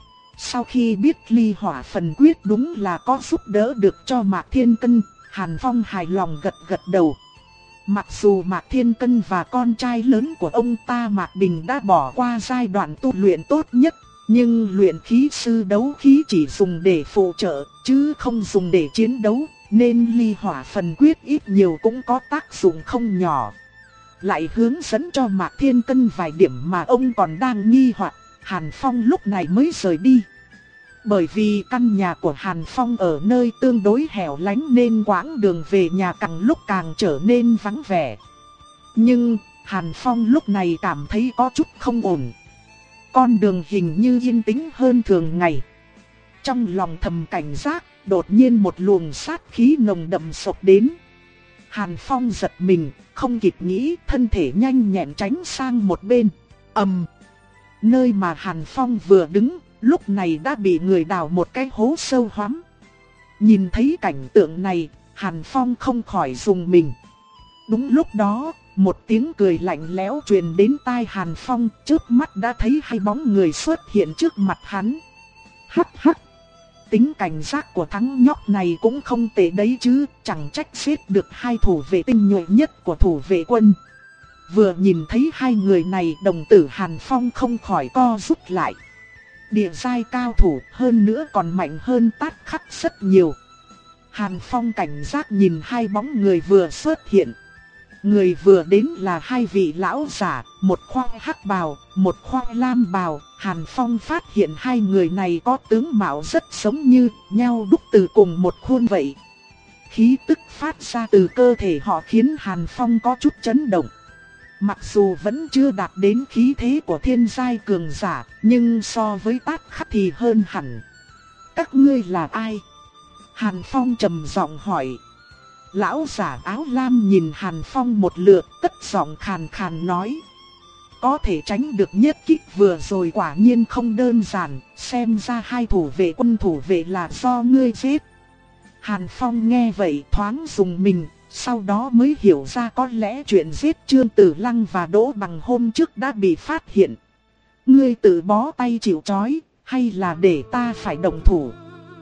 Speaker 1: Sau khi biết ly hỏa phần quyết đúng là có giúp đỡ được cho Mạc Thiên Cân, Hàn Phong hài lòng gật gật đầu. Mặc dù Mạc Thiên Cân và con trai lớn của ông ta Mạc Bình đã bỏ qua giai đoạn tu luyện tốt nhất, nhưng luyện khí sư đấu khí chỉ dùng để phụ trợ, chứ không dùng để chiến đấu, nên ly hỏa phần quyết ít nhiều cũng có tác dụng không nhỏ. Lại hướng dẫn cho Mạc Thiên Cân vài điểm mà ông còn đang nghi hoặc, Hàn Phong lúc này mới rời đi. Bởi vì căn nhà của Hàn Phong ở nơi tương đối hẻo lánh nên quãng đường về nhà càng lúc càng trở nên vắng vẻ. Nhưng Hàn Phong lúc này cảm thấy có chút không ổn. Con đường hình như yên tĩnh hơn thường ngày. Trong lòng thầm cảnh giác, đột nhiên một luồng sát khí nồng đậm xộc đến. Hàn Phong giật mình, không kịp nghĩ, thân thể nhanh nhẹn tránh sang một bên. Ầm! Nơi mà Hàn Phong vừa đứng, lúc này đã bị người đào một cái hố sâu hoắm. Nhìn thấy cảnh tượng này, Hàn Phong không khỏi rùng mình. Đúng lúc đó, một tiếng cười lạnh lẽo truyền đến tai Hàn Phong, trước mắt đã thấy hai bóng người xuất hiện trước mặt hắn. Hắc hắc, tính cảnh giác của thằng nhóc này cũng không tệ đấy chứ, chẳng trách giết được hai thủ vệ tinh nhuệ nhất của thủ vệ quân. Vừa nhìn thấy hai người này, đồng tử Hàn Phong không khỏi co rút lại. Địa giai cao thủ, hơn nữa còn mạnh hơn Tát Khắc rất nhiều. Hàn Phong cảnh giác nhìn hai bóng người vừa xuất hiện. Người vừa đến là hai vị lão giả, một khoác hắc bào, một khoác lam bào. Hàn Phong phát hiện hai người này có tướng mạo rất giống như nhau đúc từ cùng một khuôn vậy. Khí tức phát ra từ cơ thể họ khiến Hàn Phong có chút chấn động. Mặc dù vẫn chưa đạt đến khí thế của thiên giai cường giả, nhưng so với Tát Khắc thì hơn hẳn. Các ngươi là ai? Hàn Phong trầm giọng hỏi. Lão giả áo lam nhìn Hàn Phong một lượt, cất giọng khàn khàn nói. Có thể tránh được nhất kích vừa rồi quả nhiên không đơn giản, xem ra hai thủ vệ quân thủ vệ là do ngươi giết. Hàn Phong nghe vậy thoáng rùng mình, sau đó mới hiểu ra có lẽ chuyện giết Trương Tử Lăng và Đỗ Bằng hôm trước đã bị phát hiện. Ngươi tự bó tay chịu trói, hay là để ta phải động thủ?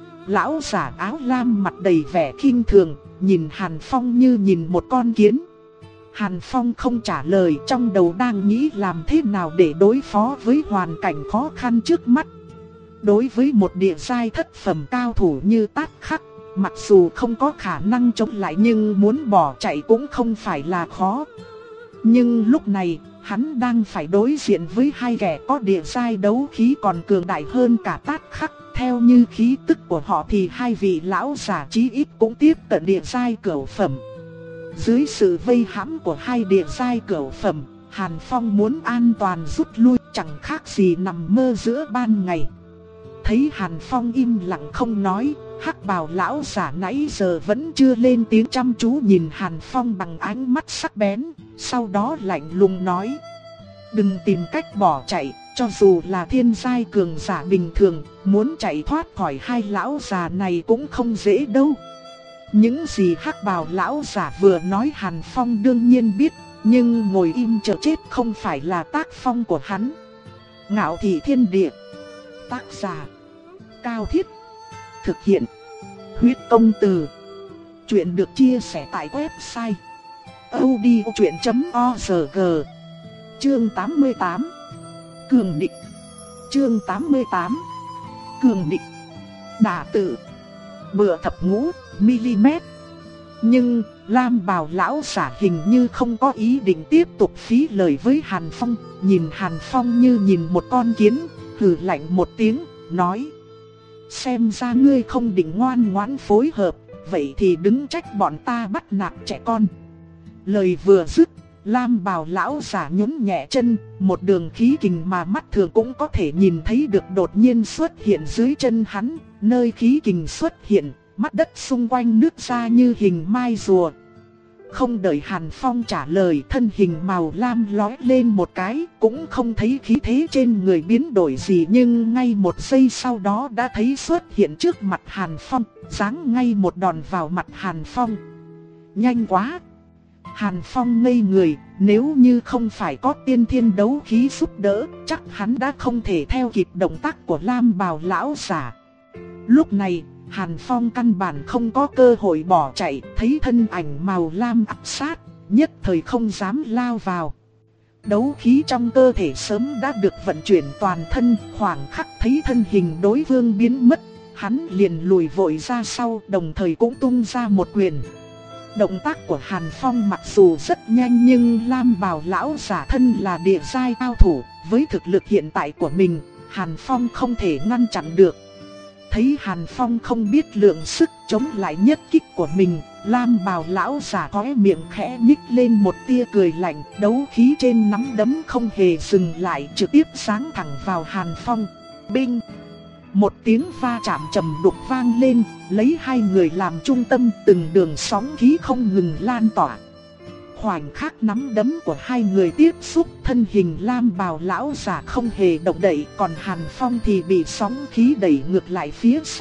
Speaker 1: Lão giả áo lam mặt đầy vẻ khinh thường, nhìn Hàn Phong như nhìn một con kiến. Hàn Phong không trả lời, trong đầu đang nghĩ làm thế nào để đối phó với hoàn cảnh khó khăn trước mắt. Đối với một địa giai thất phẩm cao thủ như Tát Khắc, mặc dù không có khả năng chống lại nhưng muốn bỏ chạy cũng không phải là khó. Nhưng lúc này, hắn đang phải đối diện với hai kẻ có địa giai đấu khí còn cường đại hơn cả Tát Khắc. Theo như khí tức của họ thì hai vị lão giả chí ít cũng tiếp cận địa giai cửu phẩm. Dưới sự vây hãm của hai địa giai cửu phẩm, Hàn Phong muốn an toàn rút lui chẳng khác gì nằm mơ giữa ban ngày. Thấy Hàn Phong im lặng không nói, hắc bào lão giả nãy giờ vẫn chưa lên tiếng chăm chú nhìn Hàn Phong bằng ánh mắt sắc bén, sau đó lạnh lùng nói. Đừng tìm cách bỏ chạy, cho dù là thiên giai cường giả bình thường, muốn chạy thoát khỏi hai lão già này cũng không dễ đâu. Những gì hắc bào lão giả vừa nói Hàn Phong đương nhiên biết, nhưng ngồi im chờ chết không phải là tác phong của hắn. Ngạo thị thiên địa. Tác giả Cao Thiết. Thực hiện Huyết Công Từ. Chuyện được chia sẻ tại website audiochuyện chấm org. Chương tám mươi tám. Cường địch. Chương tám mươi tám. Cường địch. Đả tử. Bựa thập ngũ mm. Nhưng lam bào lão giả hình như không có ý định tiếp tục phí lời với Hàn Phong. Nhìn Hàn Phong như nhìn một con kiến, hừ lạnh một tiếng, nói. Xem ra ngươi không định ngoan ngoãn phối hợp, vậy thì đứng trách bọn ta bắt nạt trẻ con. Lời vừa dứt, lam bào lão giả nhún nhẹ chân, một đường khí kình mà mắt thường cũng có thể nhìn thấy được đột nhiên xuất hiện dưới chân hắn. Nơi khí kình xuất hiện, mặt đất xung quanh nứt ra như hình mai rùa. Không đợi Hàn Phong trả lời, thân hình màu lam lói lên một cái, cũng không thấy khí thế trên người biến đổi gì, nhưng ngay một giây sau đó đã thấy xuất hiện trước mặt Hàn Phong, giáng ngay một đòn vào mặt Hàn Phong. Nhanh quá! Hàn Phong ngây người, nếu như không phải có tiên thiên đấu khí giúp đỡ, chắc hắn đã không thể theo kịp động tác của lam bào lão giả. Lúc này, Hàn Phong căn bản không có cơ hội bỏ chạy, thấy thân ảnh màu lam áp sát, nhất thời không dám lao vào. Đấu khí trong cơ thể sớm đã được vận chuyển toàn thân, khoảng khắc thấy thân hình đối phương biến mất, hắn liền lùi vội ra sau, đồng thời cũng tung ra một quyền. Động tác của Hàn Phong mặc dù rất nhanh nhưng lam bào lão giả thân là địa giai cao thủ, với thực lực hiện tại của mình, Hàn Phong không thể ngăn chặn được. Thấy Hàn Phong không biết lượng sức chống lại nhất kích của mình, lam bào lão giả khóe miệng khẽ nhích lên một tia cười lạnh, đấu khí trên nắm đấm không hề dừng lại, trực tiếp giáng thẳng vào Hàn Phong. Binh! Một tiếng va chạm trầm đục vang lên, lấy hai người làm trung tâm, từng đường sóng khí không ngừng lan tỏa. Khoảnh khắc nắm đấm của hai người tiếp xúc, thân hình lam bào lão giả không hề động đậy, còn Hàn Phong thì bị sóng khí đẩy ngược lại phía sau,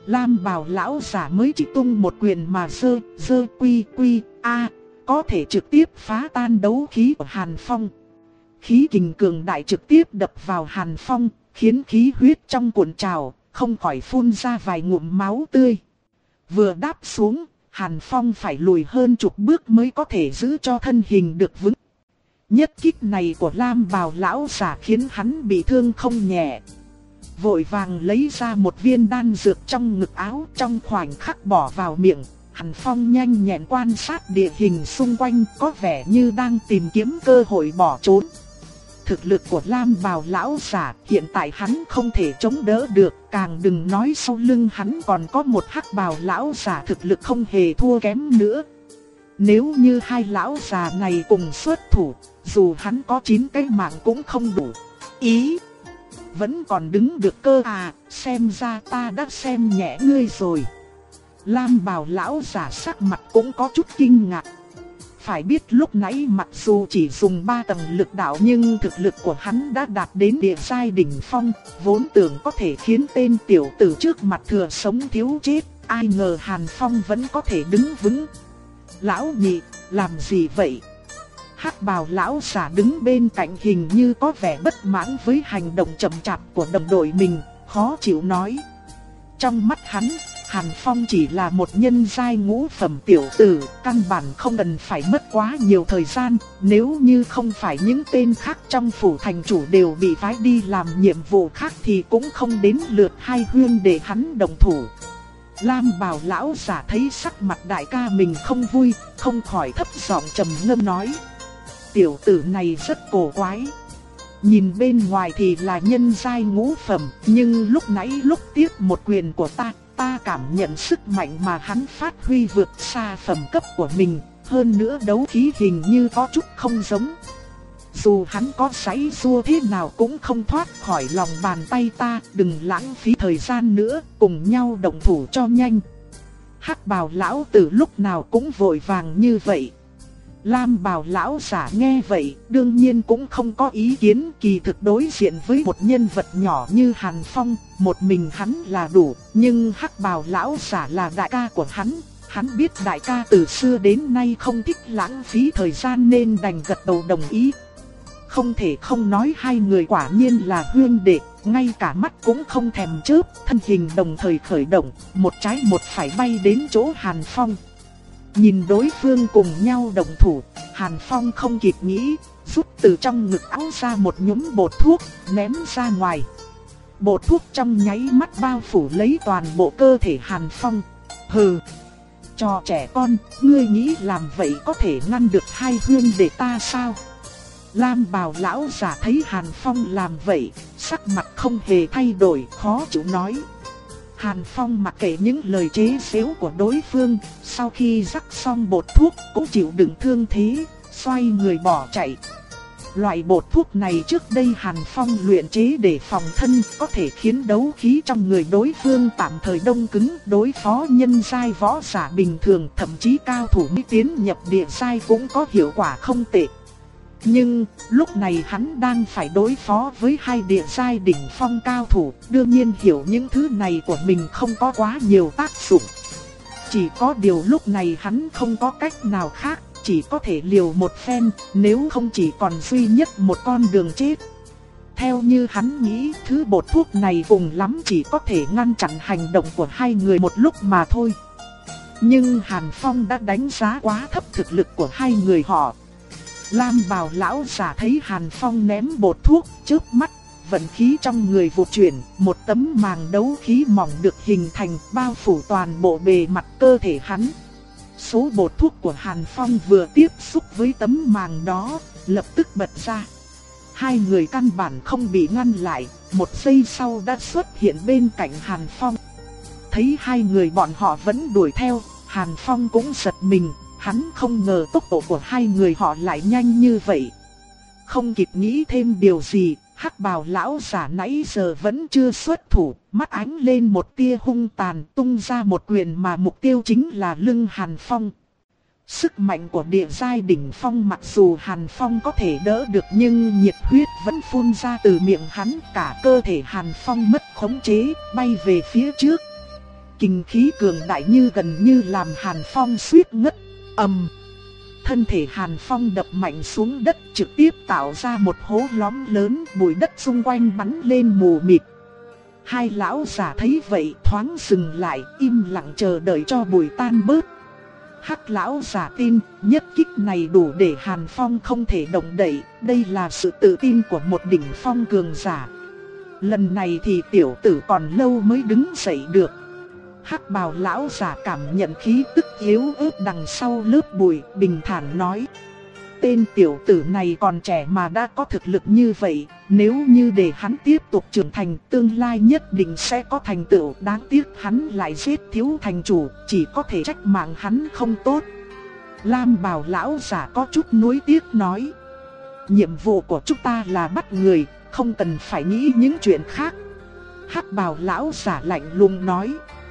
Speaker 1: Lam bào lão giả mới chỉ tung một quyền mà dơ, dơ quy quy, a, có thể trực tiếp phá tan đấu khí của Hàn Phong. Khí kình cường đại trực tiếp đập vào Hàn Phong, khiến khí huyết trong cuộn trào, không khỏi phun ra vài ngụm máu tươi. Vừa đáp xuống, Hàn Phong phải lùi hơn chục bước mới có thể giữ cho thân hình được vững. Nhất kích này của Lam bào lão giả khiến hắn bị thương không nhẹ. Vội vàng lấy ra một viên đan dược trong ngực áo, trong khoảnh khắc bỏ vào miệng. Hàn Phong nhanh nhẹn quan sát địa hình xung quanh, có vẻ như đang tìm kiếm cơ hội bỏ trốn. Thực lực của Lam bào lão giả hiện tại hắn không thể chống đỡ được, càng đừng nói sau lưng hắn còn có một hắc bào lão giả thực lực không hề thua kém nữa. Nếu như hai lão già này cùng xuất thủ, dù hắn có chín cái mạng cũng không đủ. Ý, vẫn còn đứng được cơ à, xem ra ta đã xem nhẹ ngươi rồi. Lam bào lão giả sắc mặt cũng có chút kinh ngạc. Phải biết lúc nãy mặc dù chỉ dùng ba tầng lực đạo nhưng thực lực của hắn đã đạt đến địa giai đỉnh phong, vốn tưởng có thể khiến tên tiểu tử trước mặt thừa sống thiếu chết, ai ngờ Hàn Phong vẫn có thể đứng vững. Lão nhị, làm gì vậy? Hắc bào lão giả đứng bên cạnh hình như có vẻ bất mãn với hành động chậm chạp của đồng đội mình, khó chịu nói. Trong mắt hắn, Hàn Phong chỉ là một nhân giai ngũ phẩm tiểu tử, căn bản không cần phải mất quá nhiều thời gian, nếu như không phải những tên khác trong phủ thành chủ đều bị phái đi làm nhiệm vụ khác thì cũng không đến lượt hai huynh để hắn đồng thủ. Lam bào lão giả thấy sắc mặt đại ca mình không vui, không khỏi thấp giọng trầm ngâm nói. Tiểu tử này rất cổ quái. Nhìn bên ngoài thì là nhân giai ngũ phẩm, nhưng lúc nãy lúc tiếp một quyền của ta, ta cảm nhận sức mạnh mà hắn phát huy vượt xa phẩm cấp của mình, hơn nữa đấu khí hình như có chút không giống. Dù hắn có giãy giụa thế nào cũng không thoát khỏi lòng bàn tay ta, đừng lãng phí thời gian nữa, cùng nhau động thủ cho nhanh. Hắc bào lão tử lúc nào cũng vội vàng như vậy. Lam bào lão giả nghe vậy, đương nhiên cũng không có ý kiến, kỳ thực đối diện với một nhân vật nhỏ như Hàn Phong, một mình hắn là đủ, nhưng hắc bào lão giả là đại ca của hắn, hắn biết đại ca từ xưa đến nay không thích lãng phí thời gian nên đành gật đầu đồng ý. Không thể không nói hai người quả nhiên là huynh đệ, ngay cả mắt cũng không thèm chớp, thân hình đồng thời khởi động, một trái một phải bay đến chỗ Hàn Phong. Nhìn đối phương cùng nhau đồng thủ, Hàn Phong không kịp nghĩ, rút từ trong ngực áo ra một nhúm bột thuốc, ném ra ngoài. Bột thuốc trong nháy mắt bao phủ lấy toàn bộ cơ thể Hàn Phong. Hừ, trò trẻ con, ngươi nghĩ làm vậy có thể ngăn được hai huynh đệ ta sao? Lam bào lão giả thấy Hàn Phong làm vậy, sắc mặt không hề thay đổi, khó chịu nói. Hàn Phong mặc kệ những lời chế giễu của đối phương, sau khi rắc xong bột thuốc cũng chịu đựng thương thế, xoay người bỏ chạy. Loại bột thuốc này trước đây Hàn Phong luyện chế để phòng thân, có thể khiến đấu khí trong người đối phương tạm thời đông cứng, đối phó nhân giai võ giả bình thường, thậm chí cao thủ mới tiến nhập địa giai cũng có hiệu quả không tệ. Nhưng lúc này hắn đang phải đối phó với hai địa giai đỉnh phong cao thủ, đương nhiên hiểu những thứ này của mình không có quá nhiều tác dụng. Chỉ có điều lúc này hắn không có cách nào khác, chỉ có thể liều một phen, nếu không chỉ còn duy nhất một con đường chết. Theo như hắn nghĩ, thứ bột thuốc này cùng lắm chỉ có thể ngăn chặn hành động của hai người một lúc mà thôi. Nhưng Hàn Phong đã đánh giá quá thấp thực lực của hai người họ. Lam bào lão giả thấy Hàn Phong ném bột thuốc, chớp mắt, vận khí trong người vụt chuyển, một tấm màng đấu khí mỏng được hình thành bao phủ toàn bộ bề mặt cơ thể hắn. Số bột thuốc của Hàn Phong vừa tiếp xúc với tấm màng đó, lập tức bật ra. Hai người căn bản không bị ngăn lại, một giây sau đã xuất hiện bên cạnh Hàn Phong. Thấy hai người bọn họ vẫn đuổi theo, Hàn Phong cũng giật mình. Hắn không ngờ tốc độ của hai người họ lại nhanh như vậy. Không kịp nghĩ thêm điều gì, hắc bào lão giả nãy giờ vẫn chưa xuất thủ, mắt ánh lên một tia hung tàn, tung ra một quyền mà mục tiêu chính là lưng Hàn Phong. Sức mạnh của địa giai đỉnh phong mặc dù Hàn Phong có thể đỡ được nhưng nhiệt huyết vẫn phun ra từ miệng hắn, cả cơ thể Hàn Phong mất khống chế, bay về phía trước. kình khí cường đại như gần như làm Hàn Phong suýt ngất. Ầm. Thân thể Hàn Phong đập mạnh xuống đất, trực tiếp tạo ra một hố lõm lớn, bụi đất xung quanh bắn lên mù mịt. Hai lão giả thấy vậy thoáng dừng lại, im lặng chờ đợi cho bụi tan bớt. Hắc lão giả tin, nhất kích này đủ để Hàn Phong không thể động đậy, đây là sự tự tin của một đỉnh phong cường giả. Lần này thì tiểu tử còn lâu mới đứng dậy được. Hắc bào lão giả cảm nhận khí tức yếu ớt đằng sau lớp bụi, bình thản nói: tên tiểu tử này còn trẻ mà đã có thực lực như vậy, nếu như để hắn tiếp tục trưởng thành, tương lai nhất định sẽ có thành tựu. Đáng tiếc hắn lại giết thiếu thành chủ, chỉ có thể trách mạng hắn không tốt. Lam bào lão giả có chút nuối tiếc nói: nhiệm vụ của chúng ta là bắt người, không cần phải nghĩ những chuyện khác. Hắc bào lão giả lạnh lùng nói.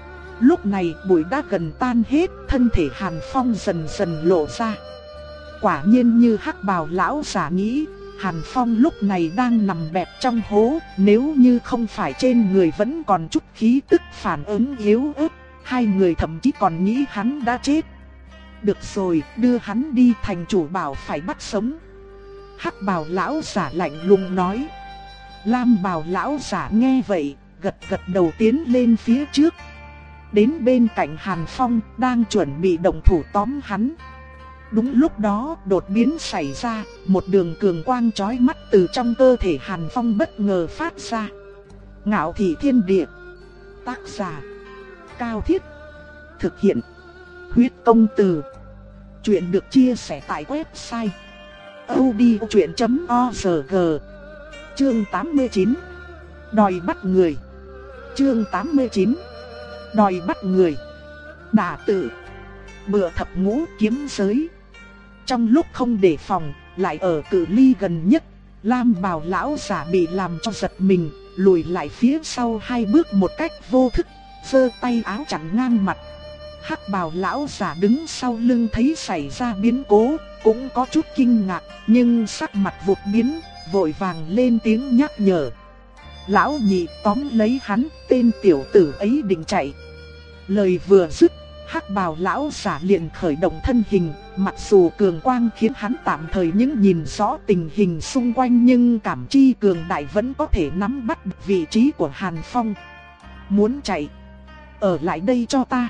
Speaker 1: Lúc này bụi đã gần tan hết, thân thể Hàn Phong dần dần lộ ra. Quả nhiên như hắc bào lão giả nghĩ, Hàn Phong lúc này đang nằm bẹp trong hố, nếu như không phải trên người vẫn còn chút khí tức phản ứng yếu ớt, hai người thậm chí còn nghĩ hắn đã chết. Được rồi, đưa hắn đi, thành chủ bảo phải bắt sống. Hắc bào lão giả lạnh lùng nói. Lam bào lão giả nghe vậy, gật gật đầu tiến lên phía trước. Đến bên cạnh Hàn Phong, đang chuẩn bị động thủ tóm hắn. Đúng lúc đó đột biến xảy ra, một đường cường quang chói mắt từ trong cơ thể Hàn Phong bất ngờ phát ra. Ngạo Thị Thiên Địa. Tác giả: Cao Thiết. Thực hiện: Huyết Công Từ. Chuyện được chia sẻ tại website audiochuyện chấm org. Chương tám mươi chín. Đòi bắt người. Chương tám mươi chín. Đòi bắt người. Đả tử. Bựa thập ngũ kiếm giới. Trong lúc không đề phòng, lại ở cự ly gần nhất, Lam bào lão giả bị làm cho giật mình, lùi lại phía sau hai bước một cách vô thức, giơ tay áo chặn ngang mặt. Hắc bào lão giả đứng sau lưng thấy xảy ra biến cố, cũng có chút kinh ngạc, nhưng sắc mặt vụt biến, vội vàng lên tiếng nhắc nhở. Lão nhị, tóm lấy hắn, tên tiểu tử ấy định chạy. Lời vừa dứt, hắc bào lão giả liền khởi động thân hình, mặc dù cường quang khiến hắn tạm thời những nhìn rõ tình hình xung quanh, nhưng cảm chi cường đại vẫn có thể nắm bắt được vị trí của Hàn Phong. Muốn chạy? Ở lại đây cho ta.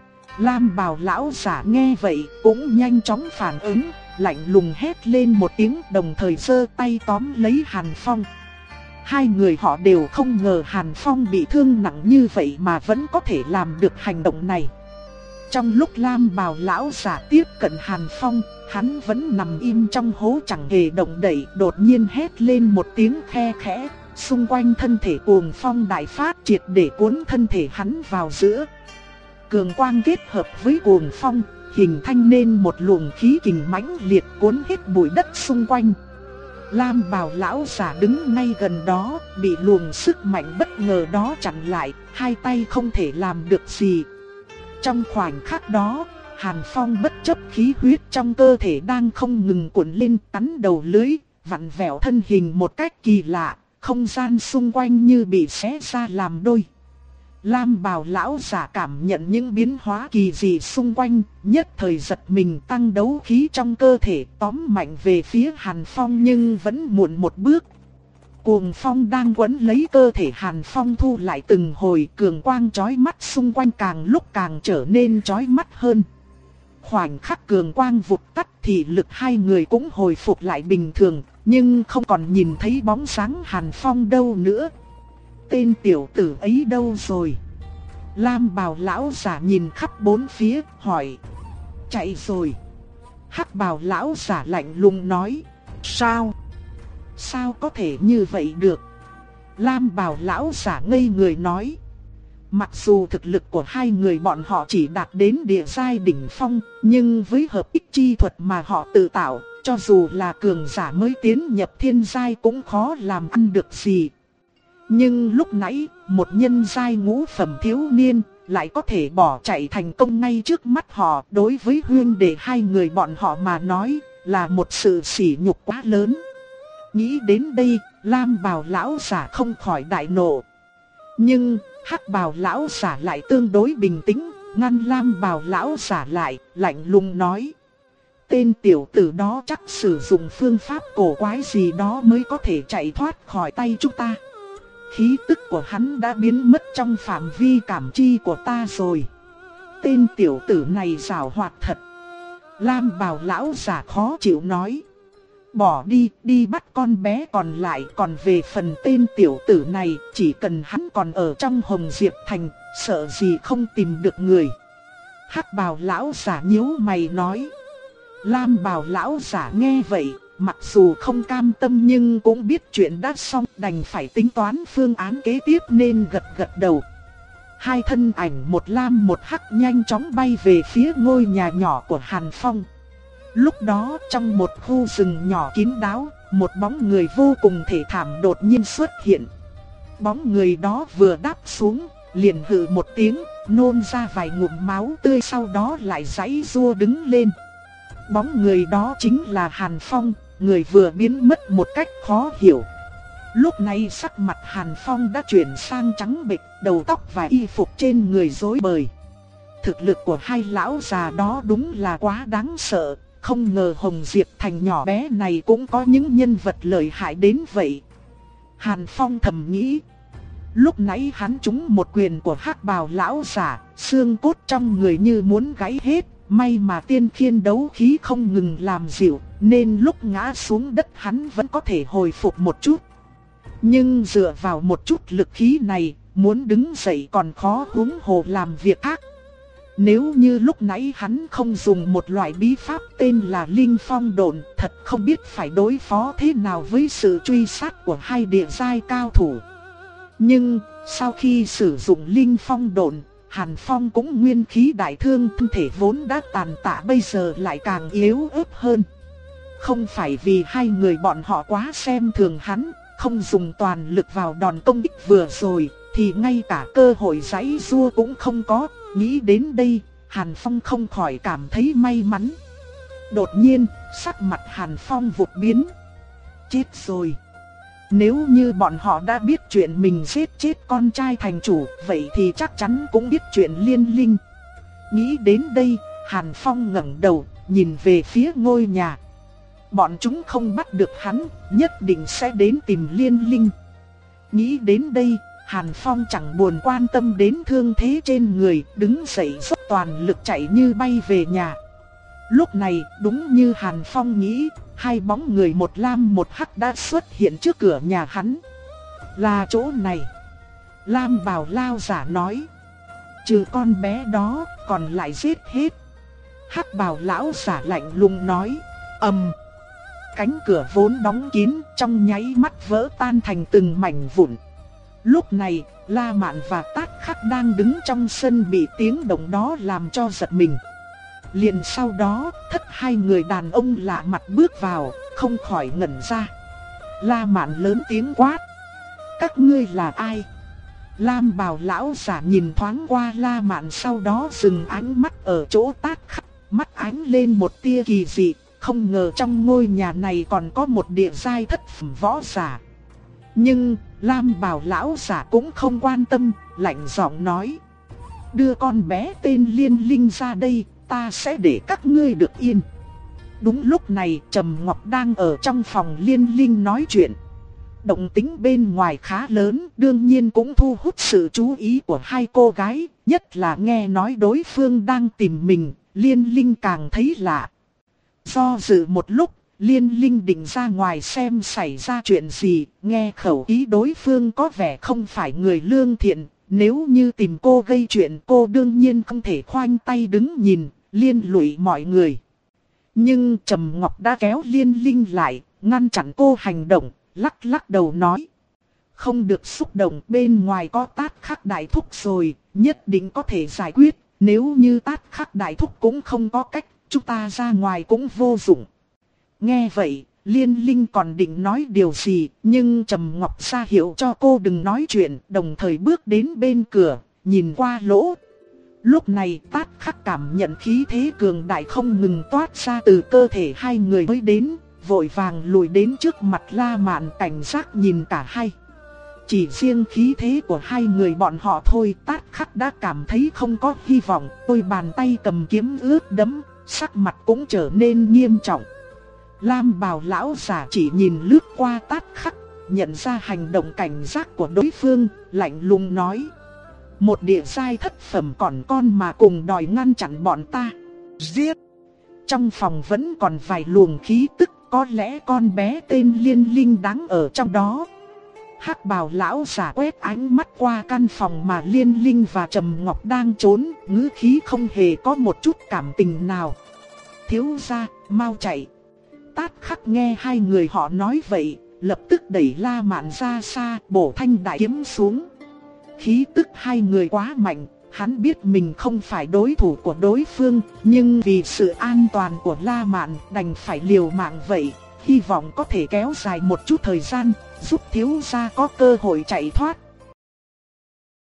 Speaker 1: Lam bào lão giả nghe vậy cũng nhanh chóng phản ứng, lạnh lùng hét lên một tiếng, đồng thời giơ tay tóm lấy Hàn Phong. Hai người họ đều không ngờ Hàn Phong bị thương nặng như vậy mà vẫn có thể làm được hành động này. Trong lúc Lam bào lão giả tiếp cận Hàn Phong, hắn vẫn nằm im trong hố chẳng hề động đậy, đột nhiên hét lên một tiếng khe khẽ, xung quanh thân thể cuồng phong đại phát, triệt để cuốn thân thể hắn vào giữa. Cường quang kết hợp với cuồng phong, hình thành nên một luồng khí kình mãnh liệt cuốn hết bụi đất xung quanh. Lam bào lão giả đứng ngay gần đó, bị luồng sức mạnh bất ngờ đó chặn lại, hai tay không thể làm được gì. Trong khoảnh khắc đó, Hàn Phong bất chấp khí huyết trong cơ thể đang không ngừng cuộn lên, cắn đầu lưới, vặn vẹo thân hình một cách kỳ lạ, không gian xung quanh như bị xé ra làm đôi. Lam bào lão giả cảm nhận những biến hóa kỳ dị xung quanh, nhất thời giật mình, tăng đấu khí trong cơ thể, tóm mạnh về phía Hàn Phong nhưng vẫn muộn một bước. Cuồng phong đang quấn lấy cơ thể Hàn Phong thu lại từng hồi, cường quang chói mắt xung quanh càng lúc càng trở nên chói mắt hơn. Khoảnh khắc cường quang vụt tắt thì lực hai người cũng hồi phục lại bình thường, nhưng không còn nhìn thấy bóng dáng Hàn Phong đâu nữa. Tên tiểu tử ấy đâu rồi? Lam bào lão giả nhìn khắp bốn phía, hỏi. Chạy rồi. Hắc bào lão giả lạnh lùng nói. Sao? Sao có thể như vậy được? Lam bào lão giả ngây người nói. Mặc dù thực lực của hai người bọn họ chỉ đạt đến địa giai đỉnh phong, nhưng với hợp ích chi thuật mà họ tự tạo, cho dù là cường giả mới tiến nhập thiên giai cũng khó làm ăn được gì. Nhưng lúc nãy, một nhân giai ngũ phẩm thiếu niên lại có thể bỏ chạy thành công ngay trước mắt họ, đối với huynh đệ hai người bọn họ mà nói là một sự sỉ nhục quá lớn. Nghĩ đến đây, Lam bào lão giả không khỏi đại nộ. Nhưng Hắc bào lão giả lại tương đối bình tĩnh, ngăn lam bào lão giả lại, lạnh lùng nói. Tên tiểu tử đó chắc sử dụng phương pháp cổ quái gì đó mới có thể chạy thoát khỏi tay chúng ta. Khí tức của hắn đã biến mất trong phạm vi cảm chi của ta rồi. Tên tiểu tử này giàu hoạt thật. Lam bào lão giả khó chịu nói. Bỏ đi, đi bắt con bé còn lại. Còn về phần tên tiểu tử này, chỉ cần hắn còn ở trong Hồng Diệp Thành, sợ gì không tìm được người. Hắc bào lão giả nhíu mày nói. Lam bào lão giả nghe vậy, mặc dù không cam tâm nhưng cũng biết chuyện đã xong, đành phải tính toán phương án kế tiếp nên gật gật đầu. Hai thân ảnh một lam một hắc nhanh chóng bay về phía ngôi nhà nhỏ của Hàn Phong. Lúc đó trong một khu rừng nhỏ kín đáo, một bóng người vô cùng thể thảm đột nhiên xuất hiện. Bóng người đó vừa đáp xuống, liền hừ một tiếng, nôn ra vài ngụm máu tươi, sau đó lại giãy giụa đứng lên. Bóng người đó chính là Hàn Phong, người vừa biến mất một cách khó hiểu. Lúc này sắc mặt Hàn Phong đã chuyển sang trắng bệch, đầu tóc và y phục trên người rối bời. Thực lực của hai lão già đó đúng là quá đáng sợ, không ngờ Hồng Diệp Thành nhỏ bé này cũng có những nhân vật lợi hại đến vậy. Hàn Phong thầm nghĩ. Lúc nãy hắn trúng một quyền của hắc bào lão giả, xương cốt trong người như muốn gãy hết. May mà tiên khiên đấu khí không ngừng làm dịu, nên lúc ngã xuống đất hắn vẫn có thể hồi phục một chút. Nhưng dựa vào một chút lực khí này, muốn đứng dậy còn khó, huống hồ làm việc khác. Nếu như lúc nãy hắn không dùng một loại bí pháp tên là Linh Phong Độn, thật không biết phải đối phó thế nào với sự truy sát của hai địa giai cao thủ. Nhưng sau khi sử dụng Linh Phong Độn, Hàn Phong cũng nguyên khí đại thương, thân thể vốn đã tàn tạ bây giờ lại càng yếu ớt hơn. Không phải vì hai người bọn họ quá xem thường hắn, không dùng toàn lực vào đòn công kích vừa rồi, thì ngay cả cơ hội giãy giụa cũng không có. Nghĩ đến đây, Hàn Phong không khỏi cảm thấy may mắn. Đột nhiên, sắc mặt Hàn Phong vụt biến. Chết rồi! Nếu như bọn họ đã biết chuyện mình giết chết con trai thành chủ, vậy thì chắc chắn cũng biết chuyện Liên Linh. Nghĩ đến đây, Hàn Phong ngẩng đầu, nhìn về phía ngôi nhà. Bọn chúng không bắt được hắn, nhất định sẽ đến tìm Liên Linh. Nghĩ đến đây, Hàn Phong chẳng buồn quan tâm đến thương thế trên người, đứng dậy dốc toàn lực chạy như bay về nhà. Lúc này, đúng như Hàn Phong nghĩ, hai bóng người một lam một hắc đã xuất hiện trước cửa nhà hắn. Là chỗ này. Lam bào lao giả nói. Trừ con bé đó, còn lại giết hết. Hắc bào lão giả lạnh lùng nói. Ầm. Cánh cửa vốn đóng kín, trong nháy mắt vỡ tan thành từng mảnh vụn. Lúc này, La Mạn và Tát Khắc đang đứng trong sân bị tiếng động đó làm cho giật mình. Liền sau đó, thất hai người đàn ông lạ mặt bước vào, không khỏi ngẩn ra. La Mạn lớn tiếng quát. Các ngươi là ai? Lam bào lão giả nhìn thoáng qua La Mạn, sau đó dừng ánh mắt ở chỗ Tát Khắc, mắt ánh lên một tia kỳ dị. Không ngờ trong ngôi nhà này còn có một địa giai thất phẩm võ giả. Nhưng Lam bào lão giả cũng không quan tâm, lạnh giọng nói. Đưa con bé tên Liên Linh ra đây, ta sẽ để các ngươi được yên. Đúng lúc này Trầm Ngọc đang ở trong phòng Liên Linh nói chuyện. Động tĩnh bên ngoài khá lớn, đương nhiên cũng thu hút sự chú ý của hai cô gái. Nhất là nghe nói đối phương đang tìm mình, Liên Linh càng thấy lạ. Do dự một lúc, Liên Linh định ra ngoài xem xảy ra chuyện gì. Nghe khẩu ý đối phương có vẻ không phải người lương thiện. Nếu như tìm cô gây chuyện, cô đương nhiên không thể khoanh tay đứng nhìn, liên lụy mọi người. Nhưng Trầm Ngọc đã kéo Liên Linh lại, ngăn chặn cô hành động, lắc lắc đầu nói. Không được xúc động, bên ngoài có Tát Khắc đại thúc rồi, nhất định có thể giải quyết. Nếu như Tát Khắc đại thúc cũng không có cách, chúng ta ra ngoài cũng vô dụng. Nghe vậy, Liên Linh còn định nói điều gì, nhưng Trầm Ngọc ra hiệu cho cô đừng nói chuyện, đồng thời bước đến bên cửa, nhìn qua lỗ. Lúc này Tát Khắc cảm nhận khí thế cường đại không ngừng toát ra từ cơ thể hai người mới đến, vội vàng lùi đến trước mặt La Mạn cảnh giác nhìn cả hai. chỉ riêng khí thế của hai người bọn họ thôi, Tát Khắc đã cảm thấy không có hy vọng. Đôi bàn tay cầm kiếm ướt đẫm, sắc mặt cũng trở nên nghiêm trọng. Lam bào lão giả chỉ nhìn lướt qua Tát Khắc, nhận ra hành động cảnh giác của đối phương, lạnh lùng nói: một địa giai thất phẩm còn con mà cùng đòi ngăn chặn bọn ta. Giết! Trong phòng vẫn còn vài luồng khí tức, có lẽ con bé tên Liên Linh đang ở trong đó. Hắc bào lão giả quét ánh mắt qua căn phòng mà Liên Linh và Trầm Ngọc đang trốn, ngữ khí không hề có một chút cảm tình nào. Thiếu gia, mau chạy! Tát Khắc nghe hai người họ nói vậy, lập tức đẩy La Mạn ra xa, bổ thanh đại kiếm xuống. Khí tức hai người quá mạnh, hắn biết mình không phải đối thủ của đối phương, nhưng vì sự an toàn của La Mạn đành phải liều mạng vậy, hy vọng có thể kéo dài một chút thời gian, giúp thiếu gia có cơ hội chạy thoát.